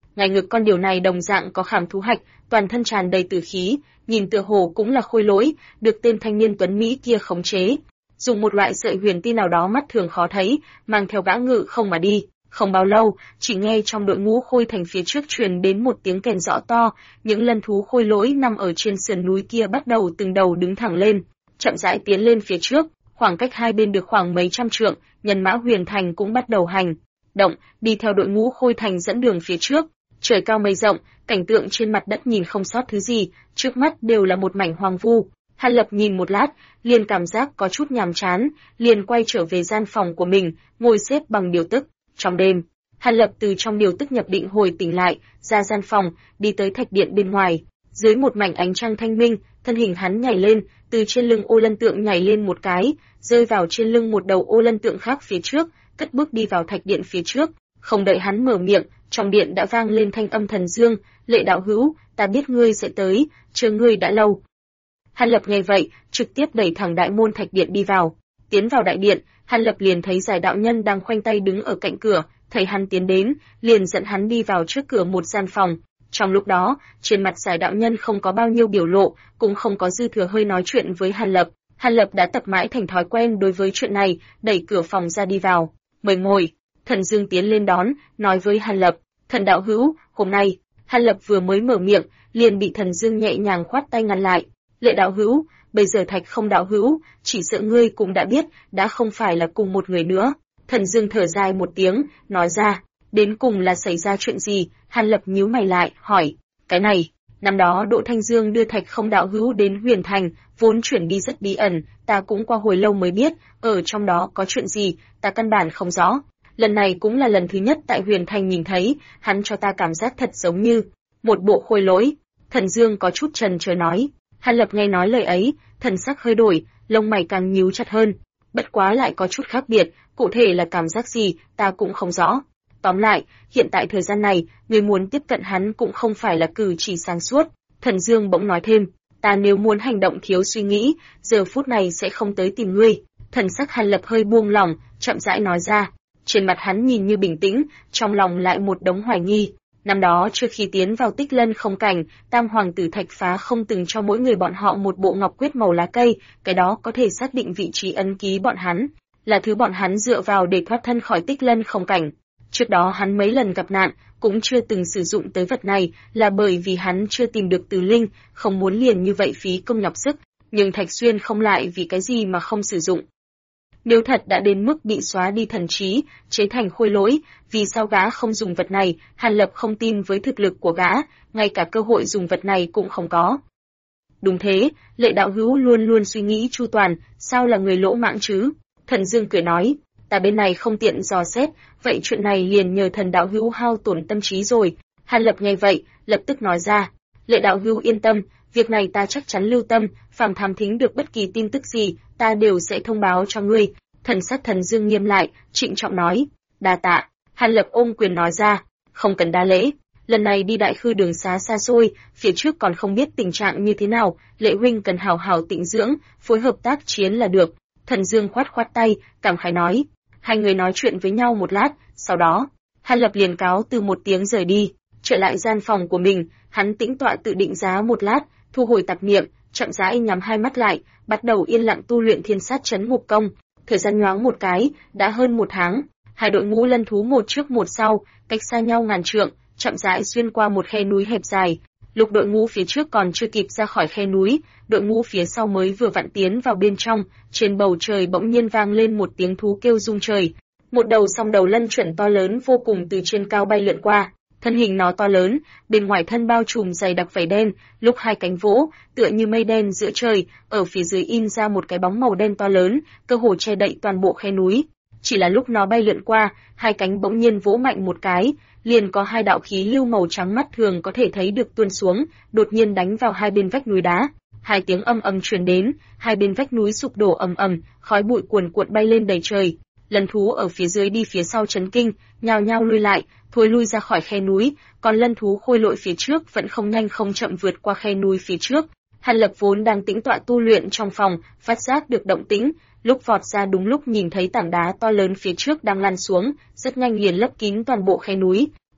Ngay ngực con điều này đồng dạng có khảm thú hạch, toàn thân tràn đầy tử khí, nhìn tựa hồ cũng là khôi lỗi, được tên thanh niên tuấn Mỹ kia khống chế. Dùng một loại sợi huyền ti nào đó mắt thường khó thấy, mang theo gã ngự không mà đi. Không bao lâu, chỉ nghe trong đội ngũ khôi thành phía trước truyền đến một tiếng kèn rõ to, những lân thú khôi lỗi nằm ở trên sườn núi kia bắt đầu từng đầu đứng thẳng lên, chậm rãi tiến lên phía trước, khoảng cách hai bên được khoảng mấy trăm trượng, nhân mã huyền thành cũng bắt đầu hành động, đi theo đội ngũ khôi thành dẫn đường phía trước. Trời cao mây rộng, cảnh tượng trên mặt đất nhìn không sót thứ gì, trước mắt đều là một mảnh hoang vu. Hàn Lập nhìn một lát, liền cảm giác có chút nhàm chán, liền quay trở về gian phòng của mình, ngồi xếp bằng điều tức. Trong đêm, Hàn Lập từ trong điều tức nhập định hồi tỉnh lại, ra gian phòng, đi tới thạch điện bên ngoài. Dưới một mảnh ánh trăng thanh minh, thân hình hắn nhảy lên, từ trên lưng ô lân tượng nhảy lên một cái, rơi vào trên lưng một đầu ô lân tượng khác phía trước, cất bước đi vào thạch điện phía trước. Không đợi hắn mở miệng, trong điện đã vang lên thanh âm thần dương, Lệ đạo hữu, ta biết ngươi sẽ tới, chờ ngươi đã lâu. Hàn Lập nghe vậy, trực tiếp đẩy thẳng đại môn thạch điện đi vào. Tiến vào đại điện, Hàn Lập liền thấy Giải đạo nhân đang khoanh tay đứng ở cạnh cửa, thấy hắn tiến đến, liền dẫn hắn đi vào trước cửa một gian phòng. Trong lúc đó, trên mặt Giải đạo nhân không có bao nhiêu biểu lộ, cũng không có dư thừa hơi nói chuyện với Hàn Lập. Hàn Lập đã tập mãi thành thói quen đối với chuyện này, đẩy cửa phòng ra đi vào. Mời ngồi. Thần Dương tiến lên đón, nói với Hàn Lập, thần đạo hữu, hôm nay. Hàn Lập vừa mới mở miệng, liền bị Thần Dương nhẹ nhàng khoát tay ngăn lại. Lệ đạo hữu, bây giờ Thạch Không đạo hữu, chỉ sợ ngươi cũng đã biết, đã không phải là cùng một người nữa. Thần Dương thở dài một tiếng, nói ra, đến cùng là xảy ra chuyện gì? Hàn Lập nhíu mày lại, hỏi, cái này, năm đó Đỗ Thanh Dương đưa Thạch Không đạo hữu đến Huyền Thành, vốn chuyển đi rất bí ẩn, ta cũng qua hồi lâu mới biết, ở trong đó có chuyện gì, ta căn bản không rõ. Lần này cũng là lần thứ nhất tại Huyền Thành nhìn thấy, hắn cho ta cảm giác thật giống như một bộ khôi lỗi. Thần Dương có chút chần chờ nói. Hàn Lập nghe nói lời ấy, thần sắc hơi đổi, lông mày càng nhíu chặt hơn. Bất quá lại có chút khác biệt, cụ thể là cảm giác gì, ta cũng không rõ. Tóm lại, hiện tại thời gian này, người muốn tiếp cận hắn cũng không phải là cử chỉ sáng suốt. Thần Dương bỗng nói thêm, ta nếu muốn hành động thiếu suy nghĩ, giờ phút này sẽ không tới tìm ngươi. Thần sắc Hàn Lập hơi buông lỏng, chậm rãi nói ra. Trên mặt hắn nhìn như bình tĩnh, trong lòng lại một đống hoài nghi. Năm đó trước khi tiến vào Tích Lân không cảnh, Tam Hoàng tử Thạch Phá không từng cho mỗi người bọn họ một bộ ngọc quyết màu lá cây, cái đó có thể xác định vị trí ấn ký bọn hắn, là thứ bọn hắn dựa vào để thoát thân khỏi Tích Lân không cảnh. Trước đó hắn mấy lần gặp nạn, cũng chưa từng sử dụng tới vật này, là bởi vì hắn chưa tìm được Từ Linh, không muốn liền như vậy phí công nhọc sức, nhưng Thạch Xuyên không lại vì cái gì mà không sử dụng. Nếu thật đã đến mức bị xóa đi thần trí, chế thành khôi lỗi, vì sao gã không dùng vật này? Hàn Lập không tin với thực lực của gã, ngay cả cơ hội dùng vật này cũng không có. Đúng thế, Lệ đạo hữu luôn luôn suy nghĩ chu toàn, sao là người lỗ mãng chứ? Thần Dương cười nói, ta bên này không tiện dò xét, vậy chuyện này liền nhờ thần đạo hữu hao tổn tâm trí rồi. Hàn Lập nghe vậy, lập tức nói ra, Lệ đạo hữu yên tâm, việc này ta chắc chắn lưu tâm, phàm thám thính được bất kỳ tin tức gì, ta đều sẽ thông báo cho ngươi. Thần sắc Thần Dương nghiêm lại, trịnh trọng nói, đa tạ. Hàn Lập ôm quyền nói ra, không cần đa lễ, lần này đi đại khư đường xá xa xôi, phía trước còn không biết tình trạng như thế nào, Lệ huynh cần hảo hảo tĩnh dưỡng, phối hợp tác chiến là được. Thần Dương khoát khoát tay, cảm khái nói, hai người nói chuyện với nhau một lát, sau đó, Hàn Lập liền cáo từ một tiếng rời đi, trở lại gian phòng của mình, hắn tĩnh tọa tự định giá một lát, thu hồi tạp niệm, chậm rãi nhắm hai mắt lại, bắt đầu yên lặng tu luyện Thiên Sát Chấn Ngục Công. Thời gian nhoáng một cái, đã hơn một tháng, hai đội ngũ lân thú một trước một sau, cách xa nhau ngàn trượng, chậm rãi xuyên qua một khe núi hẹp dài. Lúc đội ngũ phía trước còn chưa kịp ra khỏi khe núi, đội ngũ phía sau mới vừa vặn tiến vào bên trong, trên bầu trời bỗng nhiên vang lên một tiếng thú kêu rung trời. Một đầu song đầu lân chuẩn to lớn vô cùng từ trên cao bay lượn qua. Thân hình nó to lớn, bên ngoài thân bao trùm dày đặc vảy đen, lúc hai cánh vỗ, tựa như mây đen giữa trời, ở phía dưới in ra một cái bóng màu đen to lớn, cơ hồ che đậy toàn bộ khe núi. Chỉ là lúc nó bay lượn qua, hai cánh bỗng nhiên vỗ mạnh một cái, liền có hai đạo khí lưu màu trắng mắt thường có thể thấy được tuôn xuống, đột nhiên đánh vào hai bên vách núi đá. Hai tiếng ầm ầm truyền đến, hai bên vách núi sụp đổ ầm ầm, khói bụi cuồn cuộn bay lên đầy trời. Lân thú ở phía dưới đi phía sau chấn kinh, nhao nhao lui lại, thối lui ra khỏi khe núi, còn lân thú khôi lội phía trước vẫn không nhanh không chậm vượt qua khe núi phía trước. Hàn Lập vốn đang tĩnh tọa tu luyện trong phòng, phát giác được động tĩnh, lúc vọt ra đúng lúc nhìn thấy tảng đá to lớn phía trước đang lăn xuống, rất nhanh liền lấp kín toàn bộ khe núi.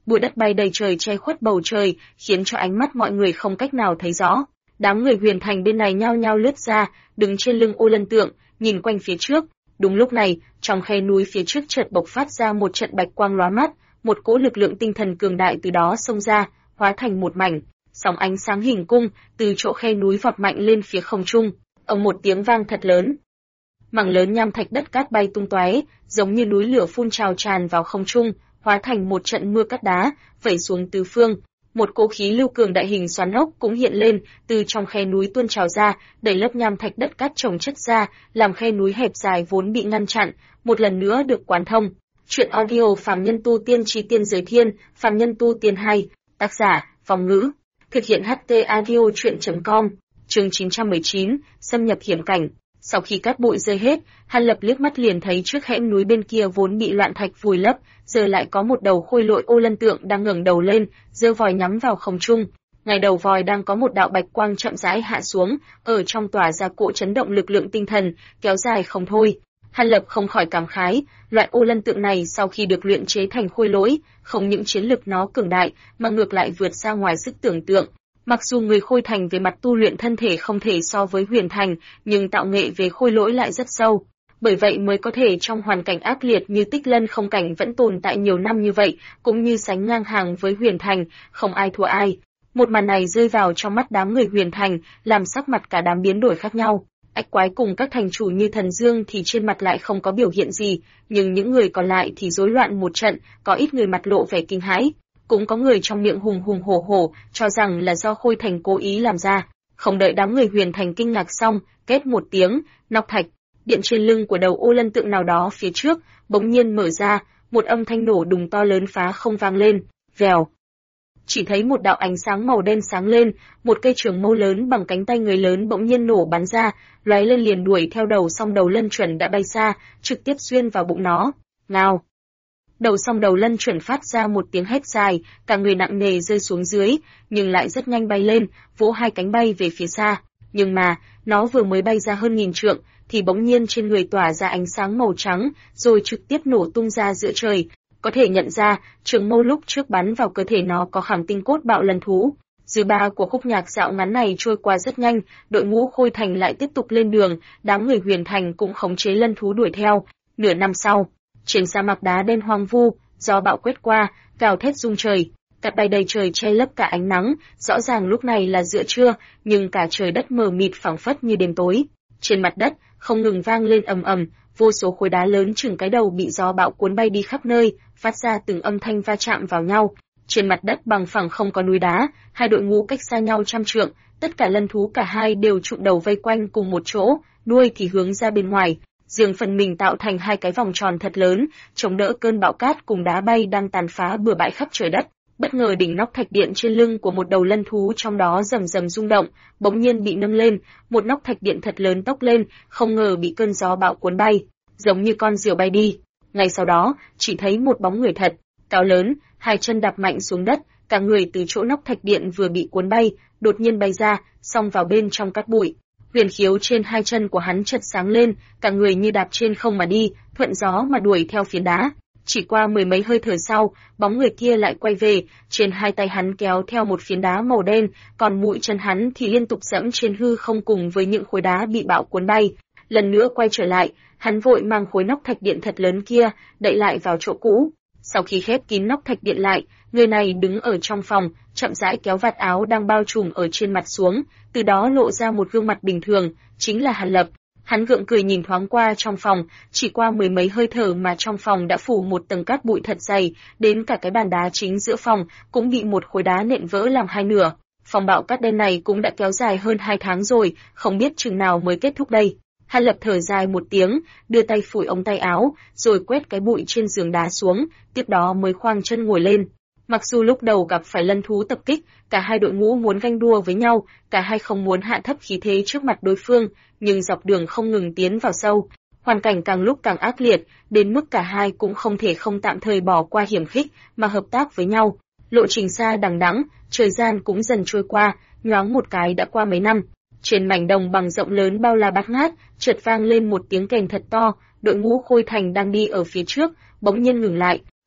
bụi đất bay đầy trời che khuất bầu trời, khiến cho ánh mắt mọi người không cách nào thấy rõ. Đám người Huyền Thành bên này nhao nhao lướt ra, đứng trên lưng Ô Lân Tượng, nhìn quanh phía trước. Đúng lúc này, trong khe núi phía trước chợt bộc phát ra một trận bạch quang lóa mắt, một cỗ lực lượng tinh thần cường đại từ đó xông ra, hóa thành một mảnh sóng ánh sáng hình cung, từ chỗ khe núi vọt mạnh lên phía không trung. Ầm một tiếng vang thật lớn, mảng lớn nham thạch đất cát bay tung tóe, giống như núi lửa phun trào tràn vào không trung, hóa thành một trận mưa cát đá vẩy xuống tứ phương. Một cỗ khí lưu cường đại hình xoắn ốc cũng hiện lên, từ trong khe núi tuôn trào ra, đẩy lớp nham thạch đất cát chồng chất ra, làm khe núi hẹp dài vốn bị ngăn chặn, một lần nữa được quán thông. Truyện audio Phàm Nhân Tu Tiên Chi Tiên Giới Thiên, Phàm Nhân Tu Tiên 2, tác giả, Phong Ngữ, thực hiện HT audio truyện.com, chương 919, xâm nhập hiểm cảnh. Sau khi cát bụi rơi hết, Hàn Lập liếc mắt liền thấy trước hẻm núi bên kia vốn bị loạn thạch vùi lấp, giờ lại có một đầu khôi lỗi Ô Lân Tượng đang ngẩng đầu lên, giơ vòi nhắm vào không trung. Ngay đầu vòi đang có một đạo bạch quang chậm rãi hạ xuống, ở trong tỏa ra cỗ chấn động lực lượng tinh thần, kéo dài không thôi. Hàn Lập không khỏi cảm khái, loại Ô Lân Tượng này sau khi được luyện chế thành khôi lỗi, không những chiến lực nó cường đại, mà ngược lại vượt ra ngoài sức tưởng tượng. Mặc dù người Khôi Thành về mặt tu luyện thân thể không thể so với Huyền Thành, nhưng tạo nghệ về khôi lỗi lại rất sâu. Bởi vậy mới có thể trong hoàn cảnh ác liệt như Tích Lân không cảnh vẫn tồn tại nhiều năm như vậy, cũng như sánh ngang hàng với Huyền Thành, không ai thua ai. Một màn này rơi vào trong mắt đám người Huyền Thành, làm sắc mặt cả đám biến đổi khác nhau. Ách Quái cùng các thành chủ như Thần Dương thì trên mặt lại không có biểu hiện gì, nhưng những người còn lại thì rối loạn một trận, có ít người mặt lộ vẻ kinh hãi. Cũng có người trong miệng hùng hùng hổ hổ, cho rằng là do Khôi Thành cố ý làm ra. Không đợi đám người Huyền Thành kinh ngạc xong, két một tiếng, nóc thạch điện trên lưng của đầu Ô Lân Tượng nào đó phía trước bỗng nhiên mở ra, một âm thanh nổ đùng to lớn phá không vang lên, vèo. Chỉ thấy một đạo ánh sáng màu đen sáng lên, một cây trường mâu lớn bằng cánh tay người lớn bỗng nhiên nổ bắn ra, lóe lên liền đuổi theo đầu song đầu Lân Chuẩn đã bay xa, trực tiếp xuyên vào bụng nó. Ngao. Đầu song đầu Lân Chuẩn phát ra một tiếng hét dài, cả người nặng nề rơi xuống dưới, nhưng lại rất nhanh bay lên, vỗ hai cánh bay về phía xa. Nhưng mà, nó vừa mới bay ra hơn 1000 trượng, thì bỗng nhiên trên người tỏa ra ánh sáng màu trắng, rồi trực tiếp nổ tung ra giữa trời. Có thể nhận ra, trường mâu lúc trước bắn vào cơ thể nó có khảm tinh cốt bạo lần thú. Dư ba của khúc nhạc dạo ngắn này trôi qua rất nhanh, đội ngũ Khôi Thành lại tiếp tục lên đường, đám người Huyền Thành cũng khống chế lân thú đuổi theo. Nửa năm sau, trên sa mạc đá đen hoang vu, gió bão quét qua, gào thét rung trời, cát bay đầy trời che lấp cả ánh nắng, rõ ràng lúc này là giữa trưa, nhưng cả trời đất mờ mịt phảng phất như đêm tối. Trên mặt đất không ngừng vang lên ầm ầm, vô số khối đá lớn chừng cái đầu bị gió bão cuốn bay đi khắp nơi, phát ra từng âm thanh va chạm vào nhau. Trên mặt đất bằng phẳng không có núi đá, hai đội ngũ cách xa nhau trăm trượng, tất cả lân thú cả hai đều trụm đầu vây quanh cùng một chỗ, đuôi thì hướng ra bên ngoài, riêng phần mình tạo thành hai cái vòng tròn thật lớn, chống đỡ cơn bão cát cùng đá bay đang tàn phá bừa bãi khắp trời đất. Bất ngờ đỉnh nóc thạch điện trên lưng của một đầu lân thú trong đó rầm rầm rung động, bỗng nhiên bị nâng lên, một nóc thạch điện thật lớn tốc lên, không ngờ bị cơn gió bão cuốn bay, giống như con diều bay đi. Ngay sau đó, chỉ thấy một bóng người thật, cao lớn, hai chân đạp mạnh xuống đất, cả người từ chỗ nóc thạch điện vừa bị cuốn bay, đột nhiên bay ra, xông vào bên trong cát bụi. Huyền khiếu trên hai chân của hắn chợt sáng lên, cả người như đạp trên không mà đi, thuận gió mà đuổi theo phiến đá. Chỉ qua mười mấy hơi thở sau, bóng người kia lại quay về, trên hai tay hắn kéo theo một phiến đá màu đen, còn mũi chân hắn thì liên tục giẫm trên hư không cùng với những khối đá bị bão cuốn bay. Lần nữa quay trở lại, hắn vội mang khối nóc thạch điện thật lớn kia, đậy lại vào chỗ cũ. Sau khi khép kín nóc thạch điện lại, người này đứng ở trong phòng, chậm rãi kéo vạt áo đang bao trùm ở trên mặt xuống, từ đó lộ ra một gương mặt bình thường, chính là Hàn Lập. Hắn gượng cười nhìn thoáng qua trong phòng, chỉ qua mười mấy hơi thở mà trong phòng đã phủ một tầng cát bụi thật dày, đến cả cái bàn đá chính giữa phòng cũng bị một khối đá nện vỡ làm hai nửa. Phòng bão cát đen này cũng đã kéo dài hơn 2 tháng rồi, không biết chừng nào mới kết thúc đây. Hàn Lập thở dài một tiếng, đưa tay phủi ống tay áo, rồi quét cái bụi trên giường đá xuống, tiếp đó mới khoang chân ngồi lên. Mặc dù lúc đầu gặp phải lân thú tập kích, cả hai đội ngũ muốn ganh đua với nhau, cả hai không muốn hạ thấp khí thế trước mặt đối phương, nhưng dọc đường không ngừng tiến vào sâu, hoàn cảnh càng lúc càng ác liệt, đến mức cả hai cũng không thể không tạm thời bỏ qua hiểm khích mà hợp tác với nhau. Lộ trình xa đằng đẵng, thời gian cũng dần trôi qua, nhoáng một cái đã qua mấy năm. Trên mảnh đồng bằng rộng lớn bao la bát ngát, chợt vang lên một tiếng kèn thật to, đội ngũ Khôi Thành đang đi ở phía trước, bỗng nhiên ngừng lại.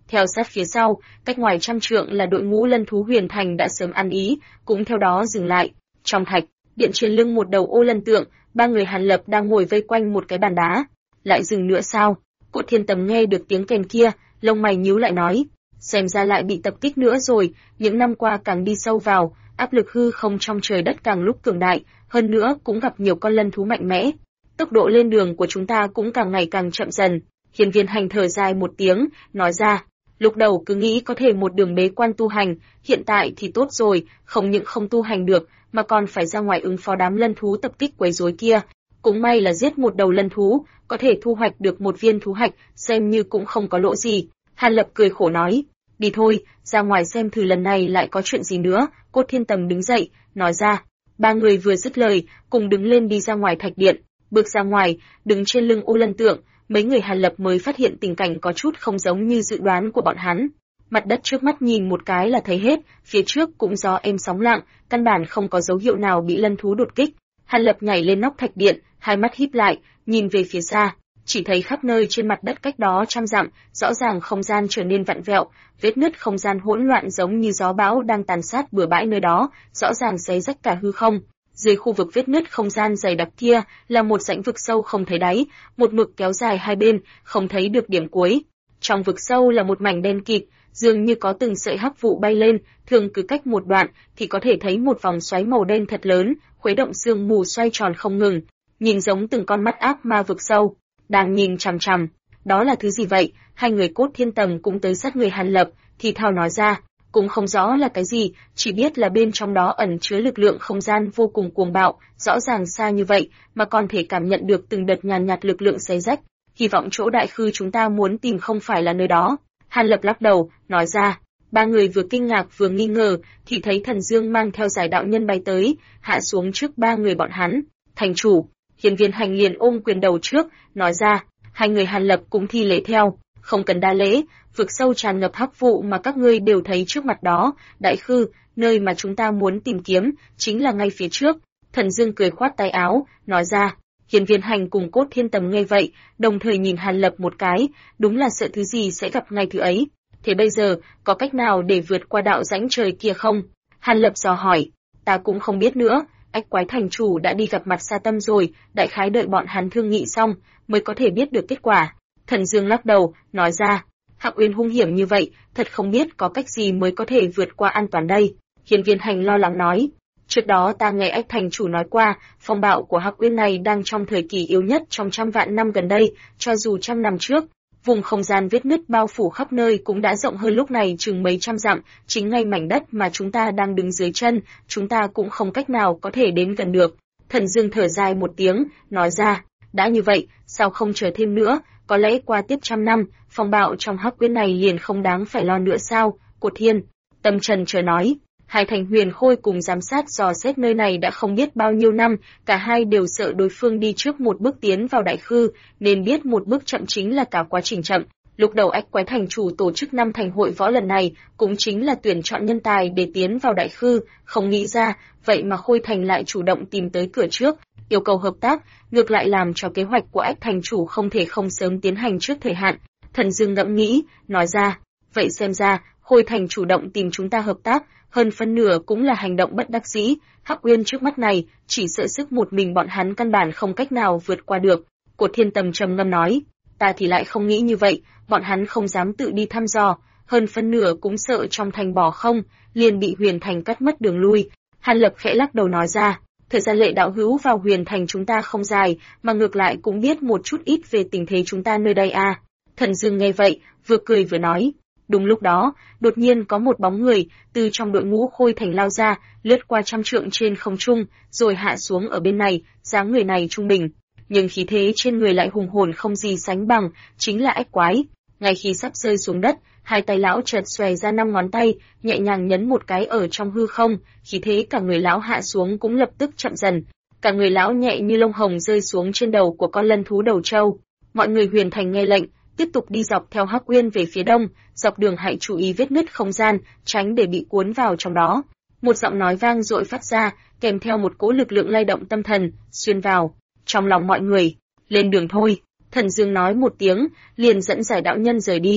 Theo sát phía sau, cách ngoài trăm trượng là đội ngũ lân thú Huyền Thành đã sớm ăn ý, cũng theo đó dừng lại. Trong thạch điện trên lưng một đầu ô lân tượng, ba người Hàn Lập đang ngồi vây quanh một cái bàn đá. Lại dừng nữa sao? Cốt Thiên Tầm nghe được tiếng kèn kia, lông mày nhíu lại nói, xem ra lại bị tập kích nữa rồi. Những năm qua càng đi sâu vào, áp lực hư không trong trời đất càng lúc cường đại, hơn nữa cũng gặp nhiều con lân thú mạnh mẽ. Tốc độ lên đường của chúng ta cũng càng ngày càng chậm dần. Hiên Viên Hành thở dài một tiếng, nói ra, lúc đầu cứ nghĩ có thể một đường bế quan tu hành, hiện tại thì tốt rồi, không những không tu hành được, mà còn phải ra ngoài ứng phó đám lân thú tập kích quấy rối kia. Cũng may là giết một đầu lân thú, có thể thu hoạch được một viên thú hạch, xem như cũng không có lỗ gì. Hàn Lập cười khổ nói, đi thôi, ra ngoài xem thử lần này lại có chuyện gì nữa. Cốt Thiên Tầm đứng dậy, nói ra. Ba người vừa dứt lời, cùng đứng lên đi ra ngoài thạch điện. Bước ra ngoài, đứng trên lưng ô lân tượng, mấy người Hàn Lập mới phát hiện tình cảnh có chút không giống như dự đoán của bọn hắn. Mặt đất trước mắt nhìn một cái là thấy hết, phía trước cũng gió êm sóng lặng, căn bản không có dấu hiệu nào bị lân thú đột kích. Hàn Lập nhảy lên nóc thạch điện, hai mắt híp lại, nhìn về phía xa, chỉ thấy khắp nơi trên mặt đất cách đó trăm dặm, rõ ràng không gian trở nên vặn vẹo, vết nứt không gian hỗn loạn giống như gió bão đang tàn sát bừa bãi nơi đó, rõ ràng xé rách cả hư không. Dưới khu vực vết nứt không gian dày đặc kia là một rãnh vực sâu không thấy đáy, một mực kéo dài hai bên, không thấy được điểm cuối. Trong vực sâu là một mảnh đen kịt, dường như có từng sợi hắc vụ bay lên, thường cứ cách một đoạn thì có thể thấy một vòng xoáy màu đen thật lớn, khuấy động sương mù xoay tròn không ngừng, nhìn giống từng con mắt ác ma vực sâu, đang nhìn chằm chằm. Đó là thứ gì vậy? Hai người Cốt Thiên Tầm cũng tới sát người Hàn Lập, thì thào nói ra, cũng không rõ là cái gì, chỉ biết là bên trong đó ẩn chứa lực lượng không gian vô cùng cuồng bạo, rõ ràng xa như vậy mà còn thể cảm nhận được từng đợt nhàn nhạt lực lượng xé rách. Hy vọng chỗ đại khư chúng ta muốn tìm không phải là nơi đó. Hàn Lập lắc đầu, nói ra. Ba người vừa kinh ngạc vừa nghi ngờ, thì thấy Thần Dương mang theo giải đạo nhân bay tới, hạ xuống trước ba người bọn hắn. Thành chủ, Hiên Viên Hành liền ôm quyền đầu trước, nói ra. Hai người Hàn Lập cũng thi lễ theo, không cần đa lễ, vực sâu tràn ngập hắc vụ mà các ngươi đều thấy trước mặt đó, đại khư, nơi mà chúng ta muốn tìm kiếm, chính là ngay phía trước. Thần Dương cười khoát tay áo, nói ra. Hiên Viên Hành cùng Cốt Thiên Tầm nghe vậy, đồng thời nhìn Hàn Lập một cái, đúng là sợ thứ gì sẽ gặp ngay thứ ấy. Thế bây giờ, có cách nào để vượt qua đạo rãnh trời kia không? Hàn Lập dò hỏi, ta cũng không biết nữa, Ách Quái thành chủ đã đi gặp mặt Sa Tâm rồi, đại khái đợi bọn hắn thương nghị xong, mới có thể biết được kết quả. Thần Dương lắc đầu, nói ra, Hắc Uyên hung hiểm như vậy, thật không biết có cách gì mới có thể vượt qua an toàn đây. Hiên Viên Hành lo lắng nói, trước đó ta nghe Ách thành chủ nói qua, phong bạo của Hắc Uyên này đang trong thời kỳ yếu nhất trong trăm vạn năm gần đây, cho dù trăm năm trước, vùng không gian vết nứt bao phủ khắp nơi cũng đã rộng hơn lúc này chừng mấy trăm dặm, chính ngay mảnh đất mà chúng ta đang đứng dưới chân, chúng ta cũng không cách nào có thể đến gần được. Thần Dương thở dài một tiếng, nói ra, đã như vậy, sao không chờ thêm nữa, có lẽ qua tiếp trăm năm, phong bạo trong Hắc Uyên này liền không đáng phải lo nữa sao? Cột Thiên Tâm trần chờ nói. Hai thành Huyền Khôi cùng giám sát dò xét nơi này đã không biết bao nhiêu năm, cả hai đều sợ đối phương đi trước một bước tiến vào đại khư, nên biết một bước chậm chính là cả quá trình chậm. Lúc đầu Ách Quái thành chủ tổ chức năm thành hội võ lần này, cũng chính là tuyển chọn nhân tài để tiến vào đại khư, không nghĩ ra, vậy mà Khôi thành lại chủ động tìm tới cửa trước, yêu cầu hợp tác, ngược lại làm cho kế hoạch của Ách thành chủ không thể không sớm tiến hành trước thời hạn. Thần Dương ngẫm nghĩ, nói ra, vậy xem ra, Khôi thành chủ động tìm chúng ta hợp tác, hơn phân nửa cũng là hành động bất đắc dĩ. Hắc Uyên trước mắt này, chỉ sợ sức một mình bọn hắn căn bản không cách nào vượt qua được. Cột Thiên Tầm trầm ngâm nói, ta thì lại không nghĩ như vậy, bọn hắn không dám tự đi thăm dò, hơn phân nửa cũng sợ trong thành bỏ không, liền bị Huyền Thành cắt mất đường lui. Hàn Lập khẽ lắc đầu nói ra, thời gian Lệ đạo hữu vào Huyền Thành chúng ta không dài, mà ngược lại cũng biết một chút ít về tình thế chúng ta nơi đây à. Thần Dương nghe vậy, vừa cười vừa nói. Đúng lúc đó, đột nhiên có một bóng người từ trong đội ngũ Khôi thành lao ra, lướt qua trăm trượng trên không trung, rồi hạ xuống ở bên này. Dáng người này trung bình, nhưng khí thế trên người lại hùng hồn không gì sánh bằng, chính là Ách Quái. Ngay khi sắp rơi xuống đất, hai tay lão chợt xòe ra 5 ngón tay, nhẹ nhàng nhấn một cái ở trong hư không, khí thế cả người lão hạ xuống cũng lập tức chậm dần. Cả người lão nhẹ như lông hồng rơi xuống trên đầu của con lân thú đầu trâu. Mọi người Huyền Thành nghe lệnh, tiếp tục đi dọc theo Hắc Uyên về phía đông, dọc đường hãy chú ý vết nứt không gian, tránh để bị cuốn vào trong đó. Một giọng nói vang dội phát ra, kèm theo một cỗ lực lượng lay động tâm thần, xuyên vào trong lòng mọi người. Lên đường thôi. Thần Dương nói một tiếng, liền dẫn giải đạo nhân rời đi.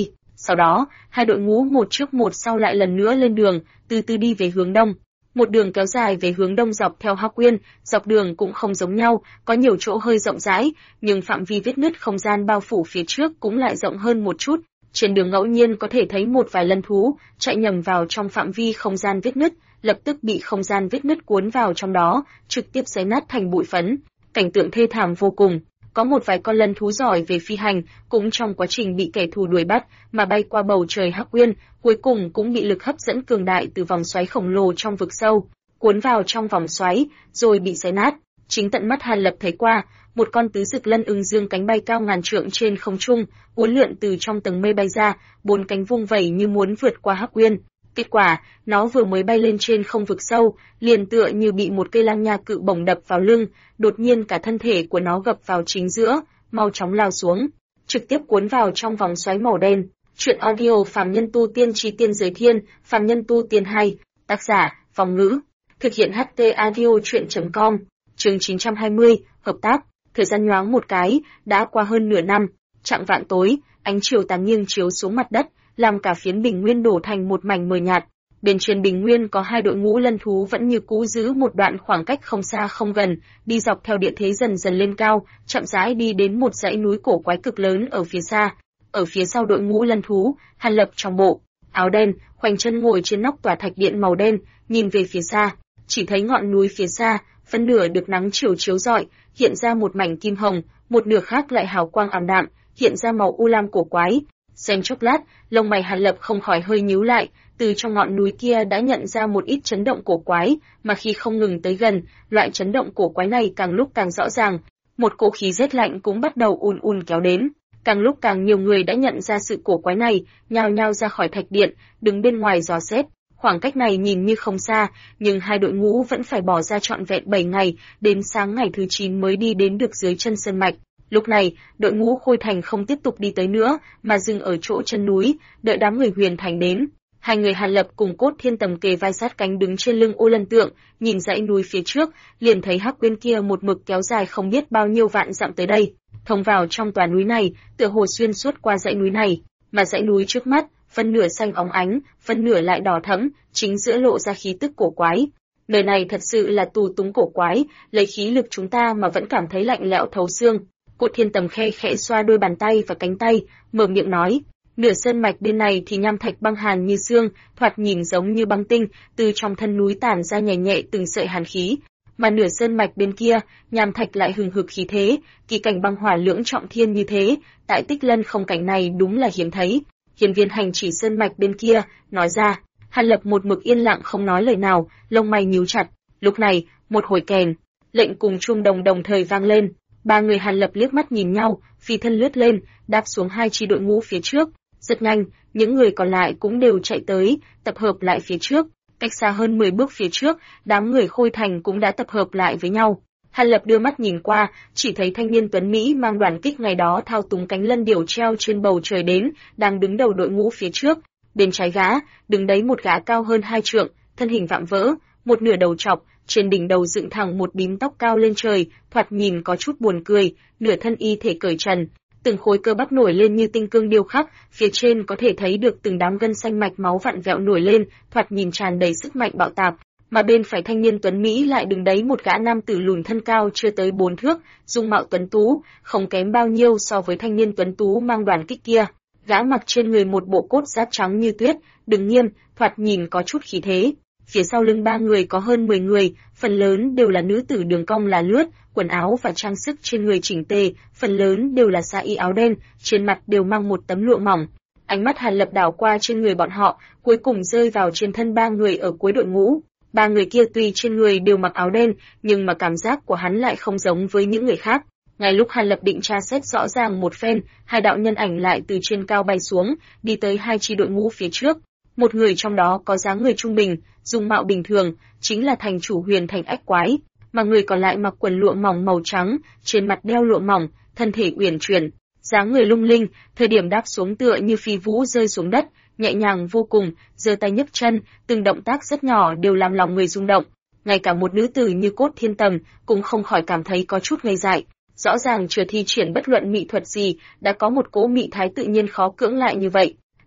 Sau đó, hai đội ngũ một trước một sau lại lần nữa lên đường, từ từ đi về hướng đông. Một đường kéo dài về hướng đông dọc theo Hắc Uyên, dọc đường cũng không giống nhau, có nhiều chỗ hơi rộng rãi, nhưng phạm vi vết nứt không gian bao phủ phía trước cũng lại rộng hơn một chút. Trên đường ngẫu nhiên có thể thấy một vài lân thú chạy nhầm vào trong phạm vi không gian vết nứt, lập tức bị không gian vết nứt cuốn vào trong đó, trực tiếp xé nát thành bụi phấn. Cảnh tượng thê thảm vô cùng. Có một vài con lân thú giỏi về phi hành, cũng trong quá trình bị kẻ thù đuổi bắt mà bay qua bầu trời Hắc Uyên, cuối cùng cũng bị lực hấp dẫn cường đại từ vòng xoáy khổng lồ trong vực sâu, cuốn vào trong vòng xoáy, rồi bị xé nát. Chính tận mắt Hàn Lập thấy qua, một con tứ dực lân ưng dương cánh bay cao ngàn trượng trên không trung, uốn lượn từ trong tầng mây bay ra, bốn cánh vung vẩy như muốn vượt qua Hắc Uyên. Kết quả, nó vừa mới bay lên trên không vực sâu, liền tựa như bị một cây lang nha cự bổng đập vào lưng, đột nhiên cả thân thể của nó gập vào chính giữa, mau chóng lao xuống, trực tiếp cuốn vào trong vòng xoáy màu đen. Truyện audio Phàm Nhân Tu Tiên Chí Tiên Giới Thiên, Phàm Nhân Tu Tiên 2, tác giả, Phong Ngữ, thực hiện HT audio truyện.com, chương 920, hợp tác. Thời gian nhoáng một cái, đã qua hơn nửa năm, chạng vạn tối, ánh chiều tà nghiêng chiếu xuống mặt đất, làm cả phiến bình nguyên đổ thành một mảnh mờ nhạt. Bên trên bình nguyên có hai đội ngũ lân thú vẫn như cũ giữ một đoạn khoảng cách không xa không gần, đi dọc theo địa thế dần dần lên cao, chậm rãi đi đến một dãy núi cổ quái cực lớn ở phía xa. Ở phía sau đội ngũ lân thú, Hàn Lập trong bộ áo đen, khoanh chân ngồi trên nóc tòa thạch điện màu đen, nhìn về phía xa, chỉ thấy ngọn núi phía xa, phân nửa được nắng chiều chiếu rọi, hiện ra một mảnh kim hồng, một nửa khác lại hào quang ảm đạm, hiện ra màu u lam cổ quái. Xem chốc lát, lông mày Hàn Lập không khỏi hơi nhíu lại, từ trong ngọn núi kia đã nhận ra một ít chấn động cổ quái, mà khi không ngừng tới gần, loại chấn động cổ quái này càng lúc càng rõ ràng, một cỗ khí rét lạnh cũng bắt đầu ùn ùn kéo đến. Càng lúc càng nhiều người đã nhận ra sự cổ quái này, nhao nhao ra khỏi thạch điện, đứng bên ngoài dò xét. Khoảng cách này nhìn như không xa, nhưng hai đội ngũ vẫn phải bỏ ra trọn vẹn 7 ngày, đến sáng ngày thứ 9 mới đi đến được dưới chân sơn mạch. Lúc này, đội ngũ Khôi Thành không tiếp tục đi tới nữa, mà dừng ở chỗ chân núi, đợi đám người Huyền Thành đến. Hai người Hàn Lập cùng Cốt Thiên Tầm kề vai sát cánh đứng trên lưng Ô Lân Tượng, nhìn dãy núi phía trước, liền thấy Hắc Uyên kia một mực kéo dài không biết bao nhiêu vạn dặm tới đây, thông vào trong tòa núi này, tựa hồ xuyên suốt qua dãy núi này, mà dãy núi trước mắt, phân nửa xanh óng ánh, phân nửa lại đỏ thẫm, chính giữa lộ ra khí tức cổ quái. Nơi này thật sự là tù túng cổ quái, lấy khí lực chúng ta mà vẫn cảm thấy lạnh lẽo thấu xương. Cốt Thiên Tầm khe khẽ xoa đôi bàn tay và cánh tay, mở miệng nói, nửa sơn mạch bên này thì nham thạch băng hàn như xương, thoạt nhìn giống như băng tinh, từ trong thân núi tản ra nhẹ nhẹ từng sợi hàn khí, mà nửa sơn mạch bên kia, nham thạch lại hừng hực khí thế, kỳ cảnh băng hỏa lưỡng trọng thiên như thế, tại Tích Lân không cảnh này đúng là hiếm thấy. Hiên Viên Hành chỉ sơn mạch bên kia, nói ra. Hàn Lập một mực yên lặng không nói lời nào, lông mày nhíu chặt. Lúc này, một hồi kèn, lệnh cùng chuông đồng đồng thời vang lên. Ba người Hàn Lập liếc mắt nhìn nhau, phi thân lướt lên, đáp xuống hai chi đội ngũ phía trước. Rất nhanh, những người còn lại cũng đều chạy tới, tập hợp lại phía trước. Cách xa hơn 10 bước phía trước, đám người Khôi Thành cũng đã tập hợp lại với nhau. Hàn Lập đưa mắt nhìn qua, chỉ thấy thanh niên tuấn Mỹ mang đoàn kích ngày đó thao túng cánh lân điểu treo trên bầu trời đến, đang đứng đầu đội ngũ phía trước. Bên trái gã, đứng đấy một gã cao hơn 2 trượng, thân hình vạm vỡ, một nửa đầu trọc, trên đỉnh đầu dựng thẳng một bím tóc cao lên trời, thoạt nhìn có chút buồn cười, nửa thân y thể cởi trần, từng khối cơ bắp nổi lên như tinh cương điêu khắc, phía trên có thể thấy được từng đám gân xanh mạch máu vặn vẹo nổi lên, thoạt nhìn tràn đầy sức mạnh bạo tạc. Mà bên phải thanh niên tuấn Mỹ lại đứng đấy một gã nam tử lùn thân cao chưa tới 4 thước, dung mạo tuấn tú, không kém bao nhiêu so với thanh niên tuấn tú mang đoàn kích kia. Gã mặc trên người một bộ cốt giáp trắng như tuyết, đứng nghiêm, thoạt nhìn có chút khí thế. Phía sau lưng ba người có hơn 10 người, phần lớn đều là nữ tử đường cong là lướt, quần áo và trang sức trên người chỉnh tề, phần lớn đều là sa y áo đen, trên mặt đều mang một tấm lụa mỏng. Ánh mắt Hàn Lập đảo qua trên người bọn họ, cuối cùng rơi vào trên thân ba người ở cuối đội ngũ. Ba người kia tuy trên người đều mặc áo đen, nhưng mà cảm giác của hắn lại không giống với những người khác. Ngay lúc Hàn Lập định tra xét rõ ràng một phen, hai đạo nhân ảnh lại từ trên cao bay xuống, đi tới hai chi đội ngũ phía trước. Một người trong đó có dáng người trung bình, dung mạo bình thường, chính là thành chủ Huyền Thành Ách Quái, mà người còn lại mặc quần lụa mỏng màu trắng, trên mặt đeo lụa mỏng, thân thể uyển chuyển, dáng người lung linh, thời điểm đáp xuống tựa như phi vũ rơi xuống đất, nhẹ nhàng vô cùng, giơ tay nhấc chân, từng động tác rất nhỏ đều làm lòng người rung động. Ngay cả một nữ tử như Cốt Thiên Tầm cũng không khỏi cảm thấy có chút ngây dại. Rõ ràng chưa thi triển bất luận mỹ thuật gì, đã có một cỗ mỹ thái tự nhiên khó cưỡng lại như vậy.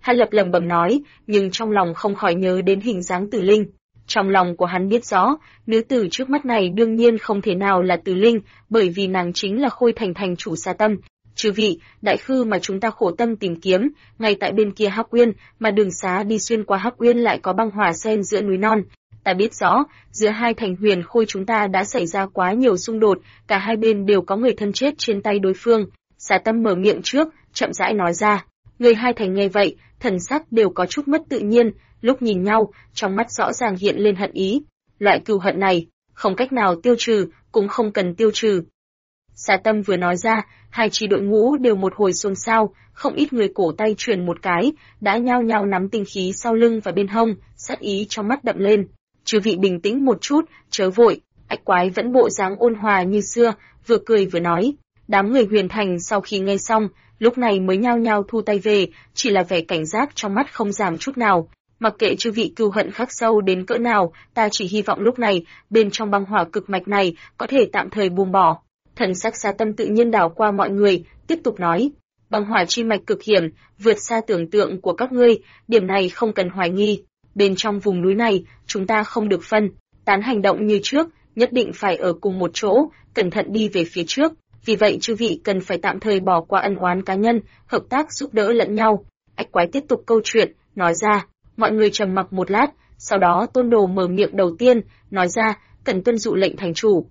Hàn Lập lẩm bẩm nói, nhưng trong lòng không khỏi nhớ đến hình dáng Tử Linh. Trong lòng của hắn biết rõ, nữ tử trước mắt này đương nhiên không thể nào là Tử Linh, bởi vì nàng chính là Khôi Thành thành chủ Sa Tâm. Chư vị, đại khư mà chúng ta khổ tâm tìm kiếm, ngay tại bên kia Hắc Uyên, mà đường xá đi xuyên qua Hắc Uyên lại có băng hỏa xen giữa núi non. Ta biết rõ, giữa hai thành Huyền Khôi chúng ta đã xảy ra quá nhiều xung đột, cả hai bên đều có người thân chết trên tay đối phương. Sa Tâm mở miệng trước, chậm rãi nói ra. Người hai thành nghe vậy, thần sắc đều có chút mất tự nhiên, lúc nhìn nhau, trong mắt rõ ràng hiện lên hận ý. Loại cừu hận này, không cách nào tiêu trừ, cũng không cần tiêu trừ. Sa Tâm vừa nói ra, hai chi đội ngũ đều một hồi xôn xao, không ít người cổ tay truyền một cái, đã nhao nhao nắm tinh khí sau lưng và bên hông, sát ý trong mắt đậm lên. Chư vị bình tĩnh một chút, chớ vội. Ách Quái vẫn bộ dáng ôn hòa như xưa, vừa cười vừa nói. Đám người Huyền Thành sau khi nghe xong, lúc này mới nhao nhao thu tay về, chỉ là vẻ cảnh giác trong mắt không giảm chút nào. Mặc kệ chư vị cừu hận khắc sâu đến cỡ nào, ta chỉ hy vọng lúc này, bên trong băng hỏa cực mạch này, có thể tạm thời buông bỏ. Thần sắc Sa Tâm tự nhiên đảo qua mọi người, tiếp tục nói. Băng hỏa chi mạch cực hiểm, vượt xa tưởng tượng của các ngươi, điểm này không cần hoài nghi. Bên trong vùng núi này, chúng ta không được phân tán hành động như trước, nhất định phải ở cùng một chỗ, cẩn thận đi về phía trước. Vì vậy chư vị cần phải tạm thời bỏ qua ân oán cá nhân, hợp tác giúp đỡ lẫn nhau. Ách Quái tiếp tục câu chuyện, nói ra. Mọi người trầm mặc một lát, sau đó Tôn Đồ mở miệng đầu tiên, nói ra, cần tuân dụ lệnh thành chủ.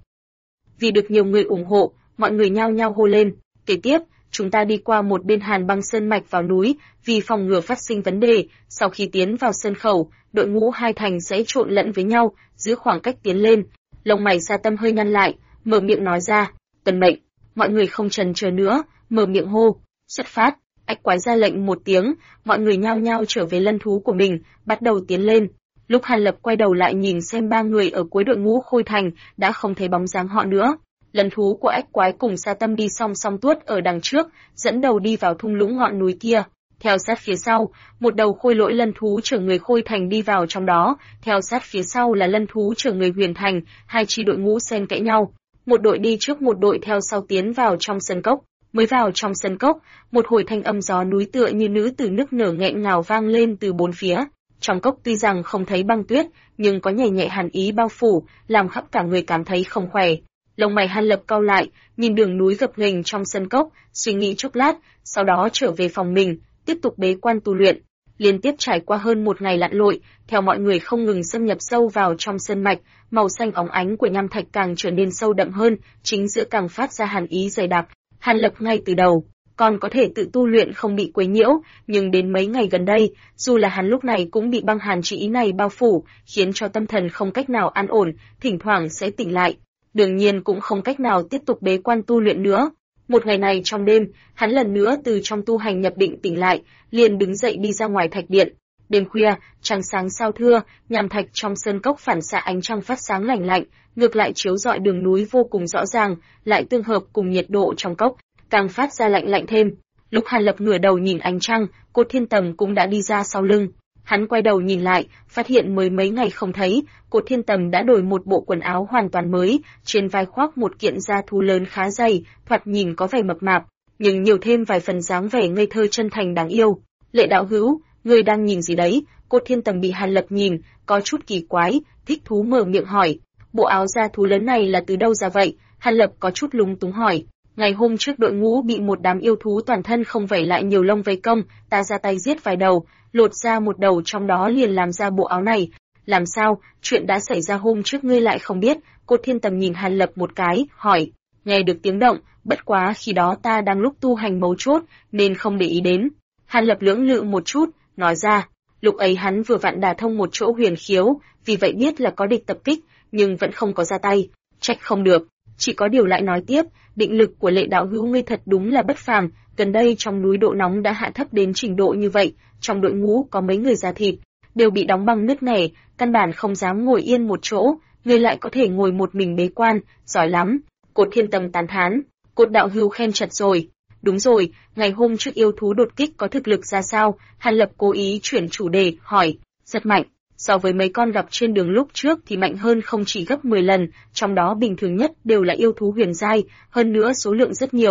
Vì được nhiều người ủng hộ, mọi người nhao nhao hô lên. Kế tiếp, chúng ta đi qua một bên Hàn Băng Sơn mạch vào núi, vì phòng ngừa phát sinh vấn đề, sau khi tiến vào sơn khẩu, đội ngũ hai thành sẽ trộn lẫn với nhau, giữ khoảng cách tiến lên. Lông mày Sa Tâm hơi nhăn lại, mở miệng nói ra, tuân mệnh. Mọi người không chần chờ nữa, mở miệng hô, xuất phát. Ách Quái ra lệnh một tiếng, mọi người nhao nhao trở về lân thú của mình, bắt đầu tiến lên. Lúc Hàn Lập quay đầu lại nhìn xem ba người ở cuối đội ngũ Khôi Thành, đã không thấy bóng dáng họ nữa. Lân thú của Ách Quái cùng Sa Tâm đi song song tuốt ở đằng trước, dẫn đầu đi vào thung lũng ngọn núi kia. Theo sát phía sau, một đầu khôi lỗi lân thú chở người Khôi Thành đi vào trong đó, theo sát phía sau là lân thú chở người Huyền Thành, hai chi đội ngũ xen kẽ nhau. Một đội đi trước một đội theo sau tiến vào trong sân cốc. Mới vào trong sân cốc, một hồi thanh âm gió núi tựa như nữ tử nức nở nghẹn ngào vang lên từ bốn phía. Trong cốc tuy rằng không thấy băng tuyết, nhưng có nhẹ nhẹ hàn ý bao phủ, làm khắp cả người cảm thấy không khỏe. Lông mày Hàn Lập cau lại, nhìn đường núi gập ghềnh trong sân cốc, suy nghĩ chốc lát, sau đó trở về phòng mình, tiếp tục bế quan tu luyện. Liên tiếp trải qua hơn một ngày lặn lội, theo mọi người không ngừng xâm nhập sâu vào trong sơn mạch, màu xanh óng ánh của nham thạch càng trở nên sâu đậm hơn, chính giữa càng phát ra hàn ý dày đặc. Hàn Lập ngay từ đầu còn có thể tự tu luyện không bị quấy nhiễu, nhưng đến mấy ngày gần đây, dù là hắn lúc này cũng bị băng hàn chỉ ý này bao phủ, khiến cho tâm thần không cách nào an ổn, thỉnh thoảng sẽ tỉnh lại. Đương nhiên cũng không cách nào tiếp tục bế quan tu luyện nữa. Một ngày này trong đêm, hắn lần nữa từ trong tu hành nhập định tỉnh lại, liền đứng dậy đi ra ngoài thạch điện. Đêm khuya, trăng sáng sao thưa, nham thạch trong sơn cốc phản xạ ánh trăng phát sáng lành lạnh, ngược lại chiếu rọi đường núi vô cùng rõ ràng, lại tương hợp cùng nhiệt độ trong cốc, càng phát ra lạnh lạnh thêm. Lúc Hàn Lập ngửa đầu nhìn ánh trăng, Cốt Thiên Tầm cũng đã đi ra sau lưng. Hắn quay đầu nhìn lại, phát hiện mới mấy ngày không thấy, Cốt Thiên Tầm đã đổi một bộ quần áo hoàn toàn mới, trên vai khoác một kiện da thú lớn khá dày, thoạt nhìn có vẻ mập mạp, nhưng nhiều thêm vài phần dáng vẻ ngây thơ chân thành đáng yêu. Lệ đạo hữu, ngươi đang nhìn gì đấy? Cốt Thiên Tầm bị Hàn Lập nhìn, có chút kỳ quái, thích thú mở miệng hỏi. Bộ áo da thú lớn này là từ đâu ra vậy? Hàn Lập có chút lúng túng hỏi. Ngày hôm trước đội ngũ bị một đám yêu thú toàn thân không vảy lại nhiều lông vây công, ta ra tay giết vài đầu, lột ra một đầu trong đó liền làm ra bộ áo này. Làm sao, chuyện đã xảy ra hôm trước ngươi lại không biết? Cốt Thiên Tầm nhìn Hàn Lập một cái, hỏi. Nghe được tiếng động, bất quá khi đó ta đang lúc tu hành mấu chốt, nên không để ý đến. Hàn Lập lưỡng lự một chút, nói ra. Lúc ấy hắn vừa vặn đả thông một chỗ huyền khiếu, vì vậy biết là có địch tập kích, nhưng vẫn không có ra tay. Trách không được. Chỉ có điều lại nói tiếp, định lực của Lệ đạo hữu ngươi thật đúng là bất phàm, gần đây trong núi độ nóng đã hạ thấp đến trình độ như vậy, trong đội ngũ có mấy người da thịt, đều bị đóng băng nứt nẻ, căn bản không dám ngồi yên một chỗ, ngươi lại có thể ngồi một mình bế quan, giỏi lắm. Cốt Thiên Tầm tán thán, Cốt đạo hữu khen chật rồi. Đúng rồi, ngày hôm trước yêu thú đột kích có thực lực ra sao? Hàn Lập cố ý chuyển chủ đề, hỏi. Rất mạnh. So với mấy con gặp trên đường lúc trước thì mạnh hơn không chỉ gấp 10 lần, trong đó bình thường nhất đều là yêu thú huyền giai, hơn nữa số lượng rất nhiều.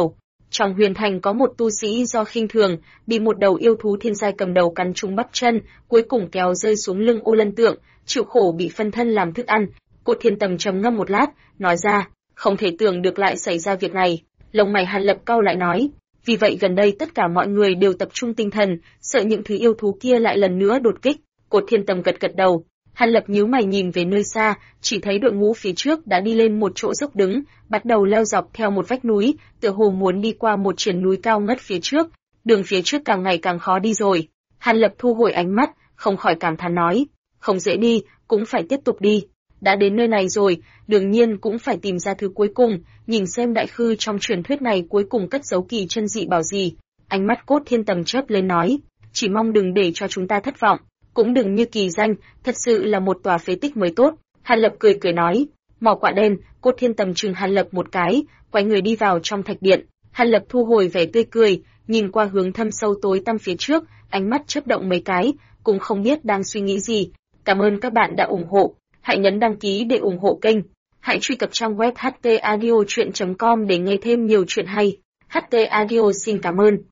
Trong huyền thành có một tu sĩ do khinh thường, bị một đầu yêu thú thiên giai cầm đầu cắn trúng bắp chân, cuối cùng kéo rơi xuống lưng Ô Lân Tượng, chịu khổ bị phân thân làm thức ăn. Cốt Thiên Tầm trầm ngâm một lát, nói ra, không thể tưởng được lại xảy ra việc này. Lông mày Hàn Lập cau lại nói, vì vậy gần đây tất cả mọi người đều tập trung tinh thần, sợ những thứ yêu thú kia lại lần nữa đột kích. Cốt Thiên Tầm gật gật đầu. Hàn Lập nhíu mày nhìn về nơi xa, chỉ thấy đội ngũ phía trước đã đi lên một chỗ dốc đứng, bắt đầu leo dọc theo một vách núi, tựa hồ muốn đi qua một triển núi cao ngất phía trước. Đường phía trước càng ngày càng khó đi rồi. Hàn Lập thu hồi ánh mắt, không khỏi cảm thán nói, không dễ đi, cũng phải tiếp tục đi. Đã đến nơi này rồi, đương nhiên cũng phải tìm ra thứ cuối cùng, nhìn xem đại khư trong truyền thuyết này cuối cùng cất giấu kỳ chân dị bảo gì. Ánh mắt Cốt Thiên Tầm chớp lên nói, chỉ mong đừng để cho chúng ta thất vọng, cũng đừng như kỳ danh, thật sự là một tòa phế tích mới tốt. Hàn Lập cười cười nói, mỏ quạ đen. Cốt Thiên Tầm chừng Hàn Lập một cái, quay người đi vào trong thạch điện. Hàn Lập thu hồi vẻ tươi cười, nhìn qua hướng thâm sâu tối tăm phía trước, ánh mắt chớp động mấy cái, cũng không biết đang suy nghĩ gì. Cảm ơn các bạn đã ủng hộ, hãy nhấn đăng ký để ủng hộ kênh. Hãy truy cập trang web htaudio.com để nghe thêm nhiều chuyện hay. HT Audio xin cảm ơn.